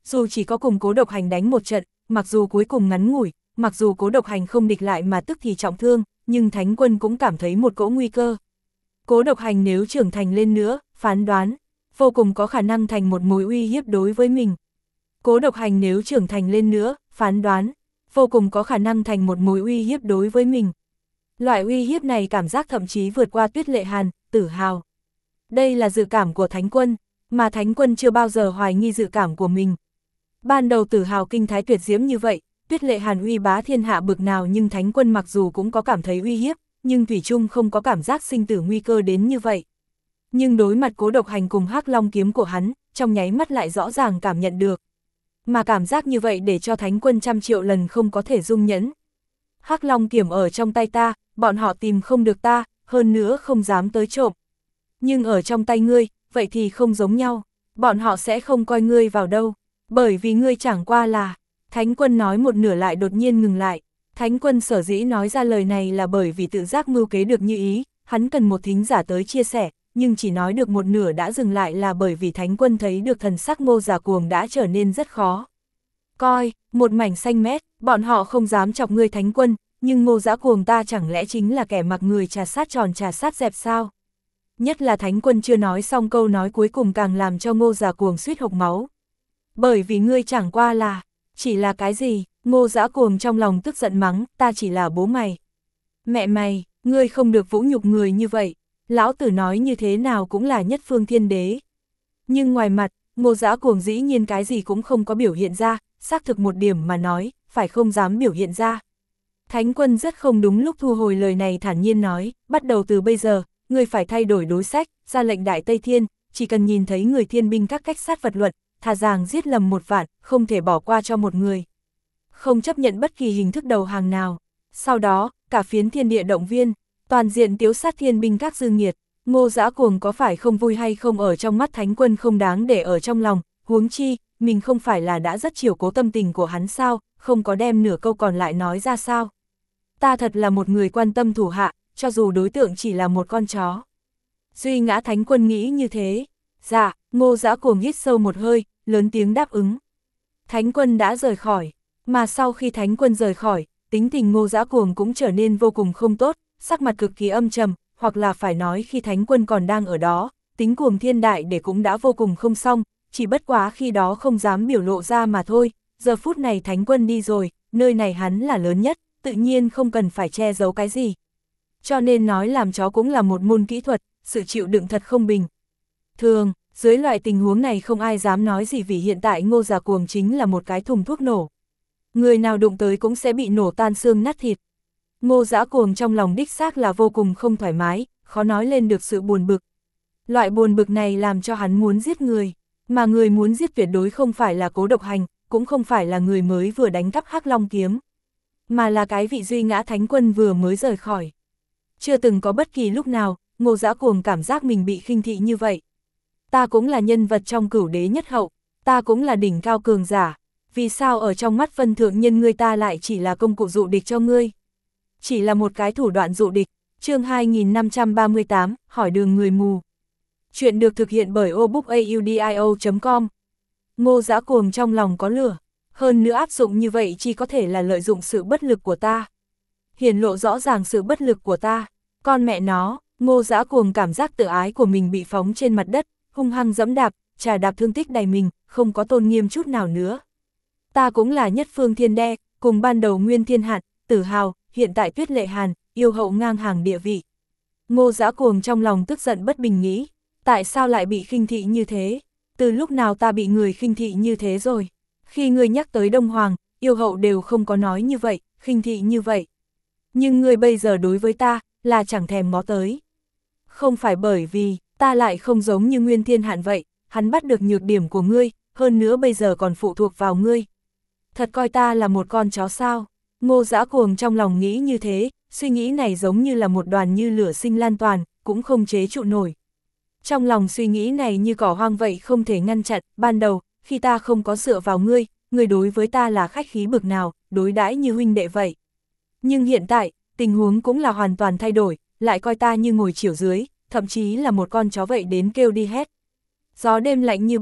Dù chỉ có cùng Cố Độc Hành đánh một trận, mặc dù cuối cùng ngắn ngủi, mặc dù Cố Độc Hành không địch lại mà tức thì trọng thương, nhưng Thánh Quân cũng cảm thấy một cỗ nguy cơ. Cố Độc Hành nếu trưởng thành lên nữa, phán đoán, vô cùng có khả năng thành một mối uy hiếp đối với mình. Cố Độc Hành nếu trưởng thành lên nữa, phán đoán, vô cùng có khả năng thành một mối uy hiếp đối với mình. Loại uy hiếp này cảm giác thậm chí vượt qua Tuyết Lệ Hàn, Tử Hào. Đây là dự cảm của Thánh Quân, mà Thánh Quân chưa bao giờ hoài nghi dự cảm của mình. Ban đầu Tử Hào kinh thái tuyệt diễm như vậy, Tuyết Lệ Hàn uy bá thiên hạ bực nào, nhưng Thánh Quân mặc dù cũng có cảm thấy uy hiếp, nhưng thủy chung không có cảm giác sinh tử nguy cơ đến như vậy. Nhưng đối mặt Cố Độc Hành cùng Hắc Long kiếm của hắn, trong nháy mắt lại rõ ràng cảm nhận được. Mà cảm giác như vậy để cho Thánh Quân trăm triệu lần không có thể dung nhẫn. Hắc Long kiếm ở trong tay ta, bọn họ tìm không được ta, hơn nữa không dám tới trộm. Nhưng ở trong tay ngươi, vậy thì không giống nhau, bọn họ sẽ không coi ngươi vào đâu, bởi vì ngươi chẳng qua là... Thánh Quân nói một nửa lại đột nhiên ngừng lại. Thánh Quân sở dĩ nói ra lời này là bởi vì tự giác mưu kế được như ý, hắn cần một thính giả tới chia sẻ, nhưng chỉ nói được một nửa đã dừng lại là bởi vì Thánh Quân thấy được thần sắc Ngô Giả Cuồng đã trở nên rất khó. Coi, một mảnh xanh mét, bọn họ không dám chọc ngươi Thánh Quân, nhưng Ngô Giả Cuồng ta chẳng lẽ chính là kẻ mặc người trà sát tròn trà sát dẹp sao? Nhất là Thánh Quân chưa nói xong câu nói cuối cùng càng làm cho Ngô Giả Cuồng suýt hộc máu. Bởi vì ngươi chẳng qua là, chỉ là cái gì? Ngô Giả Cuồng trong lòng tức giận mắng, ta chỉ là bố mày. Mẹ mày, ngươi không được vũ nhục người như vậy, lão tử nói như thế nào cũng là nhất phương thiên đế. Nhưng ngoài mặt, Ngô Giả Cuồng dĩ nhiên cái gì cũng không có biểu hiện ra, xác thực một điểm mà nói, phải không dám biểu hiện ra. Thánh Quân rất không đúng lúc thu hồi lời này, thản nhiên nói, bắt đầu từ bây giờ, ngươi phải thay đổi đối sách, ra lệnh Đại Tây Thiên, chỉ cần nhìn thấy người thiên binh các cách sát vật luật, thà rằng giết lầm một vạn, không thể bỏ qua cho một người. Không chấp nhận bất kỳ hình thức đầu hàng nào. Sau đó, cả phiến thiên địa động viên, toàn diện tiếu sát thiên binh các dư nghiệt. Ngô Giả Cuồng có phải không vui hay không ở trong mắt Thánh Quân không đáng để ở trong lòng, huống chi, mình không phải là đã rất chiều cố tâm tình của hắn sao, không có đem nửa câu còn lại nói ra sao. Ta thật là một người quan tâm thủ hạ, cho dù đối tượng chỉ là một con chó. Duy Ngã Thánh Quân nghĩ như thế. Dạ, Ngô Giả Cuồng hít sâu một hơi, lớn tiếng đáp ứng. Thánh Quân đã rời khỏi, mà sau khi Thánh Quân rời khỏi, tính tình Ngô Giả Cuồng cũng trở nên vô cùng không tốt, sắc mặt cực kỳ âm trầm, hoặc là phải nói khi Thánh Quân còn đang ở đó, tính cuồng thiên đại để cũng đã vô cùng không xong, chỉ bất quá khi đó không dám biểu lộ ra mà thôi, giờ phút này Thánh Quân đi rồi, nơi này hắn là lớn nhất, tự nhiên không cần phải che giấu cái gì. Cho nên nói làm chó cũng là một môn kỹ thuật, sự chịu đựng thật không bình. Thường, dưới loại tình huống này không ai dám nói gì vì hiện tại Ngô Giả Cuồng chính là một cái thùng thuốc nổ. Người nào đụng tới cũng sẽ bị nổ tan xương nát thịt. Ngô Giả Cuồng trong lòng đích xác là vô cùng không thoải mái, khó nói lên được sự buồn bực. Loại buồn bực này làm cho hắn muốn giết người, mà người muốn giết tuyệt đối không phải là Cố Độc Hành, cũng không phải là người mới vừa đánh cắp Hắc Long kiếm, mà là cái vị Duy Ngã Thánh Quân vừa mới rời khỏi. Chưa từng có bất kỳ lúc nào, Ngô Giả Cuồng cảm giác mình bị khinh thị như vậy. Ta cũng là nhân vật trong Cửu Đế nhất hậu, ta cũng là đỉnh cao cường giả, vì sao ở trong mắt Vân Thượng Nhân ngươi ta lại chỉ là công cụ dụ địch cho ngươi? Chỉ là một cái thủ đoạn dụ địch. Chương hai nghìn năm trăm ba mươi tám, hỏi đường người mù. Chuyện được thực hiện bởi obookaudio chấm com. Ngô Giả Cuồng trong lòng có lửa, hơn nữa áp dụng như vậy chỉ có thể là lợi dụng sự bất lực của ta. Hiển lộ rõ ràng sự bất lực của ta. Con mẹ nó, Ngô Giả Cuồng cảm giác tự ái của mình bị phóng trên mặt đất, hung hăng dẫm đạp, trà đạp thương tích đầy mình, không có tôn nghiêm chút nào nữa. Ta cũng là nhất phương thiên đe, cùng ban đầu Nguyên Thiên Hạt, Tử Hào, hiện tại Tuyết Lệ Hàn, yêu hậu ngang hàng địa vị. Ngô Giả Cuồng trong lòng tức giận bất bình nghĩ, tại sao lại bị khinh thị như thế? Từ lúc nào ta bị người khinh thị như thế rồi? Khi ngươi nhắc tới Đông Hoàng, yêu hậu đều không có nói như vậy, khinh thị như vậy. Nhưng ngươi bây giờ đối với ta, là chẳng thèm ngó tới. Không phải bởi vì, ta lại không giống như Nguyên Thiên Hạn vậy, hắn bắt được nhược điểm của ngươi, hơn nữa bây giờ còn phụ thuộc vào ngươi. Thật coi ta là một con chó sao? Ngô Giả Cuồng trong lòng nghĩ như thế, suy nghĩ này giống như là một đoàn như lửa sinh lan toàn, cũng không chế trụ nổi. Trong lòng suy nghĩ này như cỏ hoang vậy không thể ngăn chặn, ban đầu, khi ta không có dựa vào ngươi, ngươi đối với ta là khách khí bực nào, đối đãi như huynh đệ vậy. Nhưng hiện tại, tình huống cũng là hoàn toàn thay đổi, lại coi ta như ngồi chiều dưới, thậm chí là một con chó vậy đến kêu đi hét. Gió đêm lạnh như băng,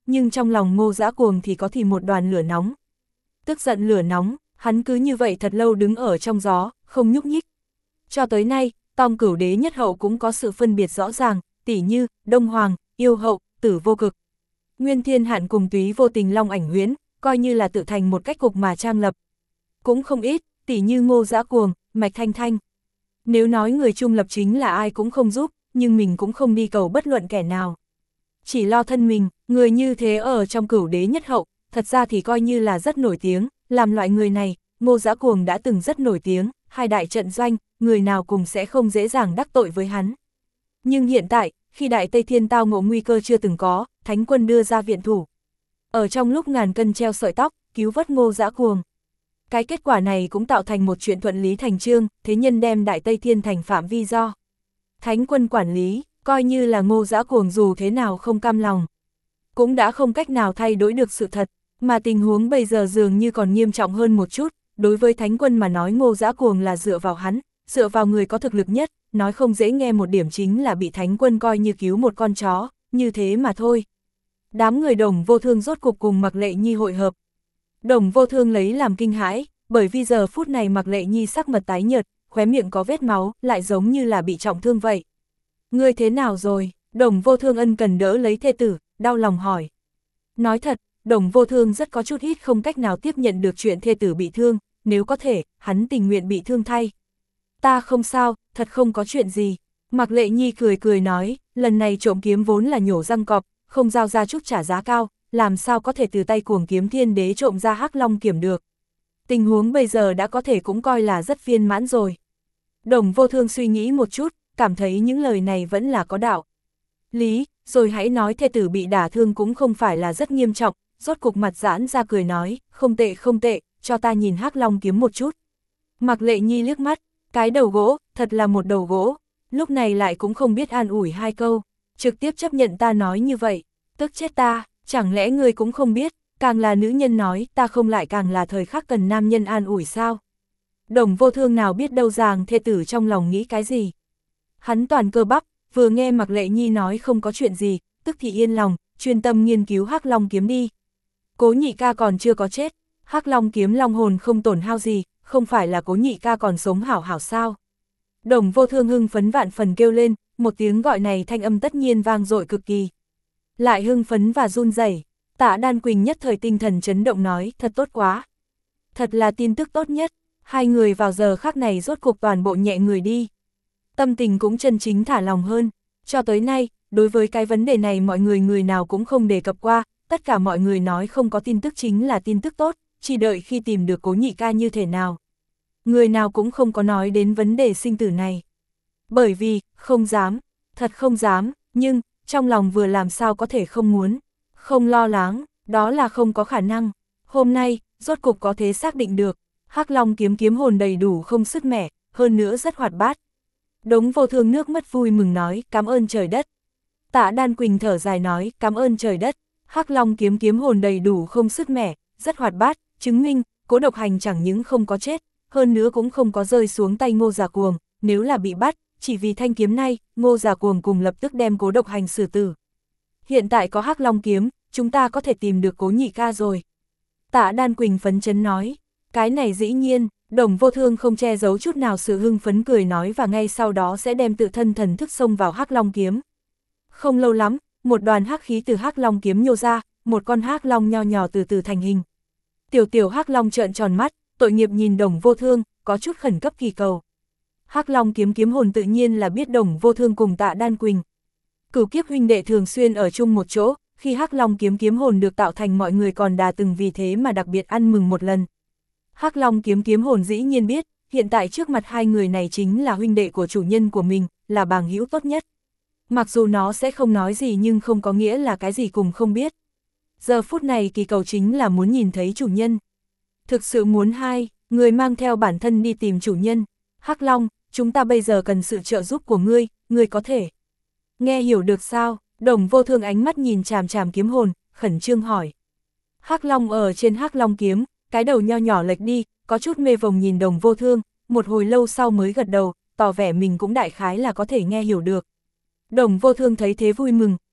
nhưng trong lòng Ngô Dã Cuồng thì có thì một đoàn lửa nóng. Tức giận lửa nóng, hắn cứ như vậy thật lâu đứng ở trong gió, không nhúc nhích. Cho tới nay, Tom Cửu Đế nhất hậu cũng có sự phân biệt rõ ràng, tỉ như Đông Hoàng, Yêu Hậu, Tử Vô Cực. Nguyên Thiên Hạn cùng Túy Vô Tình Long Ảnh Huyễn, coi như là tự thành một cách cục mà trang lập. Cũng không ít, tỉ như Ngô Dã Cuồng, Mạch Thanh Thanh. Nếu nói người trung lập chính là ai cũng không giúp, nhưng mình cũng không đi cầu bất luận kẻ nào. Chỉ lo thân mình, người như thế ở trong Cửu Đế nhất hậu, thật ra thì coi như là rất nổi tiếng, làm loại người này, Ngô Dã Cuồng đã từng rất nổi tiếng, hai đại trận doanh, người nào cùng sẽ không dễ dàng đắc tội với hắn. Nhưng hiện tại, khi Đại Tây Thiên tao ngộ nguy cơ chưa từng có, Thánh quân đưa ra viện thủ. Ở trong lúc ngàn cân treo sợi tóc, cứu vớt Ngô Dã Cuồng. Cái kết quả này cũng tạo thành một chuyện thuận lý thành chương, thế nhân đem Đại Tây Thiên thành phạm vi do Thánh quân quản lý, coi như là Ngô Dã Cuồng dù thế nào không cam lòng. Cũng đã không cách nào thay đổi được sự thật, mà tình huống bây giờ dường như còn nghiêm trọng hơn một chút, đối với Thánh quân mà nói Ngô Dã Cuồng là dựa vào hắn, dựa vào người có thực lực nhất, nói không dễ nghe một điểm chính là bị Thánh quân coi như cứu một con chó, như thế mà thôi. Đám người Đồng Vô Thương rốt cục cùng Mạc Lệ Nhi hội hợp. Đồng Vô Thương lấy làm kinh hãi, bởi vì giờ phút này Mạc Lệ Nhi sắc mặt tái nhợt, khóe miệng có vết máu, lại giống như là bị trọng thương vậy. Ngươi thế nào rồi? Đồng Vô Thương ân cần đỡ lấy thê tử, đau lòng hỏi. Nói thật, Đồng Vô Thương rất có chút ít không cách nào tiếp nhận được chuyện thê tử bị thương, nếu có thể, hắn tình nguyện bị thương thay. Ta không sao, thật không có chuyện gì. Mạc Lệ Nhi cười cười nói, lần này trộm kiếm vốn là nhổ răng cọp, không giao ra chút trả giá cao, làm sao có thể từ tay Cuồng Kiếm Thiên Đế trộm ra Hắc Long kiếm được. Tình huống bây giờ đã có thể cũng coi là rất viên mãn rồi. Đồng Vô Thương suy nghĩ một chút, cảm thấy những lời này vẫn là có đạo lý, rồi hãy nói thê tử bị đả thương cũng không phải là rất nghiêm trọng, rốt cục mặt giãn ra cười nói, không tệ không tệ, cho ta nhìn Hắc Long kiếm một chút. Mạc Lệ Nhi liếc mắt, cái đầu gỗ, thật là một đầu gỗ, lúc này lại cũng không biết an ủi hai câu, trực tiếp chấp nhận ta nói như vậy, tức chết ta, chẳng lẽ ngươi cũng không biết, càng là nữ nhân nói, ta không lại càng là thời khắc cần nam nhân an ủi sao? Đồng Vô Thương nào biết đâu rằng thê tử trong lòng nghĩ cái gì. Hắn toàn cơ bắp, vừa nghe Mạc Lệ Nhi nói không có chuyện gì, tức thì yên lòng, chuyên tâm nghiên cứu Hắc Long kiếm đi. Cố nhị ca còn chưa có chết, Hắc Long kiếm long hồn không tổn hao gì, không phải là cố nhị ca còn sống hảo hảo sao? Đồng Vô Thương hưng phấn vạn phần kêu lên, một tiếng gọi này thanh âm tất nhiên vang dội cực kỳ. Lại hưng phấn và run rẩy, Tạ Đan Quỳnh nhất thời tinh thần chấn động nói, thật tốt quá. Thật là tin tức tốt nhất, hai người vào giờ khắc này rốt cuộc toàn bộ nhẹ người đi. Tâm tình cũng chân chính thả lòng hơn, cho tới nay, đối với cái vấn đề này mọi người người nào cũng không đề cập qua, tất cả mọi người nói không có tin tức chính là tin tức tốt, chỉ đợi khi tìm được cố nhị ca như thế nào. Người nào cũng không có nói đến vấn đề sinh tử này. Bởi vì, không dám, thật không dám, nhưng, trong lòng vừa làm sao có thể không muốn, không lo lắng, đó là không có khả năng. Hôm nay, rốt cục có thể xác định được, Hắc Long kiếm kiếm hồn đầy đủ không sứt mẻ, hơn nữa rất hoạt bát. Đống Vô Thương nước mắt vui mừng nói, cảm ơn trời đất. Tạ Đan Quỳnh thở dài nói, cảm ơn trời đất, Hắc Long kiếm kiếm hồn đầy đủ không sứt mẻ, rất hoạt bát, chứng minh, Cố Độc Hành chẳng những không có chết, hơn nữa cũng không có rơi xuống tay Ngô Già Cuồng, nếu là bị bắt, chỉ vì thanh kiếm này, Ngô Già Cuồng cùng lập tức đem Cố Độc Hành xử tử. Hiện tại có Hắc Long kiếm, chúng ta có thể tìm được Cố nhị ca rồi. Tạ Đan Quỳnh phấn chấn nói, cái này dĩ nhiên. Đồng Vô Thương không che giấu chút nào sự hưng phấn cười nói và ngay sau đó sẽ đem tự thân thần thức xông vào Hắc Long kiếm. Không lâu lắm, một đoàn hắc khí từ Hắc Long kiếm nhô ra, một con Hắc Long nho nhỏ từ từ thành hình. Tiểu tiểu Hắc Long trợn tròn mắt, tội nghiệp nhìn Đồng Vô Thương, có chút khẩn cấp kỳ cầu. Hắc Long kiếm kiếm hồn tự nhiên là biết Đồng Vô Thương cùng Tạ Đan Quỳnh. Cửu kiếp huynh đệ thường xuyên ở chung một chỗ, khi Hắc Long kiếm kiếm hồn được tạo thành mọi người còn đà từng vì thế mà đặc biệt ăn mừng một lần. Hắc Long kiếm kiếm hồn dĩ nhiên biết, hiện tại trước mặt hai người này chính là huynh đệ của chủ nhân của mình, là bằng hữu tốt nhất. Mặc dù nó sẽ không nói gì nhưng không có nghĩa là cái gì cùng không biết. Giờ phút này kỳ cầu chính là muốn nhìn thấy chủ nhân. Thực sự muốn hai, người mang theo bản thân đi tìm chủ nhân. Hắc Long, chúng ta bây giờ cần sự trợ giúp của ngươi, ngươi có thể. Nghe hiểu được sao? Đồng Vô Thương ánh mắt nhìn chằm chằm kiếm hồn, khẩn trương hỏi. Hắc Long ở trên Hắc Long kiếm, cái đầu nho nhỏ lệch đi, có chút mê vòng nhìn Đồng Vô Thương, một hồi lâu sau mới gật đầu, tỏ vẻ mình cũng đại khái là có thể nghe hiểu được. Đồng Vô Thương thấy thế vui mừng,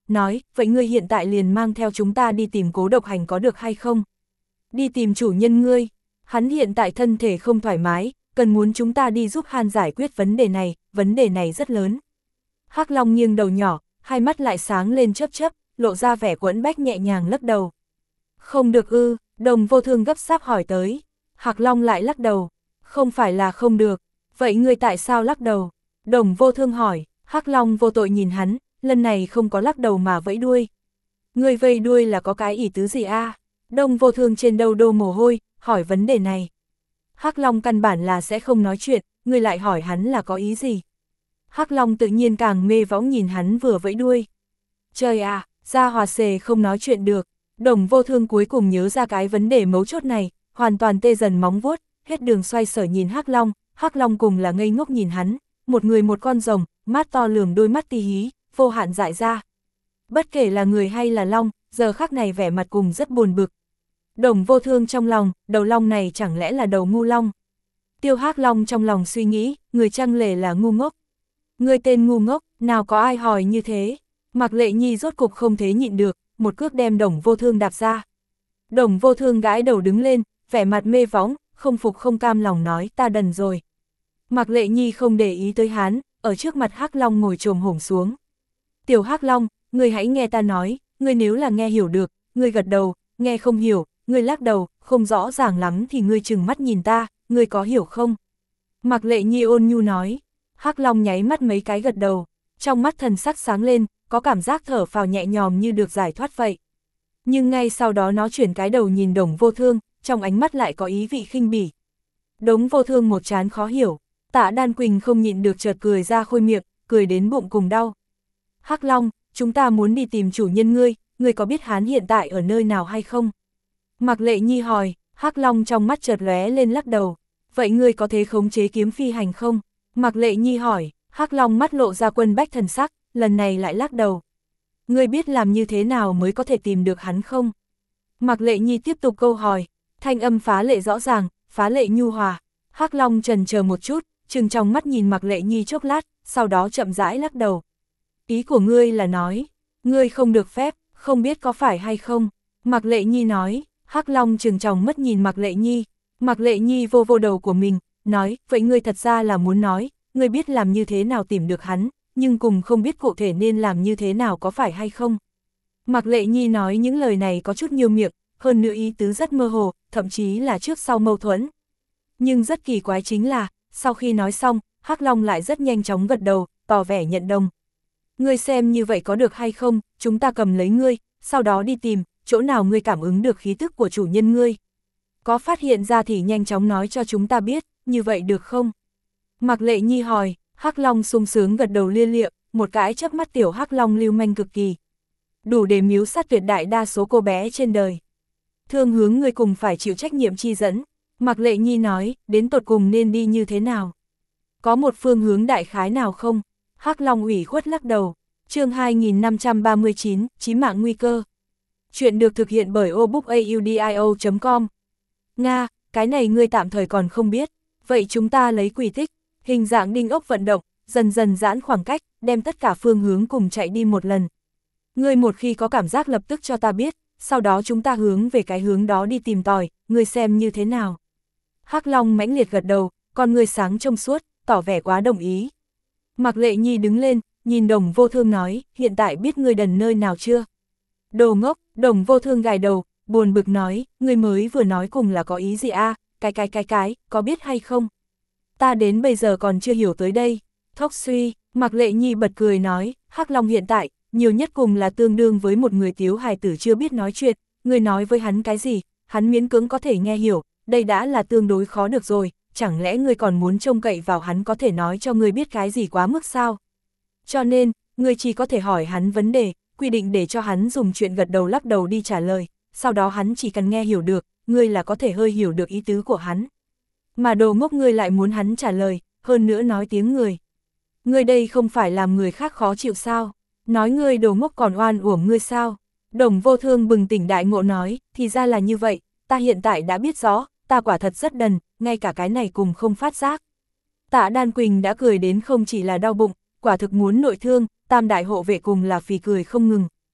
nói, vậy ngươi hiện tại liền mang theo chúng ta đi tìm Cố Độc Hành có được hay không? Đi tìm chủ nhân ngươi, hắn hiện tại thân thể không thoải mái, cần muốn chúng ta đi giúp hắn giải quyết vấn đề này, vấn đề này rất lớn. Hắc Long nghiêng đầu nhỏ, hai mắt lại sáng lên chớp chớp, lộ ra vẻ quẫn bách nhẹ nhàng lắc đầu. Không được ư, Đồng Vô Thương gấp gáp hỏi tới. Hắc Long lại lắc đầu, không phải là không được, vậy ngươi tại sao lắc đầu? Đồng Vô Thương hỏi. Hắc Long vô tội nhìn hắn, lần này không có lắc đầu mà vẫy đuôi. Ngươi vẫy đuôi là có cái ý tứ gì a? À? Đồng Vô Thương trên đầu đô mồ hôi, hỏi vấn đề này. Hắc Long căn bản là sẽ không nói chuyện, ngươi lại hỏi hắn là có ý gì? Hắc Long tự nhiên càng mê võng nhìn hắn vừa vẫy đuôi. Trời à, Gia Hòa Xề không nói chuyện được. Đồng Vô Thương cuối cùng nhớ ra cái vấn đề mấu chốt này, hoàn toàn tê dần móng vuốt, hết đường xoay sở nhìn Hắc Long, Hắc Long cùng là ngây ngốc nhìn hắn, một người một con rồng, mắt to lườm đôi mắt tí hí, vô hạn dại ra. Bất kể là người hay là long, giờ khắc này vẻ mặt cùng rất buồn bực. Đồng Vô Thương trong lòng, đầu long này chẳng lẽ là đầu ngu long? Tiêu Hắc Long trong lòng suy nghĩ, người trăng lề là ngu ngốc. Người tên ngu ngốc, nào có ai hỏi như thế? Mạc Lệ Nhi rốt cục không thế nhịn được, một cước đem Đồng Vô Thương đạp ra. Đồng Vô Thương gãi đầu đứng lên, vẻ mặt mê võng, không phục không cam lòng nói ta đần rồi. Mạc Lệ Nhi không để ý tới hắn, ở trước mặt Hắc Long ngồi chồm hổm xuống. Tiểu Hắc Long, ngươi hãy nghe ta nói, ngươi nếu là nghe hiểu được, ngươi gật đầu, nghe không hiểu, ngươi lắc đầu, không rõ ràng lắm thì ngươi trừng mắt nhìn ta, ngươi có hiểu không? Mạc Lệ Nhi ôn nhu nói. Hắc Long nháy mắt mấy cái gật đầu, trong mắt thần sắc sáng lên, có cảm giác thở phào nhẹ nhõm như được giải thoát vậy. Nhưng ngay sau đó nó chuyển cái đầu nhìn Đồng Vô Thương, trong ánh mắt lại có ý vị khinh bỉ. Đống Vô Thương một trán khó hiểu, Tạ Đan Quỳnh không nhịn được chợt cười ra khôi miệng, cười đến bụng cùng đau. Hắc Long, chúng ta muốn đi tìm chủ nhân ngươi, ngươi có biết hắn hiện tại ở nơi nào hay không? Mạc Lệ Nhi hỏi. Hắc Long trong mắt chợt lóe lên lắc đầu. Vậy ngươi có thể khống chế kiếm phi hành không? Mạc Lệ Nhi hỏi. Hắc Long mắt lộ ra quân bách thần sắc, lần này lại lắc đầu. Ngươi biết làm như thế nào mới có thể tìm được hắn không? Mạc Lệ Nhi tiếp tục câu hỏi, thanh âm phá lệ rõ ràng, phá lệ nhu hòa. Hắc Long chần chờ một chút, trừng trong mắt nhìn Mạc Lệ Nhi chốc lát, sau đó chậm rãi lắc đầu. Ý của ngươi là nói, ngươi không được phép, không biết có phải hay không? Mạc Lệ Nhi nói. Hắc Long trừng trong mắt nhìn Mạc Lệ Nhi. Mạc Lệ Nhi vô vô đầu của mình, nói, vậy ngươi thật ra là muốn nói, ngươi biết làm như thế nào tìm được hắn, nhưng cùng không biết cụ thể nên làm như thế nào có phải hay không? Mạc Lệ Nhi nói những lời này có chút nhiều miệng, hơn nữa ý tứ rất mơ hồ, thậm chí là trước sau mâu thuẫn. Nhưng rất kỳ quái chính là, sau khi nói xong, Hắc Long lại rất nhanh chóng gật đầu, tỏ vẻ nhận đồng. Ngươi xem như vậy có được hay không, chúng ta cầm lấy ngươi, sau đó đi tìm, chỗ nào ngươi cảm ứng được khí tức của chủ nhân ngươi. Có phát hiện ra thì nhanh chóng nói cho chúng ta biết, như vậy được không? Mạc Lệ Nhi hỏi. Hắc Long sung sướng gật đầu lia lịa, một cái chớp mắt tiểu Hắc Long lưu manh cực kỳ. Đủ để miếu sát tuyệt đại đa số cô bé trên đời. Thương hướng ngươi cùng phải chịu trách nhiệm chi dẫn. Mạc Lệ Nhi nói, đến tột cùng nên đi như thế nào? Có một phương hướng đại khái nào không? Hắc Long ủy khuất lắc đầu. Chương hai nghìn năm trăm ba mươi chín, chí mạng nguy cơ. Chuyện được thực hiện bởi obookaudio chấm com. Nga, cái này ngươi tạm thời còn không biết. Vậy chúng ta lấy quỷ tích, hình dạng đinh ốc vận động, dần dần giãn khoảng cách, đem tất cả phương hướng cùng chạy đi một lần. Ngươi một khi có cảm giác lập tức cho ta biết, sau đó chúng ta hướng về cái hướng đó đi tìm tòi, ngươi xem như thế nào. Hắc Long mãnh liệt gật đầu, con ngươi sáng trong suốt, tỏ vẻ quá đồng ý. Mạc Lệ Nhi đứng lên, nhìn Đồng Vô Thương nói, hiện tại biết ngươi đần nơi nào chưa? Đồ ngốc, Đồng Vô Thương gài đầu, buồn bực nói, ngươi mới vừa nói cùng là có ý gì a? À? Cái cái cái cái, có biết hay không? Ta đến bây giờ còn chưa hiểu tới đây. Thốc suy, Mạc Lệ Nhi bật cười nói, Hắc Long hiện tại, nhiều nhất cùng là tương đương với một người tiếu hài tử chưa biết nói chuyện, ngươi nói với hắn cái gì, hắn miễn cưỡng có thể nghe hiểu, đây đã là tương đối khó được rồi, chẳng lẽ ngươi còn muốn trông cậy vào hắn có thể nói cho ngươi biết cái gì quá mức sao? Cho nên, ngươi chỉ có thể hỏi hắn vấn đề, quy định để cho hắn dùng chuyện gật đầu lắc đầu đi trả lời, sau đó hắn chỉ cần nghe hiểu được, ngươi là có thể hơi hiểu được ý tứ của hắn. Mà đồ ngốc ngươi lại muốn hắn trả lời, hơn nữa nói tiếng người. Ngươi đây không phải làm người khác khó chịu sao? Nói ngươi đồ ngốc còn oan uổng ngươi sao? Đồng Vô Thương bừng tỉnh đại ngộ nói, thì ra là như vậy, ta hiện tại đã biết rõ, ta quả thật rất đần, ngay cả cái này cùng không phát giác. Tạ Đan Quỳnh đã cười đến không chỉ là đau bụng, quả thực muốn nội thương, tam đại hộ vệ cùng là phì cười không ngừng.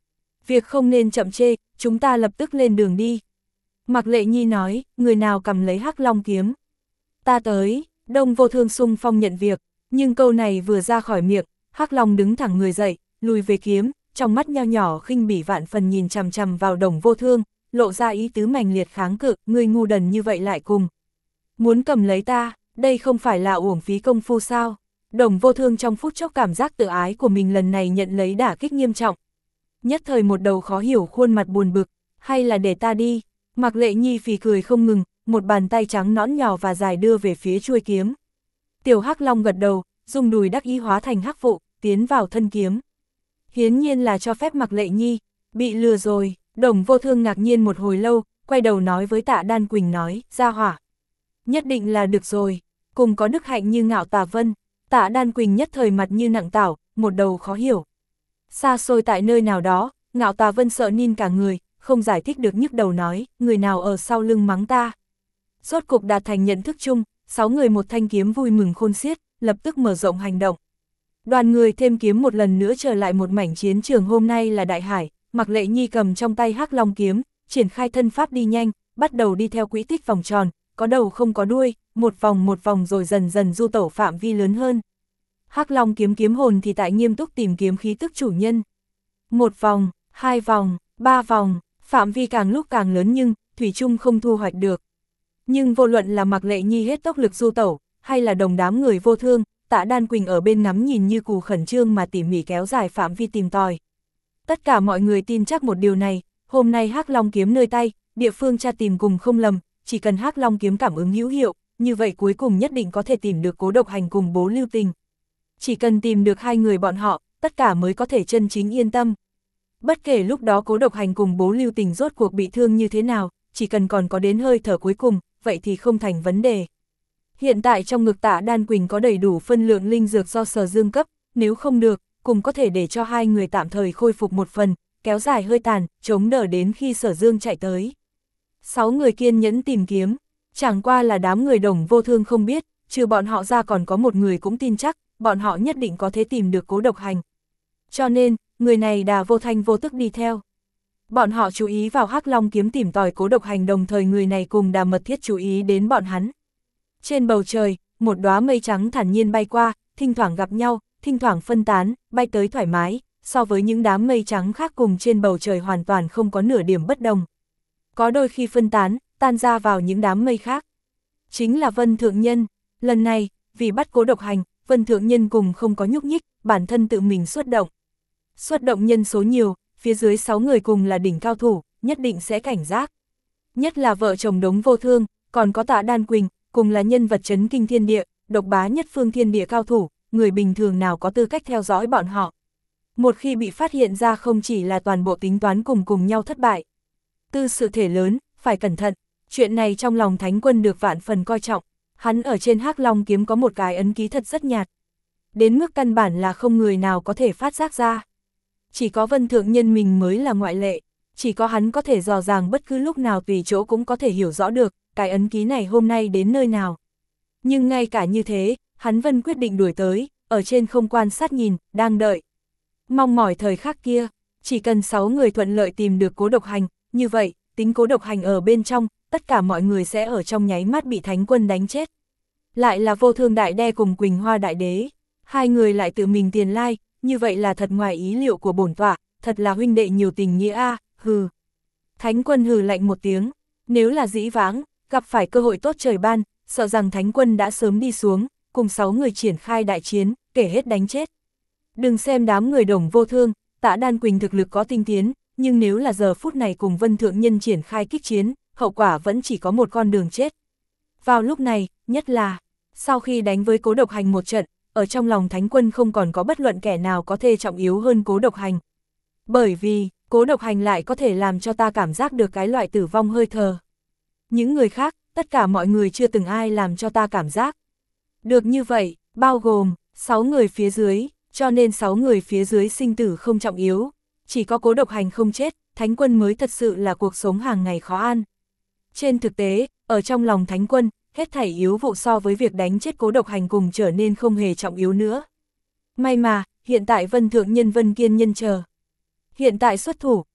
Việc không nên chậm chê, chúng ta lập tức lên đường đi. Mạc Lệ Nhi nói, người nào cầm lấy Hắc Long kiếm. Ta tới, Đông Vô Thương xung phong nhận việc, nhưng câu này vừa ra khỏi miệng, Hắc Long đứng thẳng người dậy, lùi về kiếm, trong mắt nho nhỏ khinh bỉ vạn phần nhìn chằm chằm vào Đồng Vô Thương, lộ ra ý tứ mạnh liệt kháng cự, ngươi ngu đần như vậy lại cùng. Muốn cầm lấy ta, đây không phải là uổng phí công phu sao? Đồng Vô Thương trong phút chốc cảm giác tự ái của mình lần này nhận lấy đả kích nghiêm trọng. Nhất thời một đầu khó hiểu khuôn mặt buồn bực, hay là để ta đi? Mạc Lệ Nhi phì cười không ngừng, một bàn tay trắng nõn nhỏ và dài đưa về phía chuôi kiếm. Tiểu Hắc Long gật đầu, dùng đùi đắc ý hóa thành hắc vụ, tiến vào thân kiếm. Hiển nhiên là cho phép Mạc Lệ Nhi, bị lừa rồi. Đồng Vô Thương ngạc nhiên một hồi lâu, quay đầu nói với Tạ Đan Quỳnh nói, ra hỏa. Nhất định là được rồi, cùng có đức hạnh như Ngạo Tà Vân. Tạ Đan Quỳnh nhất thời mặt như nặng tảo, một đầu khó hiểu. Xa xôi tại nơi nào đó, Ngạo Tà Vân sợ nín cả người, không giải thích được nhức đầu nói, người nào ở sau lưng mắng ta. Rốt cục đạt thành nhận thức chung, sáu người một thanh kiếm vui mừng khôn xiết, lập tức mở rộng hành động. Đoàn người thêm kiếm một lần nữa trở lại một mảnh chiến trường hôm nay là Đại Hải, Mạc Lệ Nhi cầm trong tay Hắc Long kiếm, triển khai thân pháp đi nhanh, bắt đầu đi theo quỹ tích vòng tròn, có đầu không có đuôi, một vòng một vòng rồi dần dần du tẩu phạm vi lớn hơn. Hắc Long kiếm kiếm hồn thì tại nghiêm túc tìm kiếm khí tức chủ nhân. Một vòng, hai vòng, ba vòng, phạm vi càng lúc càng lớn nhưng thủy chung không thu hoạch được. Nhưng vô luận là Mạc Lệ Nhi hết tốc lực du tẩu, hay là đồng đám người Vô Thương, Tạ Đan Quỳnh ở bên ngắm nhìn như cù khẩn trương mà tỉ mỉ kéo dài phạm vi tìm tòi. Tất cả mọi người tin chắc một điều này, hôm nay Hắc Long kiếm nơi tay, địa phương tra tìm cùng không lầm, chỉ cần Hắc Long kiếm cảm ứng hữu hiệu, như vậy cuối cùng nhất định có thể tìm được Cố Độc Hành cùng Bố Lưu Tình. Chỉ cần tìm được hai người bọn họ, tất cả mới có thể chân chính yên tâm. Bất kể lúc đó Cố Độc Hành cùng Bố Lưu Tình rốt cuộc bị thương như thế nào, chỉ cần còn có đến hơi thở cuối cùng, vậy thì không thành vấn đề. Hiện tại trong ngực Tạ Đan Quỳnh có đầy đủ phân lượng linh dược do Sở Dương cấp, nếu không được, cùng có thể để cho hai người tạm thời khôi phục một phần, kéo dài hơi tàn, chống đỡ đến khi Sở Dương chạy tới. Sáu người kiên nhẫn tìm kiếm, chẳng qua là đám người Đồng Vô Thương không biết, trừ bọn họ ra còn có một người cũng tin chắc, bọn họ nhất định có thể tìm được Cố Độc Hành. Cho nên, người này đà vô thanh vô tức đi theo. Bọn họ chú ý vào Hắc Long kiếm tìm tòi Cố Độc Hành, đồng thời người này cùng đà mật thiết chú ý đến bọn hắn. Trên bầu trời, một đóa mây trắng thản nhiên bay qua, thỉnh thoảng gặp nhau, thỉnh thoảng phân tán, bay tới thoải mái, so với những đám mây trắng khác cùng trên bầu trời hoàn toàn không có nửa điểm bất đồng. Có đôi khi phân tán, tan ra vào những đám mây khác. Chính là Vân Thượng Nhân, lần này, vì bắt Cố Độc Hành, Vân Thượng Nhân cùng không có nhúc nhích, bản thân tự mình xuất động. Xuất động nhân số nhiều, phía dưới sáu người cùng là đỉnh cao thủ, nhất định sẽ cảnh giác. Nhất là vợ chồng Đống Vô Thương, còn có Tạ Đan Quỳnh, cùng là nhân vật chấn kinh thiên địa, độc bá nhất phương thiên địa cao thủ, người bình thường nào có tư cách theo dõi bọn họ. Một khi bị phát hiện ra không chỉ là toàn bộ tính toán cùng cùng nhau thất bại. Tư sự thể lớn, phải cẩn thận, chuyện này trong lòng Thánh Quân được vạn phần coi trọng, hắn ở trên Hắc Long kiếm có một cái ấn ký thật rất nhạt. Đến mức căn bản là không người nào có thể phát giác ra. Chỉ có Vân Thượng Nhân mình mới là ngoại lệ, chỉ có hắn có thể dò dàng bất cứ lúc nào tùy chỗ cũng có thể hiểu rõ được, cái ấn ký này hôm nay đến nơi nào. Nhưng ngay cả như thế, hắn vẫn quyết định đuổi tới, ở trên không quan sát nhìn, đang đợi. Mong mỏi thời khắc kia, chỉ cần sáu người thuận lợi tìm được Cố Độc Hành, như vậy, tính Cố Độc Hành ở bên trong, tất cả mọi người sẽ ở trong nháy mắt bị Thánh Quân đánh chết. Lại là Vô Thương Đại Đế cùng Quỳnh Hoa Đại Đế, hai người lại tự mình tiền lai, như vậy là thật ngoài ý liệu của bổn tọa, thật là huynh đệ nhiều tình nghĩa a, à, hừ. Thánh Quân hừ lạnh một tiếng, nếu là dĩ vãng, gặp phải cơ hội tốt trời ban, sợ rằng Thánh Quân đã sớm đi xuống, cùng sáu người triển khai đại chiến, kể hết đánh chết. Đừng xem đám người Đồng Vô Thương, Tạ Đan Quỳnh thực lực có tinh tiến, nhưng nếu là giờ phút này cùng Vân Thượng Nhân triển khai kích chiến, hậu quả vẫn chỉ có một con đường chết. Vào lúc này, nhất là, sau khi đánh với Cố Độc Hành một trận, ở trong lòng Thánh Quân không còn có bất luận kẻ nào có thể trọng yếu hơn Cố Độc Hành. Bởi vì, Cố Độc Hành lại có thể làm cho ta cảm giác được cái loại tử vong hơi thở. Những người khác, tất cả mọi người chưa từng ai làm cho ta cảm giác được như vậy, bao gồm sáu người phía dưới, cho nên sáu người phía dưới sinh tử không trọng yếu, chỉ có Cố Độc Hành không chết, Thánh Quân mới thật sự là cuộc sống hàng ngày khó ăn. Trên thực tế, ở trong lòng Thánh Quân, hết thảy yếu vụ so với việc đánh chết Cố Độc Hành cùng trở nên không hề trọng yếu nữa. May mà, hiện tại Vân Thượng Nhân Vân Kiên Nhân chờ. Hiện tại xuất thủ,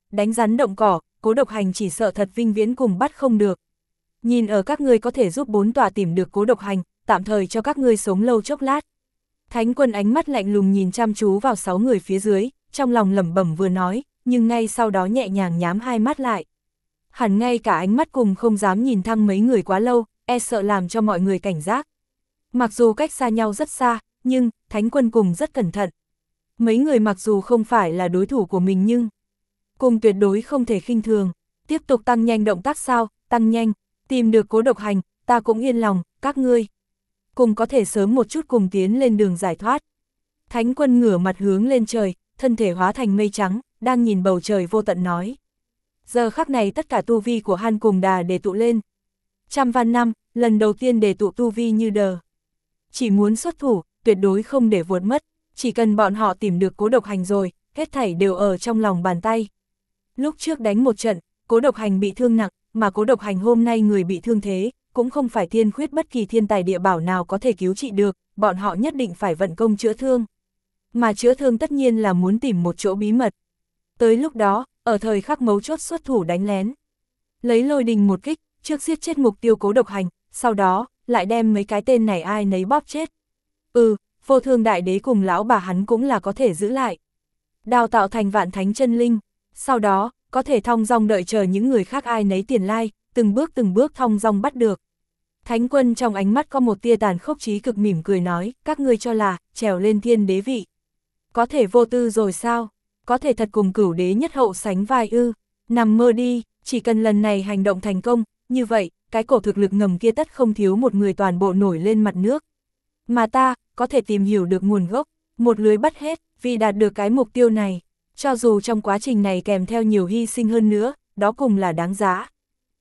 đánh rắn động cỏ, Cố Độc Hành chỉ sợ thật vinh viễn cùng bắt không được. Nhìn ở các ngươi có thể giúp bốn tòa tìm được Cố Độc Hành, tạm thời cho các ngươi sống lâu chốc lát. Thánh Quân ánh mắt lạnh lùng nhìn chăm chú vào sáu người phía dưới, trong lòng lẩm bẩm vừa nói, nhưng ngay sau đó nhẹ nhàng nhắm hai mắt lại. Hẳn ngay cả ánh mắt cùng không dám nhìn thăng mấy người quá lâu, e sợ làm cho mọi người cảnh giác. Mặc dù cách xa nhau rất xa, nhưng Thánh Quân cùng rất cẩn thận. Mấy người mặc dù không phải là đối thủ của mình nhưng cùng tuyệt đối không thể khinh thường. Tiếp tục tăng nhanh động tác sao, tăng nhanh, tìm được Cố Độc Hành, ta cũng yên lòng, các ngươi cùng có thể sớm một chút cùng tiến lên đường giải thoát. Thánh Quân ngửa mặt hướng lên trời, thân thể hóa thành mây trắng, đang nhìn bầu trời vô tận nói. Giờ khắc này tất cả tu vi của hắn cùng đà để tụ lên. Trăm văn năm, lần đầu tiên để tụ tu vi như đờ. Chỉ muốn xuất thủ, tuyệt đối không để vượt mất, chỉ cần bọn họ tìm được Cố Độc Hành rồi, hết thảy đều ở trong lòng bàn tay. Lúc trước đánh một trận, Cố Độc Hành bị thương nặng, mà Cố Độc Hành hôm nay người bị thương thế, cũng không phải thiên khuyết bất kỳ thiên tài địa bảo nào có thể cứu trị được, bọn họ nhất định phải vận công chữa thương. Mà chữa thương tất nhiên là muốn tìm một chỗ bí mật. Tới lúc đó, ở thời khắc mấu chốt xuất thủ đánh lén. Lấy lôi đình một kích, trước giết chết mục tiêu Cố Độc Hành, sau đó, lại đem mấy cái tên này ai nấy bóp chết. Ừ, Vô Thương Đại Đế cùng lão bà hắn cũng là có thể giữ lại. Đào tạo thành vạn thánh chân linh, sau đó, có thể thong dong đợi chờ những người khác ai nấy tiền lai, từng bước từng bước thong dong bắt được. Thánh Quân trong ánh mắt có một tia tàn khốc trí cực mỉm cười nói, các ngươi cho là, trèo lên thiên đế vị. Có thể vô tư rồi sao? Có thể thật cùng Cửu Đế nhất hậu sánh vai ư? Nằm mơ đi, chỉ cần lần này hành động thành công, như vậy, cái cổ thực lực ngầm kia tất không thiếu một người toàn bộ nổi lên mặt nước. Mà ta, có thể tìm hiểu được nguồn gốc, một lưới bắt hết, vì đạt được cái mục tiêu này. Cho dù trong quá trình này kèm theo nhiều hy sinh hơn nữa, đó cùng là đáng giá.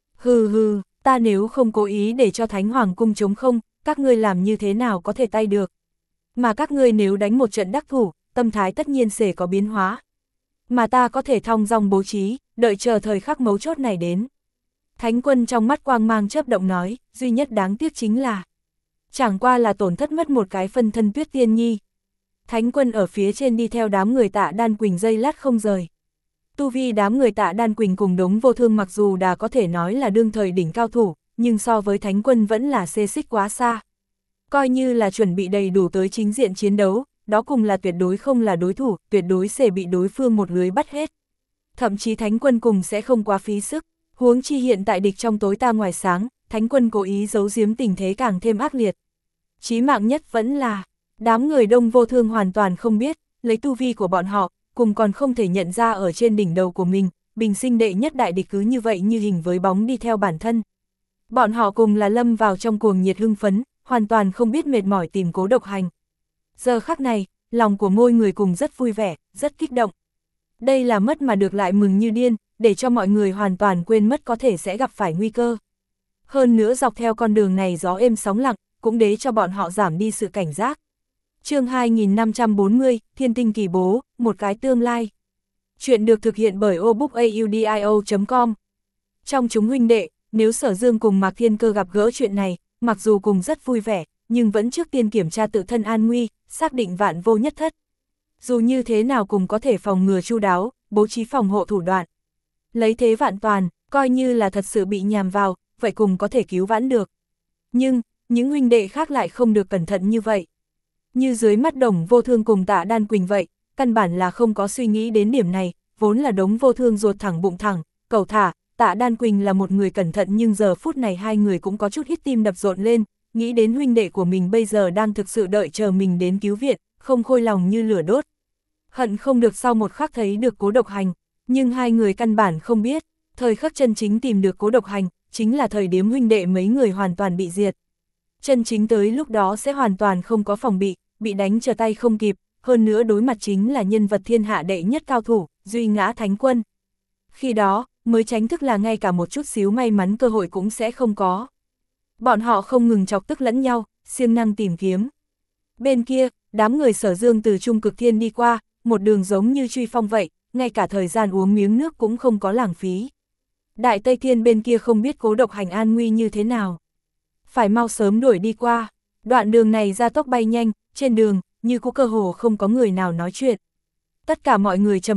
Hừ hừ, ta nếu không cố ý để cho Thánh Hoàng cung trống không, các ngươi làm như thế nào có thể tay được. Mà các ngươi nếu đánh một trận đắc thủ, tâm thái tất nhiên sẽ có biến hóa. Mà ta có thể thong dong bố trí, đợi chờ thời khắc mấu chốt này đến. Thánh Quân trong mắt quang mang chớp động nói, duy nhất đáng tiếc chính là chẳng qua là tổn thất mất một cái phân thân Tuyết Tiên Nhi. Thánh Quân ở phía trên đi theo đám người Tạ Đan Quỳnh dây lát không rời. Tu vi đám người Tạ Đan Quỳnh cùng Đống Vô Thương mặc dù đã có thể nói là đương thời đỉnh cao thủ, nhưng so với Thánh Quân vẫn là xê xích quá xa. Coi như là chuẩn bị đầy đủ tới chính diện chiến đấu, đó cùng là tuyệt đối không là đối thủ, tuyệt đối sẽ bị đối phương một lưới bắt hết. Thậm chí Thánh Quân cùng sẽ không quá phí sức, huống chi hiện tại địch trong tối ta ngoài sáng, Thánh Quân cố ý giấu giếm tình thế càng thêm ác liệt. Chí mạng nhất vẫn là, đám người Đông Vô Thương hoàn toàn không biết, lấy tu vi của bọn họ, cùng còn không thể nhận ra ở trên đỉnh đầu của mình, bình sinh đệ nhất đại địch cứ như vậy như hình với bóng đi theo bản thân. Bọn họ cùng là lâm vào trong cuồng nhiệt hưng phấn, hoàn toàn không biết mệt mỏi tìm Cố Độc Hành. Giờ khắc này, lòng của mỗi người cùng rất vui vẻ, rất kích động. Đây là mất mà được lại mừng như điên, để cho mọi người hoàn toàn quên mất có thể sẽ gặp phải nguy cơ. Hơn nữa dọc theo con đường này gió êm sóng lặng, cũng để cho bọn họ giảm đi sự cảnh giác. Chương hai nghìn năm trăm bốn mươi, Thiên Tinh Kỳ Bố, một cái tương lai. Chuyện được thực hiện bởi obookaudio chấm com. Trong chúng huynh đệ, nếu Sở Dương cùng Mạc Thiên Cơ gặp gỡ chuyện này, mặc dù cùng rất vui vẻ, nhưng vẫn trước tiên kiểm tra tự thân an nguy, xác định vạn vô nhất thất. Dù như thế nào cùng có thể phòng ngừa chu đáo, bố trí phòng hộ thủ đoạn. Lấy thế vạn toàn, coi như là thật sự bị nhằm vào, vậy cùng có thể cứu vãn được. Nhưng, những huynh đệ khác lại không được cẩn thận như vậy. Như dưới mắt Đồng Vô Thương cùng Tạ Đan Quỳnh vậy, căn bản là không có suy nghĩ đến điểm này, vốn là Đống Vô Thương ruột thẳng bụng thẳng, cầu thả, Tạ Đan Quỳnh là một người cẩn thận nhưng giờ phút này hai người cũng có chút hít tim đập rộn lên, nghĩ đến huynh đệ của mình bây giờ đang thực sự đợi chờ mình đến cứu viện, không khôi lòng như lửa đốt. Hận không được sau một khắc thấy được Cố Độc Hành, nhưng hai người căn bản không biết, thời khắc chân chính tìm được Cố Độc Hành, chính là thời điểm huynh đệ mấy người hoàn toàn bị diệt. Chân chính tới lúc đó sẽ hoàn toàn không có phòng bị, bị đánh trở tay không kịp, hơn nữa đối mặt chính là nhân vật thiên hạ đệ nhất cao thủ, Duy Ngã Thánh Quân. Khi đó, mới tránh thức là ngay cả một chút xíu may mắn cơ hội cũng sẽ không có. Bọn họ không ngừng chọc tức lẫn nhau, siêng năng tìm kiếm. Bên kia, đám người Sở Dương từ Trung Cực Thiên đi qua, một đường giống như truy phong vậy, ngay cả thời gian uống miếng nước cũng không có lãng phí. Đại Tây Thiên bên kia không biết Cố Độc Hành an nguy như thế nào. Phải mau sớm đuổi đi qua, đoạn đường này ra tốc bay nhanh, trên đường, như có cơ hồ không có người nào nói chuyện. Tất cả mọi người trầm mặt,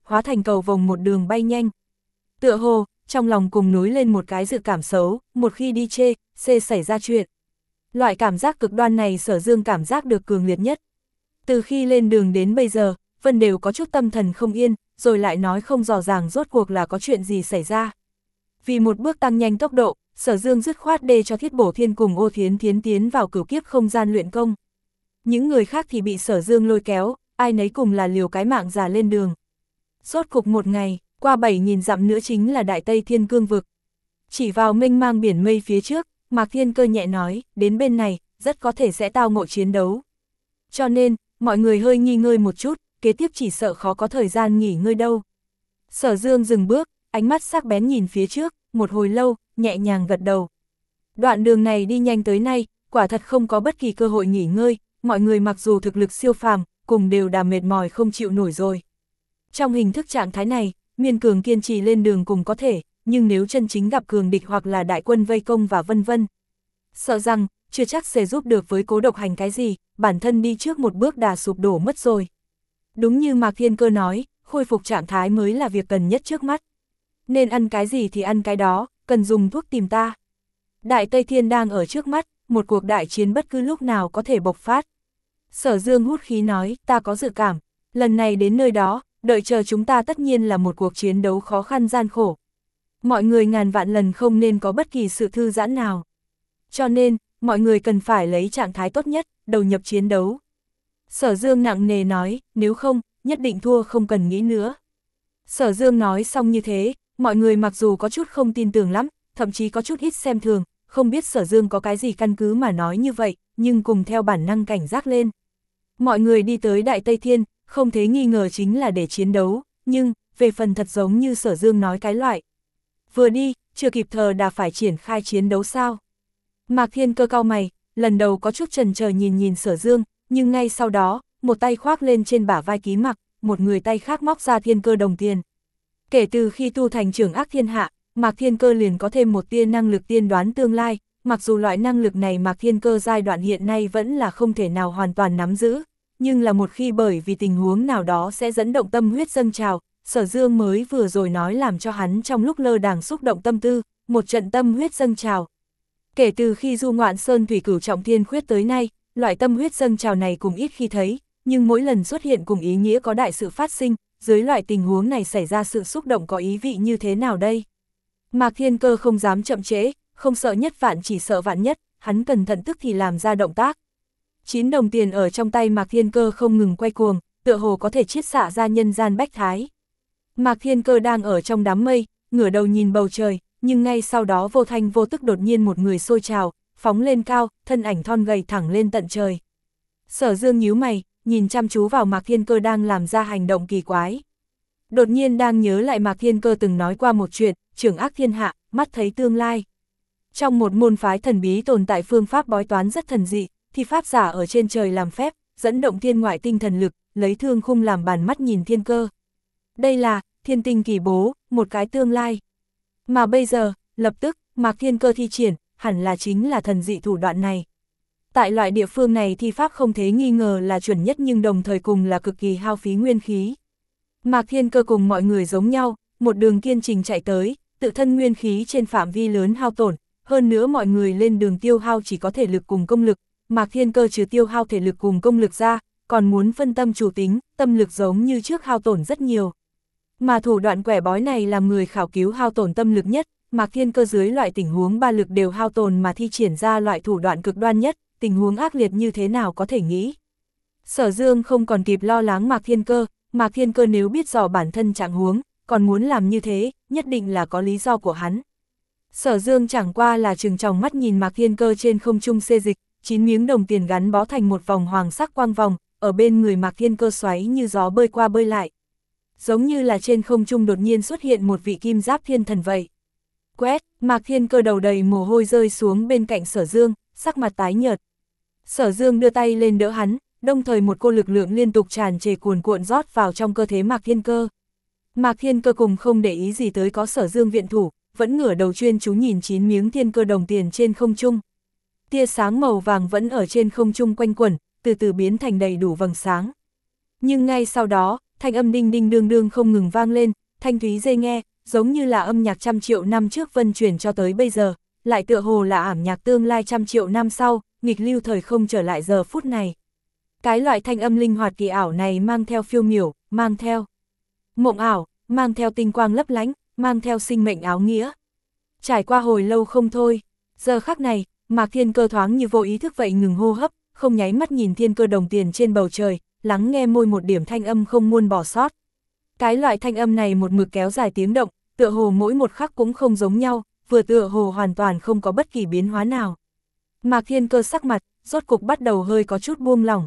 hóa thành cầu vồng một đường bay nhanh. Tựa hồ, trong lòng cùng nối lên một cái dự cảm xấu, một khi đi chê, xê xảy ra chuyện. Loại cảm giác cực đoan này Sở Dương cảm giác được cường liệt nhất. Từ khi lên đường đến bây giờ, Vân đều có chút tâm thần không yên, rồi lại nói không rõ ràng rốt cuộc là có chuyện gì xảy ra. Vì một bước tăng nhanh tốc độ, Sở Dương dứt khoát đê cho Thiết Bổ Thiên cùng Ô Thiến Thiến tiến vào cửu kiếp không gian luyện công. Những người khác thì bị Sở Dương lôi kéo, ai nấy cùng là liều cái mạng già lên đường. Rốt cục một ngày, qua bảy nghìn dặm nữa chính là Đại Tây Thiên Cương vực. Chỉ vào mênh mang biển mây phía trước, Mạc Thiên Cơ nhẹ nói, đến bên này, rất có thể sẽ tao ngộ chiến đấu. Cho nên, mọi người hơi nghi ngơi một chút, kế tiếp chỉ sợ khó có thời gian nghỉ ngơi đâu. Sở Dương dừng bước, ánh mắt sắc bén nhìn phía trước, một hồi lâu, nhẹ nhàng gật đầu. Đoạn đường này đi nhanh tới nay, quả thật không có bất kỳ cơ hội nghỉ ngơi, mọi người mặc dù thực lực siêu phàm, cùng đều đã mệt mỏi không chịu nổi rồi. Trong hình thức trạng thái này, miên cường kiên trì lên đường cùng có thể, nhưng nếu chân chính gặp cường địch hoặc là đại quân vây công và vân vân, sợ rằng, chưa chắc sẽ giúp được với Cố Độc Hành cái gì, bản thân đi trước một bước đã sụp đổ mất rồi. Đúng như Mạc Thiên Cơ nói, khôi phục trạng thái mới là việc cần nhất trước mắt. Nên ăn cái gì thì ăn cái đó, cần dùng thuốc tìm ta. Đại Tây Thiên đang ở trước mắt, một cuộc đại chiến bất cứ lúc nào có thể bộc phát. Sở Dương hút khí nói, ta có dự cảm, lần này đến nơi đó, đợi chờ chúng ta tất nhiên là một cuộc chiến đấu khó khăn gian khổ. Mọi người ngàn vạn lần không nên có bất kỳ sự thư giãn nào. Cho nên, mọi người cần phải lấy trạng thái tốt nhất, đầu nhập chiến đấu. Sở Dương nặng nề nói, nếu không, nhất định thua không cần nghĩ nữa. Sở Dương nói xong như thế, mọi người mặc dù có chút không tin tưởng lắm, thậm chí có chút ít xem thường, không biết Sở Dương có cái gì căn cứ mà nói như vậy, nhưng cùng theo bản năng cảnh giác lên. Mọi người đi tới Đại Tây Thiên, không thể nghi ngờ chính là để chiến đấu, nhưng, về phần thật giống như Sở Dương nói cái loại. Vừa đi, chưa kịp thờ đã phải triển khai chiến đấu sao. Mạc Thiên Cơ cau mày, lần đầu có chút chần chờ nhìn nhìn Sở Dương, nhưng ngay sau đó, một tay khoác lên trên bả vai Ký Mặc, một người tay khác móc ra thiên cơ đồng tiền. Kể từ khi tu thành trưởng ác thiên hạ, Mạc Thiên Cơ liền có thêm một tia năng lực tiên đoán tương lai, mặc dù loại năng lực này Mạc Thiên Cơ giai đoạn hiện nay vẫn là không thể nào hoàn toàn nắm giữ, nhưng là một khi bởi vì tình huống nào đó sẽ dẫn động tâm huyết dâng trào, Sở Dương mới vừa rồi nói làm cho hắn trong lúc lơ đàng xúc động tâm tư, một trận tâm huyết dâng trào. Kể từ khi du ngoạn Sơn Thủy Cửu Trọng Thiên Khuyết tới nay, loại tâm huyết dâng trào này cùng ít khi thấy, nhưng mỗi lần xuất hiện cùng ý nghĩa có đại sự phát sinh, dưới loại tình huống này xảy ra sự xúc động có ý vị như thế nào đây? Mạc Thiên Cơ không dám chậm trễ, không sợ nhất vạn chỉ sợ vạn nhất, hắn cẩn thận tức thì làm ra động tác. Chín đồng tiền ở trong tay Mạc Thiên Cơ không ngừng quay cuồng, tựa hồ có thể chiết xạ ra nhân gian bách thái. Mạc Thiên Cơ đang ở trong đám mây, ngửa đầu nhìn bầu trời, nhưng ngay sau đó vô thanh vô tức đột nhiên một người sôi trào, phóng lên cao, thân ảnh thon gầy thẳng lên tận trời. Sở Dương nhíu mày, nhìn chăm chú vào Mạc Thiên Cơ đang làm ra hành động kỳ quái. Đột nhiên đang nhớ lại Mạc Thiên Cơ từng nói qua một chuyện, trưởng ác thiên hạ, mắt thấy tương lai. Trong một môn phái thần bí tồn tại phương pháp bói toán rất thần dị, thì pháp giả ở trên trời làm phép, dẫn động thiên ngoại tinh thần lực, lấy thương khung làm bàn mắt nhìn thiên cơ. Đây là, thiên tinh kỳ bố, một cái tương lai. Mà bây giờ, lập tức, Mạc Thiên Cơ thi triển, hẳn là chính là thần dị thủ đoạn này. Tại loại địa phương này thì pháp không thể nghi ngờ là chuẩn nhất nhưng đồng thời cùng là cực kỳ hao phí nguyên khí. Mạc Thiên Cơ cùng mọi người giống nhau, một đường kiên trình chạy tới, tự thân nguyên khí trên phạm vi lớn hao tổn, hơn nữa mọi người lên đường tiêu hao chỉ có thể lực cùng công lực, Mạc Thiên Cơ trừ tiêu hao thể lực cùng công lực ra, còn muốn phân tâm chủ tính, tâm lực giống như trước hao tổn rất nhiều. Mà thủ đoạn quẻ bói này làm người khảo cứu hao tổn tâm lực nhất, Mạc Thiên Cơ dưới loại tình huống ba lực đều hao tổn mà thi triển ra loại thủ đoạn cực đoan nhất, tình huống ác liệt như thế nào có thể nghĩ. Sở Dương không còn kịp lo lắng Mạc Thiên Cơ, Mạc Thiên Cơ nếu biết rõ bản thân trạng huống, còn muốn làm như thế, nhất định là có lý do của hắn. Sở Dương chẳng qua là trừng tròng mắt nhìn Mạc Thiên Cơ trên không trung xê dịch, chín miếng đồng tiền gắn bó thành một vòng hoàng sắc quang vòng, ở bên người Mạc Thiên Cơ xoáy như gió bơi qua bơi lại. Giống như là trên không trung đột nhiên xuất hiện một vị kim giáp thiên thần vậy. Quét, Mạc Thiên Cơ đầu đầy mồ hôi rơi xuống bên cạnh Sở Dương, sắc mặt tái nhợt. Sở Dương đưa tay lên đỡ hắn, đồng thời một cô lực lượng liên tục tràn trề cuồn cuộn rót vào trong cơ thể Mạc Thiên Cơ. Mạc Thiên Cơ cùng không để ý gì tới có Sở Dương viện thủ, vẫn ngửa đầu chuyên chú nhìn chín miếng thiên cơ đồng tiền trên không trung. Tia sáng màu vàng vẫn ở trên không trung quanh quẩn, từ từ biến thành đầy đủ vầng sáng. Nhưng ngay sau đó, thanh âm đinh đinh đương đương không ngừng vang lên, thanh thúy dễ nghe, giống như là âm nhạc trăm triệu năm trước vân truyền cho tới bây giờ, lại tựa hồ là ảm nhạc tương lai trăm triệu năm sau, nghịch lưu thời không trở lại giờ phút này. Cái loại thanh âm linh hoạt kỳ ảo này mang theo phiêu miểu, mang theo mộng ảo, mang theo tinh quang lấp lánh, mang theo sinh mệnh áo nghĩa. Trải qua hồi lâu không thôi, giờ khắc này, Mạc Thiên Cơ thoáng như vô ý thức vậy ngừng hô hấp, không nháy mắt nhìn thiên cơ đồng tiền trên bầu trời, lắng nghe môi một điểm thanh âm không muốn bỏ sót. Cái loại thanh âm này một mực kéo dài tiếng động, tựa hồ mỗi một khắc cũng không giống nhau, vừa tựa hồ hoàn toàn không có bất kỳ biến hóa nào. Mạc Thiên Cơ sắc mặt, rốt cục bắt đầu hơi có chút buông lỏng.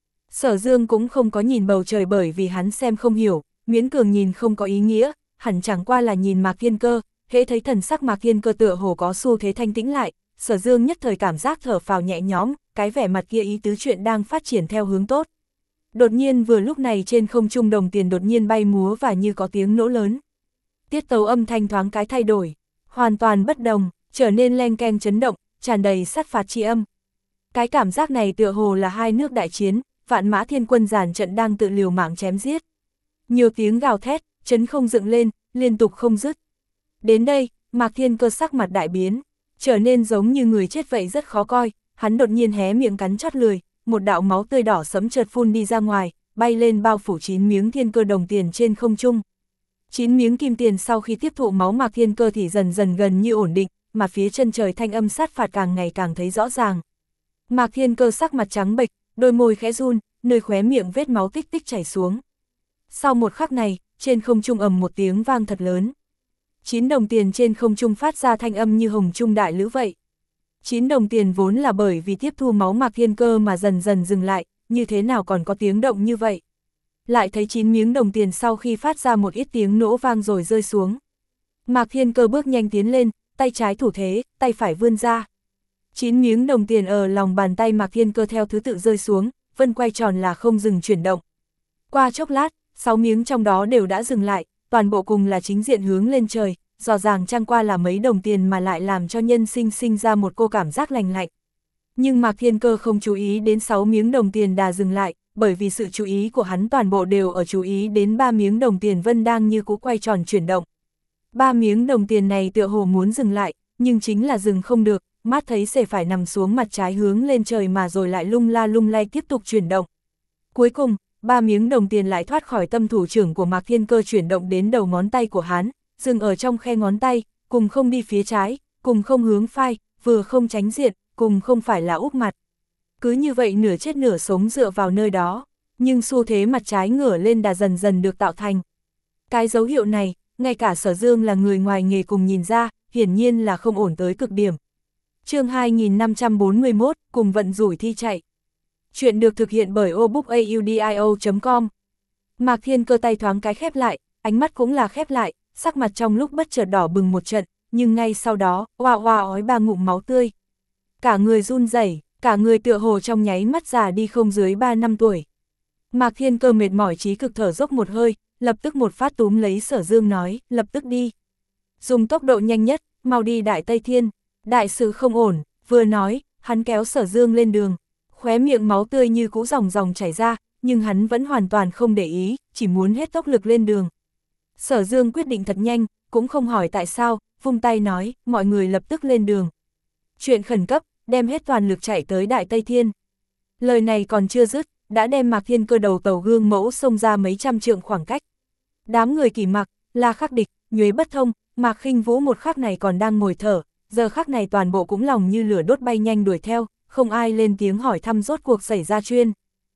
Sở Dương cũng không có nhìn bầu trời bởi vì hắn xem không hiểu, miễn cường nhìn không có ý nghĩa, hẳn chẳng qua là nhìn Mạc Thiên Cơ, hễ thấy thần sắc Mạc Thiên Cơ tựa hồ có xu thế thanh tĩnh lại, Sở Dương nhất thời cảm giác thở phào nhẹ nhõm, cái vẻ mặt kia ý tứ chuyện đang phát triển theo hướng tốt. Đột nhiên vừa lúc này trên không trung đồng tiền đột nhiên bay múa và như có tiếng nổ lớn. Tiết tấu âm thanh thoáng cái thay đổi, hoàn toàn bất đồng, trở nên leng keng chấn động, tràn đầy sát phạt chi âm. Cái cảm giác này tựa hồ là hai nước đại chiến, vạn mã thiên quân giàn trận đang tự liều mạng chém giết. Nhiều tiếng gào thét, chấn không dựng lên, liên tục không dứt. Đến đây, Mạc Thiên Cơ sắc mặt đại biến, trở nên giống như người chết vậy rất khó coi, hắn đột nhiên hé miệng cắn chót lưỡi, một đạo máu tươi đỏ sẫm chợt phun đi ra ngoài, bay lên bao phủ chín miếng thiên cơ đồng tiền trên không trung. Chín miếng kim tiền sau khi tiếp thụ máu Mạc Thiên Cơ thì dần dần gần như ổn định, mà phía chân trời thanh âm sát phạt càng ngày càng thấy rõ ràng. Mạc Thiên Cơ sắc mặt trắng bệch, đôi môi khẽ run, nơi khóe miệng vết máu tích tích chảy xuống. Sau một khắc này, trên không trung ầm một tiếng vang thật lớn. Chín đồng tiền trên không trung phát ra thanh âm như hồng trung đại lữ vậy. Chín đồng tiền vốn là bởi vì tiếp thu máu Mạc Thiên Cơ mà dần dần dừng lại, như thế nào còn có tiếng động như vậy. Lại thấy chín miếng đồng tiền sau khi phát ra một ít tiếng nổ vang rồi rơi xuống. Mạc Thiên Cơ bước nhanh tiến lên, tay trái thủ thế, tay phải vươn ra. Chín miếng đồng tiền ở lòng bàn tay Mạc Thiên Cơ theo thứ tự rơi xuống, vân quay tròn là không dừng chuyển động. Qua chốc lát, sáu miếng trong đó đều đã dừng lại, toàn bộ cùng là chính diện hướng lên trời, rõ ràng chẳng qua là mấy đồng tiền mà lại làm cho nhân sinh sinh ra một cô cảm giác lành lạnh. Nhưng Mạc Thiên Cơ không chú ý đến sáu miếng đồng tiền đà dừng lại, bởi vì sự chú ý của hắn toàn bộ đều ở chú ý đến ba miếng đồng tiền vân đang như cũ quay tròn chuyển động. Ba miếng đồng tiền này tựa hồ muốn dừng lại, nhưng chính là dừng không được, mắt thấy sẽ phải nằm xuống mặt trái hướng lên trời mà rồi lại lung la lung lay tiếp tục chuyển động. Cuối cùng, ba miếng đồng tiền lại thoát khỏi tâm thủ trưởng của Mạc Thiên Cơ chuyển động đến đầu ngón tay của hắn, dừng ở trong khe ngón tay, cùng không đi phía trái, cùng không hướng phai, vừa không tránh diện, cùng không phải là úp mặt. Cứ như vậy nửa chết nửa sống dựa vào nơi đó, nhưng xu thế mặt trái ngửa lên đà dần dần được tạo thành. Cái dấu hiệu này, ngay cả Sở Dương là người ngoài nghề cùng nhìn ra, hiển nhiên là không ổn tới cực điểm. Chương hai nghìn năm trăm bốn mươi mốt, cùng vận rủi thi chạy. Chuyện được thực hiện bởi obookaudio chấm com. Mạc Thiên Cơ tay thoáng cái khép lại, ánh mắt cũng là khép lại, sắc mặt trong lúc bất chợt đỏ bừng một trận, nhưng ngay sau đó, oa oa ói ba ngụm máu tươi. Cả người run rẩy, cả người tựa hồ trong nháy mắt già đi không dưới ba năm tuổi. Mạc Thiên Cơ mệt mỏi chí cực thở dốc một hơi, lập tức một phát túm lấy Sở Dương nói, lập tức đi. Dùng tốc độ nhanh nhất, mau đi Đại Tây Thiên, đại sự không ổn, vừa nói, hắn kéo Sở Dương lên đường. Khóe miệng máu tươi như cũ dòng dòng chảy ra, nhưng hắn vẫn hoàn toàn không để ý, chỉ muốn hết tốc lực lên đường. Sở Dương quyết định thật nhanh, cũng không hỏi tại sao, vung tay nói, mọi người lập tức lên đường. Chuyện khẩn cấp, đem hết toàn lực chạy tới Đại Tây Thiên. Lời này còn chưa dứt, đã đem Mạc Thiên Cơ đầu tàu gương mẫu xông ra mấy trăm trượng khoảng cách. Đám người Kỷ Mặc, La Khắc Địch, Nhuế Bất Thông, Mạc Khinh Vũ một khắc này còn đang ngồi thở, giờ khắc này toàn bộ cũng lòng như lửa đốt bay nhanh đuổi theo, không ai lên tiếng hỏi thăm rốt cuộc xảy ra chuyện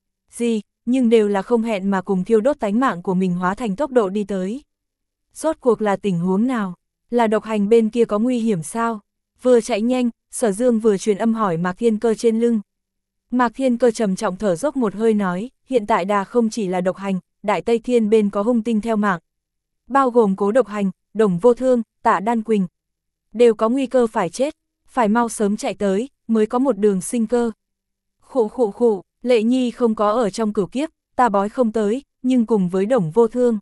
gì, nhưng đều là không hẹn mà cùng thiêu đốt tánh mạng của mình hóa thành tốc độ đi tới. Rốt cuộc là tình huống nào? Là độc hành bên kia có nguy hiểm sao? Vừa chạy nhanh, Sở Dương vừa truyền âm hỏi Mạc Thiên Cơ trên lưng. Mạc Thiên Cơ trầm trọng thở dốc một hơi nói, hiện tại đà không chỉ là độc hành, Đại Tây Thiên bên có hung tinh theo mạng. Bao gồm Cố Độc Hành, Đồng Vô Thương, Tạ Đan Quỳnh. Đều có nguy cơ phải chết, phải mau sớm chạy tới, mới có một đường sinh cơ. Khụ khụ khụ, Lệ Nhi không có ở trong cửu kiếp, ta bói không tới, nhưng cùng với Đồng Vô Thương.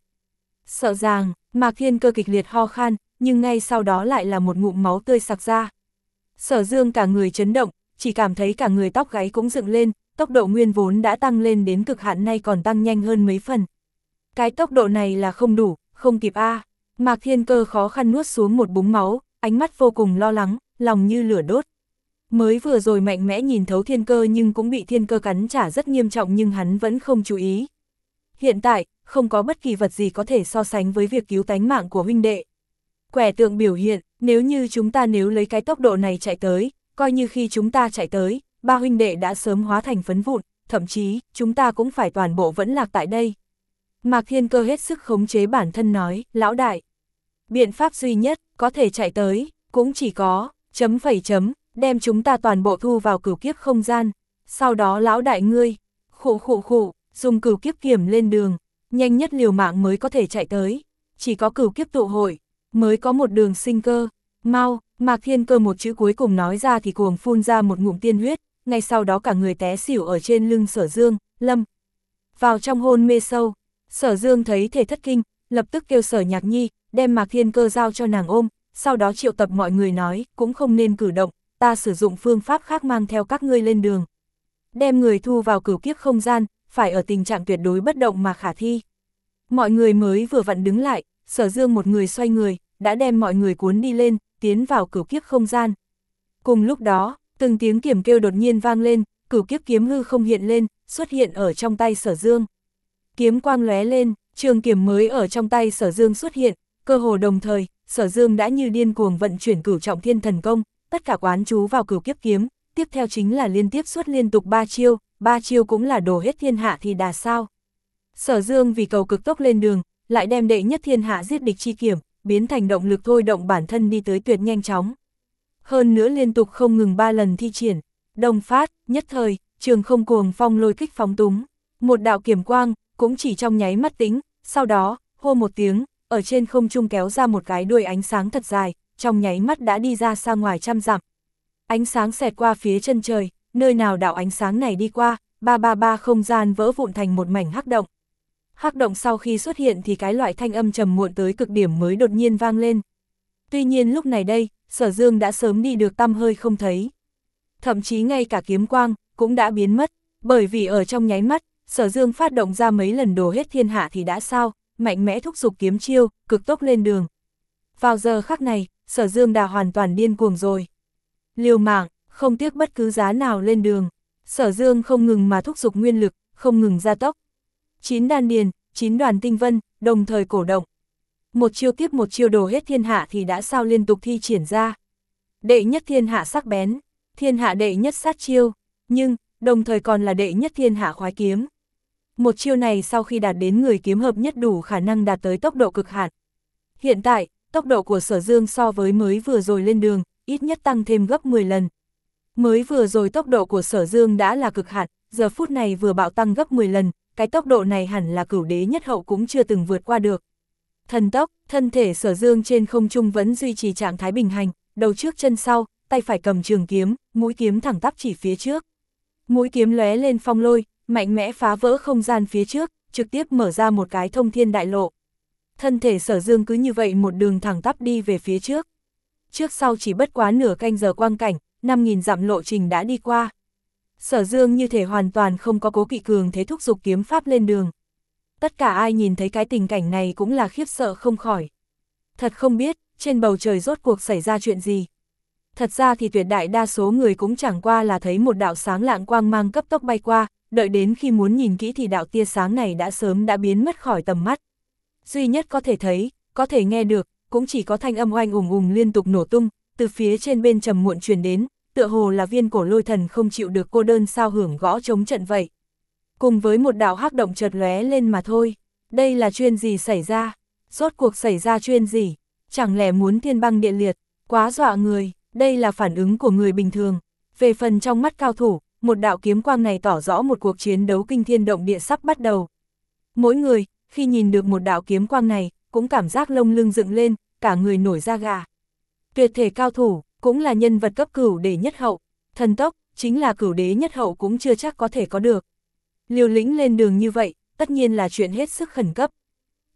Sợ rằng, Mạc Thiên Cơ kịch liệt ho khan, nhưng ngay sau đó lại là một ngụm máu tươi sặc ra. Sở Dương cả người chấn động, chỉ cảm thấy cả người tóc gáy cũng dựng lên, tốc độ nguyên vốn đã tăng lên đến cực hạn nay còn tăng nhanh hơn mấy phần. Cái tốc độ này là không đủ, không kịp a. À. Mạc Thiên Cơ khó khăn nuốt xuống một búng máu, ánh mắt vô cùng lo lắng, lòng như lửa đốt. Mới vừa rồi mạnh mẽ nhìn thấu Thiên Cơ nhưng cũng bị Thiên Cơ cắn trả rất nghiêm trọng nhưng hắn vẫn không chú ý. Hiện tại, không có bất kỳ vật gì có thể so sánh với việc cứu tánh mạng của huynh đệ. Quẻ tượng biểu hiện, nếu như chúng ta nếu lấy cái tốc độ này chạy tới, coi như khi chúng ta chạy tới, ba huynh đệ đã sớm hóa thành phấn vụn, thậm chí, chúng ta cũng phải toàn bộ vẫn lạc tại đây. Mạc Thiên Cơ hết sức khống chế bản thân nói, lão đại. Biện pháp duy nhất, có thể chạy tới, cũng chỉ có, chấm phẩy chấm, đem chúng ta toàn bộ thu vào cửu kiếp không gian. Sau đó lão đại ngươi, khụ khụ khụ, dùng cửu kiếp kiểm lên đường, nhanh nhất liều mạng mới có thể chạy tới. Chỉ có cửu kiếp tụ hội, mới có một đường sinh cơ. Mau, Mạc Thiên Cơ một chữ cuối cùng nói ra thì cuồng phun ra một ngụm tiên huyết, ngay sau đó cả người té xỉu ở trên lưng Sở Dương, lâm. Vào trong hôn mê sâu, Sở Dương thấy thể thất kinh, lập tức kêu Sở Nhạc Nhi, đem Mạc Thiên Cơ giao cho nàng ôm, sau đó triệu tập mọi người nói, cũng không nên cử động, ta sử dụng phương pháp khác mang theo các ngươi lên đường. Đem người thu vào cửu kiếp không gian, phải ở tình trạng tuyệt đối bất động mà khả thi. Mọi người mới vừa vặn đứng lại, Sở Dương một người xoay người, đã đem mọi người cuốn đi lên, tiến vào cửu kiếp không gian. Cùng lúc đó, từng tiếng kiểm kêu đột nhiên vang lên, cửu kiếp kiếm hư không hiện lên, xuất hiện ở trong tay Sở Dương. Kiếm quang lóe lên, trường kiếm mới ở trong tay Sở Dương xuất hiện, cơ hồ đồng thời, Sở Dương đã như điên cuồng vận chuyển cửu trọng thiên thần công, tất cả quán chú vào cửu kiếp kiếm, tiếp theo chính là liên tiếp xuất liên tục ba chiêu, ba chiêu cũng là đổ hết thiên hạ thì đà sao. Sở Dương vì cầu cực tốc lên đường, lại đem đệ nhất thiên hạ giết địch chi kiểm, biến thành động lực thôi động bản thân đi tới tuyệt nhanh chóng. Hơn nữa liên tục không ngừng ba lần thi triển, đồng phát, nhất thời, trường không cuồng phong lôi kích phóng túng, một đạo kiểm quang, cũng chỉ trong nháy mắt tĩnh, sau đó, hô một tiếng, ở trên không trung kéo ra một cái đuôi ánh sáng thật dài, trong nháy mắt đã đi ra xa ngoài trăm dặm. Ánh sáng xẹt qua phía chân trời, nơi nào đạo ánh sáng này đi qua, ba ba ba không gian vỡ vụn thành một mảnh hắc động. Hắc động sau khi xuất hiện thì cái loại thanh âm trầm muộn tới cực điểm mới đột nhiên vang lên. Tuy nhiên lúc này đây, Sở Dương đã sớm đi được tăm hơi không thấy. Thậm chí ngay cả kiếm quang, cũng đã biến mất, bởi vì ở trong nháy mắt, Sở Dương phát động ra mấy lần đổ hết thiên hạ thì đã sao, mạnh mẽ thúc giục kiếm chiêu, cực tốc lên đường. Vào giờ khắc này, Sở Dương đã hoàn toàn điên cuồng rồi. Liều mạng, không tiếc bất cứ giá nào lên đường. Sở Dương không ngừng mà thúc giục nguyên lực, không ngừng gia tốc. Chín đan điền, chín đoàn tinh vân, đồng thời cổ động. Một chiêu tiếp một chiêu đổ hết thiên hạ thì đã sao liên tục thi triển ra. Đệ nhất thiên hạ sắc bén, thiên hạ đệ nhất sát chiêu, nhưng, đồng thời còn là đệ nhất thiên hạ khoái kiếm. Một chiêu này sau khi đạt đến người kiếm hợp nhất đủ khả năng đạt tới tốc độ cực hạn. Hiện tại, tốc độ của Sở Dương so với mới vừa rồi lên đường, ít nhất tăng thêm gấp mười lần. Mới vừa rồi tốc độ của Sở Dương đã là cực hạn, giờ phút này vừa bạo tăng gấp mười lần, cái tốc độ này hẳn là cửu đế nhất hậu cũng chưa từng vượt qua được. Thần tốc, thân thể Sở Dương trên không trung vẫn duy trì trạng thái bình hành, đầu trước chân sau, tay phải cầm trường kiếm, mũi kiếm thẳng tắp chỉ phía trước. Mũi kiếm lóe lên phong lôi, mạnh mẽ phá vỡ không gian phía trước, trực tiếp mở ra một cái thông thiên đại lộ. Thân thể Sở Dương cứ như vậy một đường thẳng tắp đi về phía trước. Trước sau chỉ bất quá nửa canh giờ quang cảnh, năm nghìn dặm lộ trình đã đi qua. Sở Dương như thể hoàn toàn không có cố kỵ cường thế thúc giục kiếm pháp lên đường. Tất cả ai nhìn thấy cái tình cảnh này cũng là khiếp sợ không khỏi. Thật không biết, trên bầu trời rốt cuộc xảy ra chuyện gì. Thật ra thì tuyệt đại đa số người cũng chẳng qua là thấy một đạo sáng lạng quang mang cấp tốc bay qua, đợi đến khi muốn nhìn kỹ thì đạo tia sáng này đã sớm đã biến mất khỏi tầm mắt. Duy nhất có thể thấy, có thể nghe được, cũng chỉ có thanh âm oanh ùng ùng liên tục nổ tung, từ phía trên bên trầm muộn truyền đến, tựa hồ là viên cổ lôi thần không chịu được cô đơn sao hưởng gõ chống trận vậy. Cùng với một đạo hắc động chợt lóe lên mà thôi, đây là chuyện gì xảy ra? Rốt cuộc xảy ra chuyện gì? Chẳng lẽ muốn thiên băng địa liệt? Quá dọa người, đây là phản ứng của người bình thường. Về phần trong mắt cao thủ, một đạo kiếm quang này tỏ rõ một cuộc chiến đấu kinh thiên động địa sắp bắt đầu. Mỗi người, khi nhìn được một đạo kiếm quang này, cũng cảm giác lông lưng dựng lên, cả người nổi da gà. Tuyệt thể cao thủ, cũng là nhân vật cấp cửu đế nhất hậu, thần tốc, chính là cửu đế nhất hậu cũng chưa chắc có thể có được. Liều lĩnh lên đường như vậy, tất nhiên là chuyện hết sức khẩn cấp.